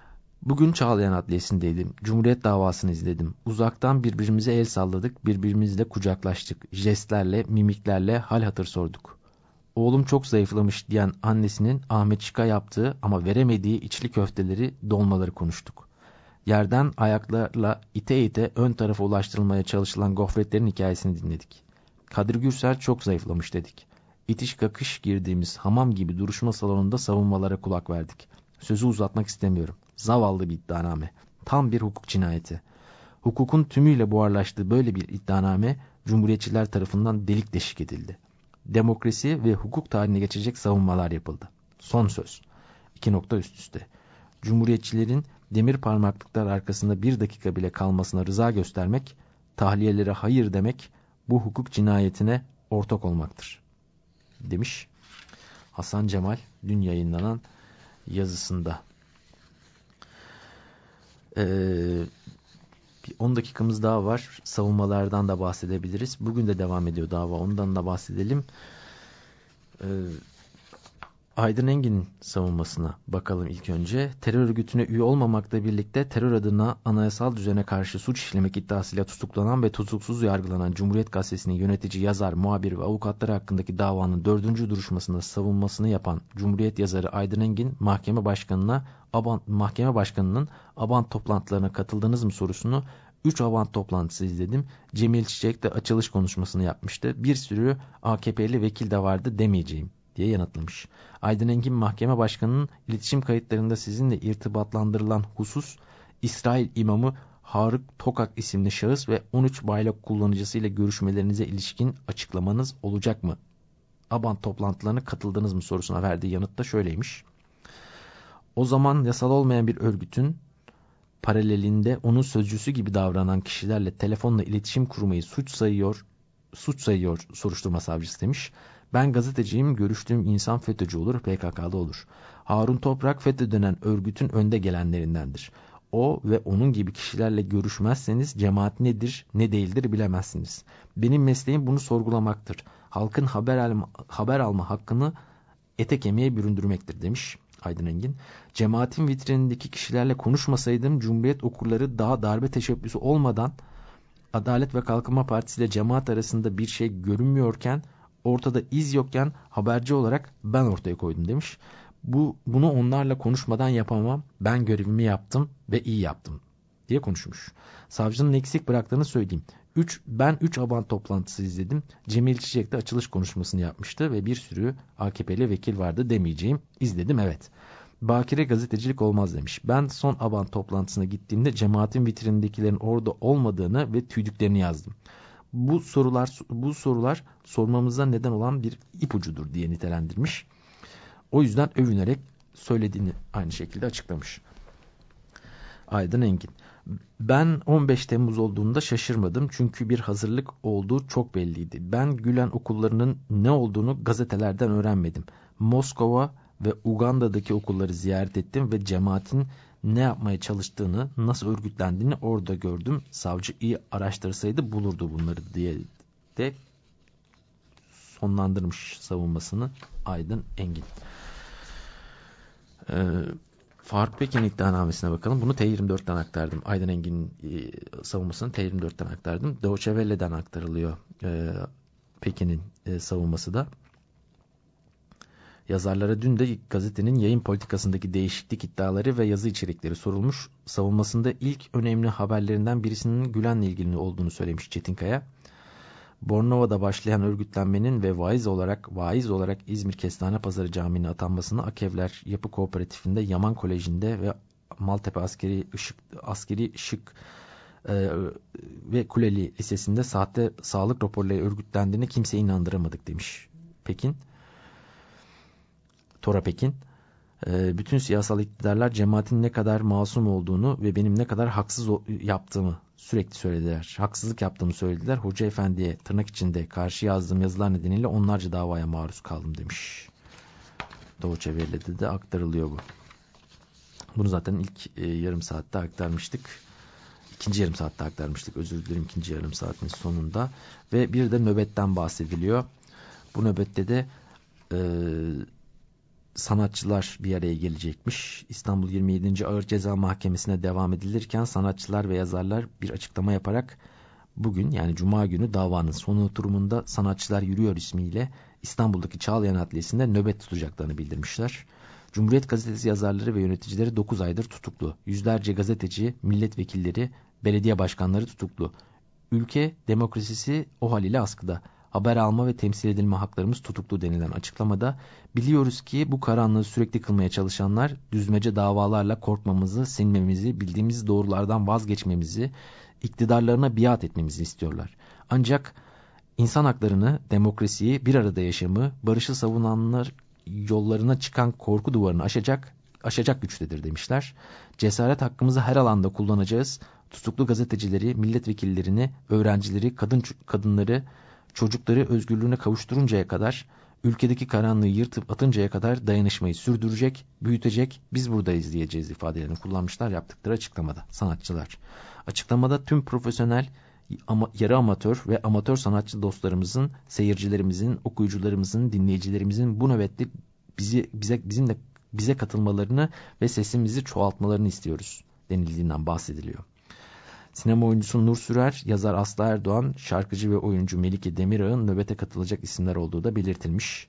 Bugün Çağlayan Adliyesi'ndeydim. Cumhuriyet davasını izledim. Uzaktan birbirimize el salladık, birbirimizle kucaklaştık. Jestlerle, mimiklerle hal hatır sorduk. Oğlum çok zayıflamış diyen annesinin Ahmet Şık'a yaptığı ama veremediği içli köfteleri, dolmaları konuştuk. Yerden ayaklarla ite ite ön tarafa ulaştırılmaya çalışılan gofretlerin hikayesini dinledik. Kadri Gürsel çok zayıflamış dedik. İtiş kakış girdiğimiz hamam gibi duruşma salonunda savunmalara kulak verdik. Sözü uzatmak istemiyorum. Zavallı bir iddianame. Tam bir hukuk cinayeti. Hukukun tümüyle buharlaştığı böyle bir iddianame Cumhuriyetçiler tarafından delik deşik edildi. Demokrasi ve hukuk tarihine geçecek savunmalar yapıldı. Son söz. 2 nokta üst üste. Cumhuriyetçilerin demir parmaklıklar arkasında bir dakika bile kalmasına rıza göstermek, tahliyelere hayır demek, bu hukuk cinayetine ortak olmaktır. Demiş Hasan Cemal dün yayınlanan yazısında. 10 dakikamız daha var. Savunmalardan da bahsedebiliriz. Bugün de devam ediyor dava. Ondan da bahsedelim. Aydın Engin'in savunmasına bakalım ilk önce. Terör örgütüne üye olmamakla birlikte terör adına anayasal düzene karşı suç işlemek iddiasıyla tutuklanan ve tutuksuz yargılanan Cumhuriyet Gazetesi'nin yönetici, yazar, muhabir ve avukatları hakkındaki davanın 4. duruşmasında savunmasını yapan Cumhuriyet yazarı Aydın Engin, mahkeme başkanının Abant toplantılarına katıldınız mı sorusunu 3 Abant toplantısı izledim. Cemil Çiçek de açılış konuşmasını yapmıştı. Bir sürü AKP'li vekil de vardı demeyeceğim diye yanıtlamış. Aydın Engin mahkeme başkanının iletişim kayıtlarında sizinle irtibatlandırılan husus İsrail imamı Haruk Tokak isimli şahıs ve 13 bayrak kullanıcısıyla görüşmelerinize ilişkin açıklamanız olacak mı? Abant toplantılarına katıldınız mı sorusuna verdiği yanıt da şöyleymiş. O zaman yasal olmayan bir örgütün paralelinde onun sözcüsü gibi davranan kişilerle telefonla iletişim kurmayı suç sayıyor soruşturma savcısı demiş. Ben gazeteciyim, görüştüğüm insan FETÖ'cü olur, PKK'da olur. Harun Toprak FETÖ denen örgütün önde gelenlerindendir. O ve onun gibi kişilerle görüşmezseniz cemaat nedir, ne değildir bilemezsiniz. Benim mesleğim bunu sorgulamaktır. Halkın haber alma hakkını ete kemiğe büründürmektir demiş Aydın Engin. Cemaatin vitrinindeki kişilerle konuşmasaydım Cumhuriyet okurları daha darbe teşebbüsü olmadan Adalet ve Kalkınma Partisi ile cemaat arasında bir şey görünmüyorken, ortada iz yokken haberci olarak ben ortaya koydum demiş. Bunu onlarla konuşmadan yapamam. Ben görevimi yaptım ve iyi yaptım diye konuşmuş. Savcının eksik bıraktığını söyleyeyim. Ben 3 Abant toplantısı izledim. Cemil Çiçek de açılış konuşmasını yapmıştı ve bir sürü AKP'li vekil vardı demeyeceğim. İzledim evet. Bakire gazetecilik olmaz demiş. Ben son Abant toplantısına gittiğimde cemaatin vitrindekilerin orada olmadığını ve tüydüklerini yazdım. Bu sorular sormamıza neden olan bir ipucudur diye nitelendirmiş. O yüzden övünerek söylediğini aynı şekilde açıklamış. Aydın Engin. Ben 15 Temmuz olduğunda şaşırmadım çünkü bir hazırlık olduğu çok belliydi. Ben Gülen okullarının ne olduğunu gazetelerden öğrenmedim. Moskova ve Uganda'daki okulları ziyaret ettim ve cemaatin ne yapmaya çalıştığını, nasıl örgütlendiğini orada gördüm. Savcı iyi araştırsaydı bulurdu bunları diye de sonlandırmış savunmasını Aydın Engin. Faruk Pekin iddianamesine bakalım. Bunu T24'ten aktardım. Aydın Engin'in savunmasını T24'ten aktardım. Deutsche Welle'den aktarılıyor Pekin'in savunması da. Yazarlara dün de gazetenin yayın politikasındaki değişiklik iddiaları ve yazı içerikleri sorulmuş. Savunmasında ilk önemli haberlerinden birisinin Gülen'le ilgili olduğunu söylemiş Çetinkaya. Bornova'da başlayan örgütlenmenin ve vaiz olarak İzmir Kestane Pazarı Camii'ne atanmasını Akevler Yapı Kooperatifinde, Yaman Koleji'nde ve Maltepe Askeri Şık ve Kuleli Lisesi'nde sahte sağlık raporları örgütlendiğine kimseye inandıramadık demiş Tora Pekin. Bütün siyasal iktidarlar cemaatin ne kadar masum olduğunu ve benim ne kadar yaptığımı sürekli söylediler. Haksızlık yaptığımı söylediler. Hoca Efendi'ye tırnak içinde karşı yazdığım yazılar nedeniyle onlarca davaya maruz kaldım demiş. Deutsche Welle'de de aktarılıyor bu. Bunu zaten ilk yarım saatte aktarmıştık. İkinci yarım saatte aktarmıştık. Özür dilerim, ikinci yarım saatin sonunda. Ve bir de nöbetten bahsediliyor. Bu nöbette de sanatçılar bir araya gelecekmiş. İstanbul 27. Ağır Ceza Mahkemesi'ne devam edilirken sanatçılar ve yazarlar bir açıklama yaparak bugün, yani Cuma günü, davanın son oturumunda Sanatçılar Yürüyor ismiyle İstanbul'daki Çağlayan Adliyesi'nde nöbet tutacaklarını bildirmişler. Cumhuriyet Gazetesi yazarları ve yöneticileri 9 aydır tutuklu. Yüzlerce gazeteci, milletvekilleri, belediye başkanları tutuklu. Ülke demokrasisi o haliyle askıda. Haber alma ve temsil edilme haklarımız tutuklu denilen açıklamada, biliyoruz ki bu karanlığı sürekli kılmaya çalışanlar düzmece davalarla korkmamızı, sinmemizi, bildiğimiz doğrulardan vazgeçmemizi, iktidarlarına biat etmemizi istiyorlar. Ancak insan haklarını, demokrasiyi, bir arada yaşamı, barışı savunanlar yollarına çıkan korku duvarını aşacak güçtedir demişler. Cesaret hakkımızı her alanda kullanacağız. Tutuklu gazetecileri, milletvekillerini, öğrencileri, kadınları, çocukları özgürlüğüne kavuşturuncaya kadar, ülkedeki karanlığı yırtıp atıncaya kadar dayanışmayı sürdürecek, büyütecek, biz buradayız diyeceğiz ifadelerini kullanmışlar yaptıkları açıklamada sanatçılar. Açıklamada tüm profesyonel, yarı amatör ve amatör sanatçı dostlarımızın, seyircilerimizin, okuyucularımızın, dinleyicilerimizin bu nöbette bize katılmalarını ve sesimizi çoğaltmalarını istiyoruz denildiğinden bahsediliyor. Sinema oyuncusu Nur Sürer, yazar Aslı Erdoğan, şarkıcı ve oyuncu Melike Demirağ'ın nöbete katılacak isimler olduğu da belirtilmiş.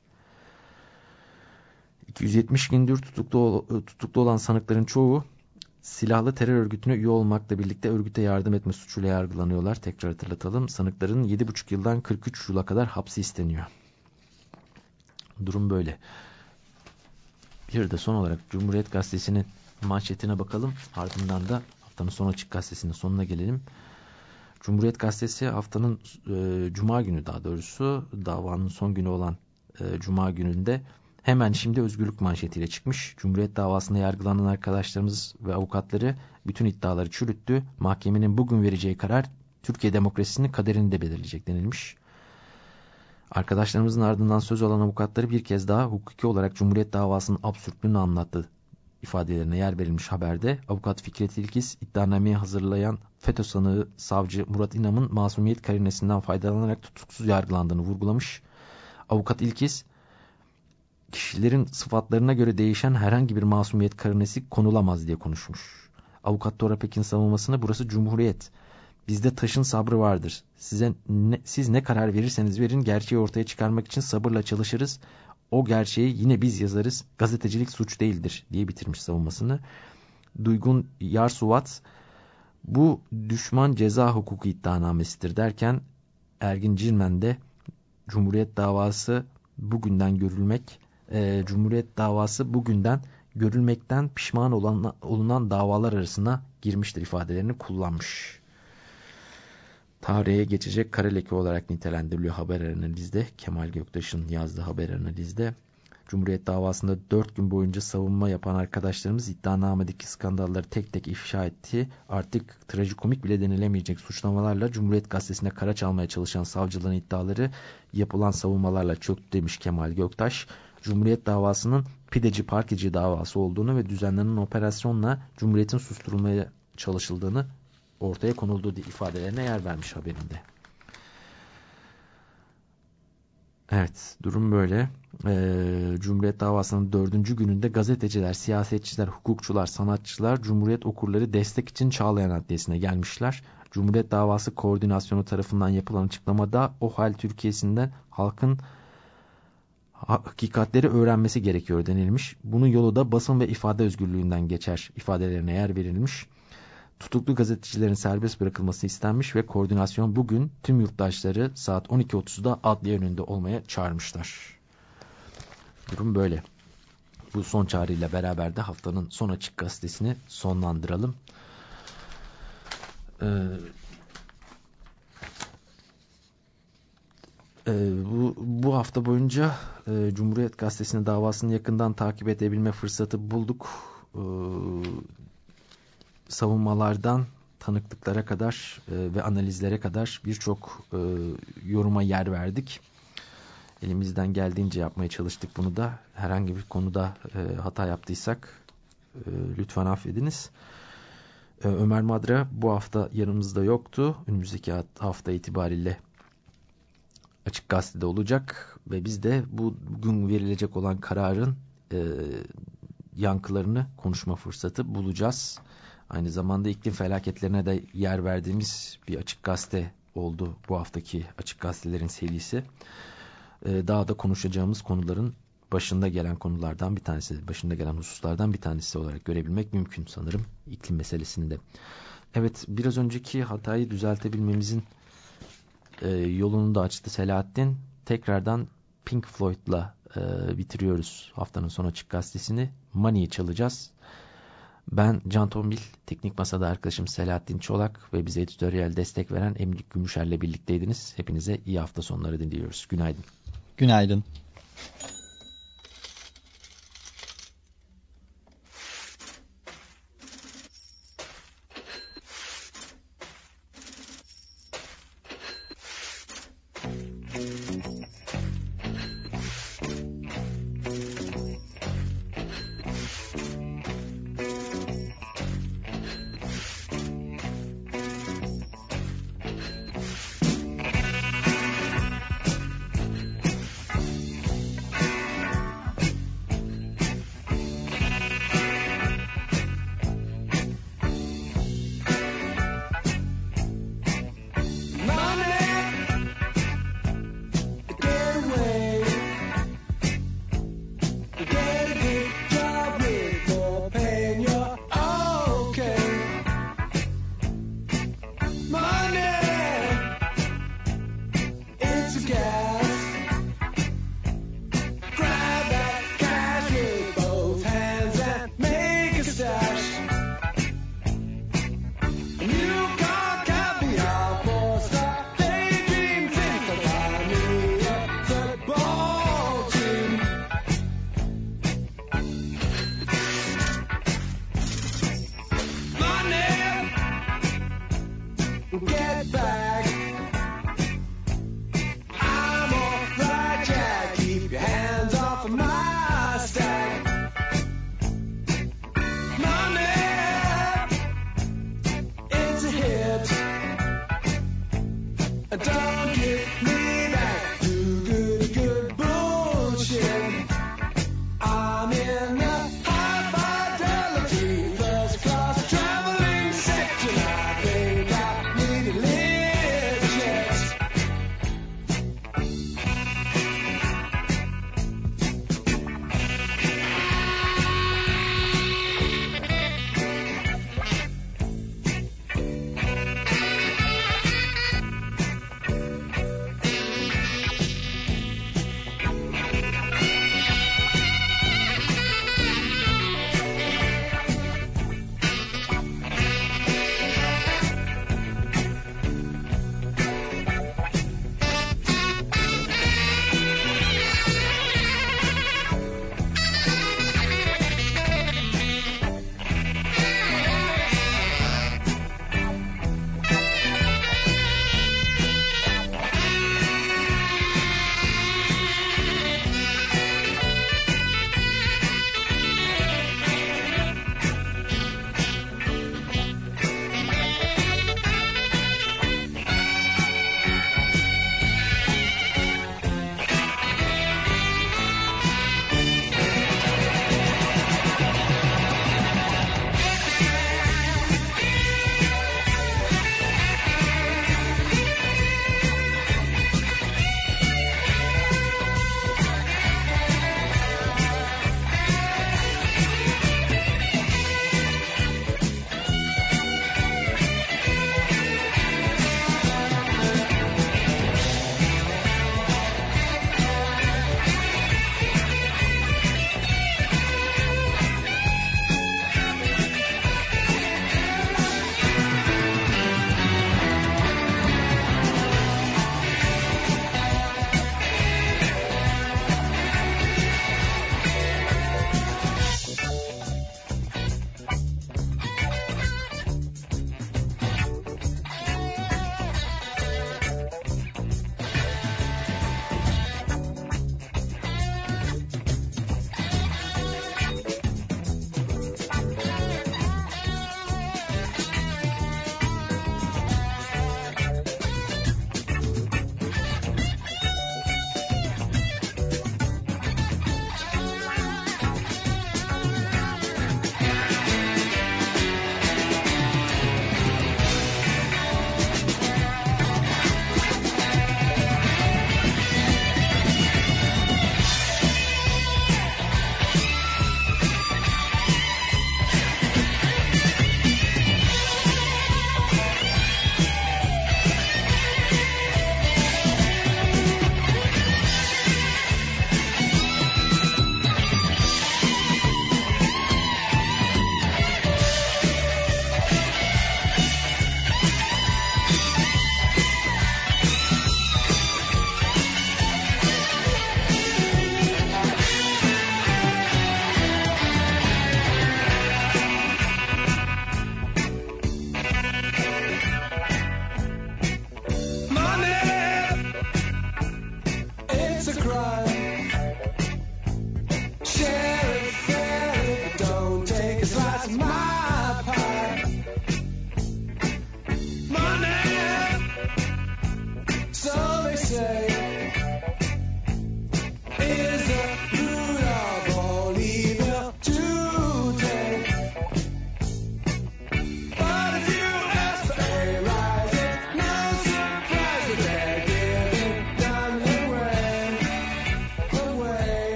270 gündür tutuklu olan sanıkların çoğu silahlı terör örgütüne üye olmakla birlikte örgüte yardım etme suçuyla yargılanıyorlar. Tekrar hatırlatalım. Sanıkların 7,5 yıldan 43 yıla kadar hapsi isteniyor. Durum böyle. Bir de son olarak Cumhuriyet Gazetesi'nin manşetine bakalım. Ardından da haftanın son açık gazetesinin sonuna gelelim. Cumhuriyet Gazetesi haftanın Cuma günü, daha doğrusu davanın son günü olan Cuma gününde hemen şimdi özgürlük manşetiyle çıkmış. Cumhuriyet davasında yargılanan arkadaşlarımız ve avukatları bütün iddiaları çürüttü. Mahkemenin bugün vereceği karar Türkiye demokrasisinin kaderini de belirleyecek denilmiş. Arkadaşlarımızın ardından söz alan avukatları bir kez daha hukuki olarak Cumhuriyet davasının absürtlüğünü anlattı ifadelerine yer verilmiş haberde. Avukat Fikret İlkiz, iddianameyi hazırlayan FETÖ sanığı savcı Murat İnam'ın masumiyet karinesinden faydalanarak tutuksuz yargılandığını vurgulamış. Avukat İlkiz, kişilerin sıfatlarına göre değişen herhangi bir masumiyet karinesi konulamaz diye konuşmuş. Avukat Tora Pekin savunmasını, burası Cumhuriyet, bizde taşın sabrı vardır. Siz ne karar verirseniz verin, gerçeği ortaya çıkarmak için sabırla çalışırız. O gerçeği yine biz yazarız. Gazetecilik suç değildir diye bitirmiş savunmasını. Duygun Yarsuvat, bu düşman ceza hukuku iddianamesidir derken, Ergin Cirmen de Cumhuriyet davası bugünden görülmekten pişman olunan davalar arasına girmiştir ifadelerini kullanmış. Tarihe geçecek kara leke olarak nitelendiriliyor haber analizde. Kemal Göktaş'ın yazdığı haber analizde. Cumhuriyet davasında 4 gün boyunca savunma yapan arkadaşlarımız iddianamedeki skandalları tek tek ifşa etti. Artık trajikomik bile denilemeyecek suçlamalarla Cumhuriyet Gazetesi'ne kara çalmaya çalışan savcıların iddiaları yapılan savunmalarla çöktü demiş Kemal Göktaş. Cumhuriyet davasının pideci parkeci davası olduğunu ve düzenlenen operasyonla Cumhuriyet'in susturulmaya çalışıldığını ortaya konulduğu ifadelerine yer vermiş haberinde. Evet, durum böyle. Cumhuriyet davasının 4. gününde gazeteciler, siyasetçiler, hukukçular, sanatçılar, Cumhuriyet okurları destek için Çağlayan Adliyesi'ne gelmişler. Cumhuriyet davası koordinasyonu tarafından yapılan açıklamada o hal Türkiye'sinden halkın hakikatleri öğrenmesi gerekiyor denilmiş. Bunun yolu da basın ve ifade özgürlüğünden geçer ifadelerine yer verilmiş. Tutuklu gazetecilerin serbest bırakılması istenmiş ve koordinasyon bugün tüm yurttaşları saat 12.30'da adliye önünde olmaya çağırmışlar. Durum böyle. Bu son çağrıyla beraber de haftanın son açık gazetesini sonlandıralım. Bu hafta boyunca Cumhuriyet Gazetesi'nin davasını yakından takip edebilme fırsatı bulduk. Savunmalardan tanıklıklara kadar ve analizlere kadar birçok yoruma yer verdik. Elimizden geldiğince yapmaya çalıştık bunu da. Herhangi bir konuda hata yaptıysak lütfen affediniz. Ömer Madra bu hafta yanımızda yoktu. Önümüzdeki hafta itibariyle Açık Gazete'de olacak ve biz de bugün verilecek olan kararın yankılarını konuşma fırsatı bulacağız. Aynı zamanda iklim felaketlerine de yer verdiğimiz bir açık gazete oldu bu haftaki açık gazetelerin serisi. Daha da konuşacağımız konuların başında gelen konulardan bir tanesi, başında gelen hususlardan bir tanesi olarak görebilmek mümkün sanırım iklim meselesini de. Evet, biraz önceki hatayı düzeltebilmemizin yolunu da açtı Selahattin. Tekrardan Pink Floyd'la bitiriyoruz haftanın son açık gazetesini. Money'i çalacağız. Ben Can Tombil, teknik masada arkadaşım Selahattin Çolak ve bize editoryal destek veren Emlik Gümüşer'le birlikteydiniz. Hepinize iyi hafta sonları diliyoruz. Günaydın. Günaydın.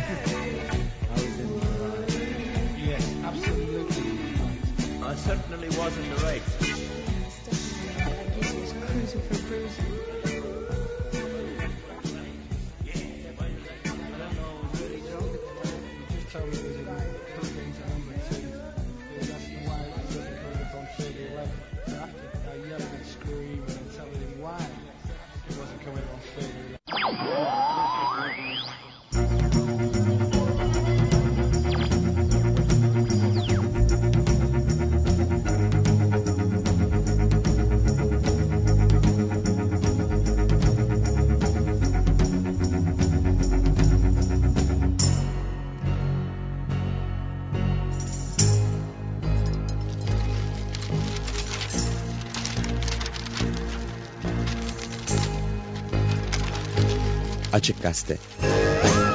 Yes, absolutely. I certainly was in the right. Cruising for cruising. Told me it was put into number 2. Yeah, that's why it wasn't coming up on 3011. So after I yelled and screamed and telling him why it wasn't coming up on 3011. Açık Gazete.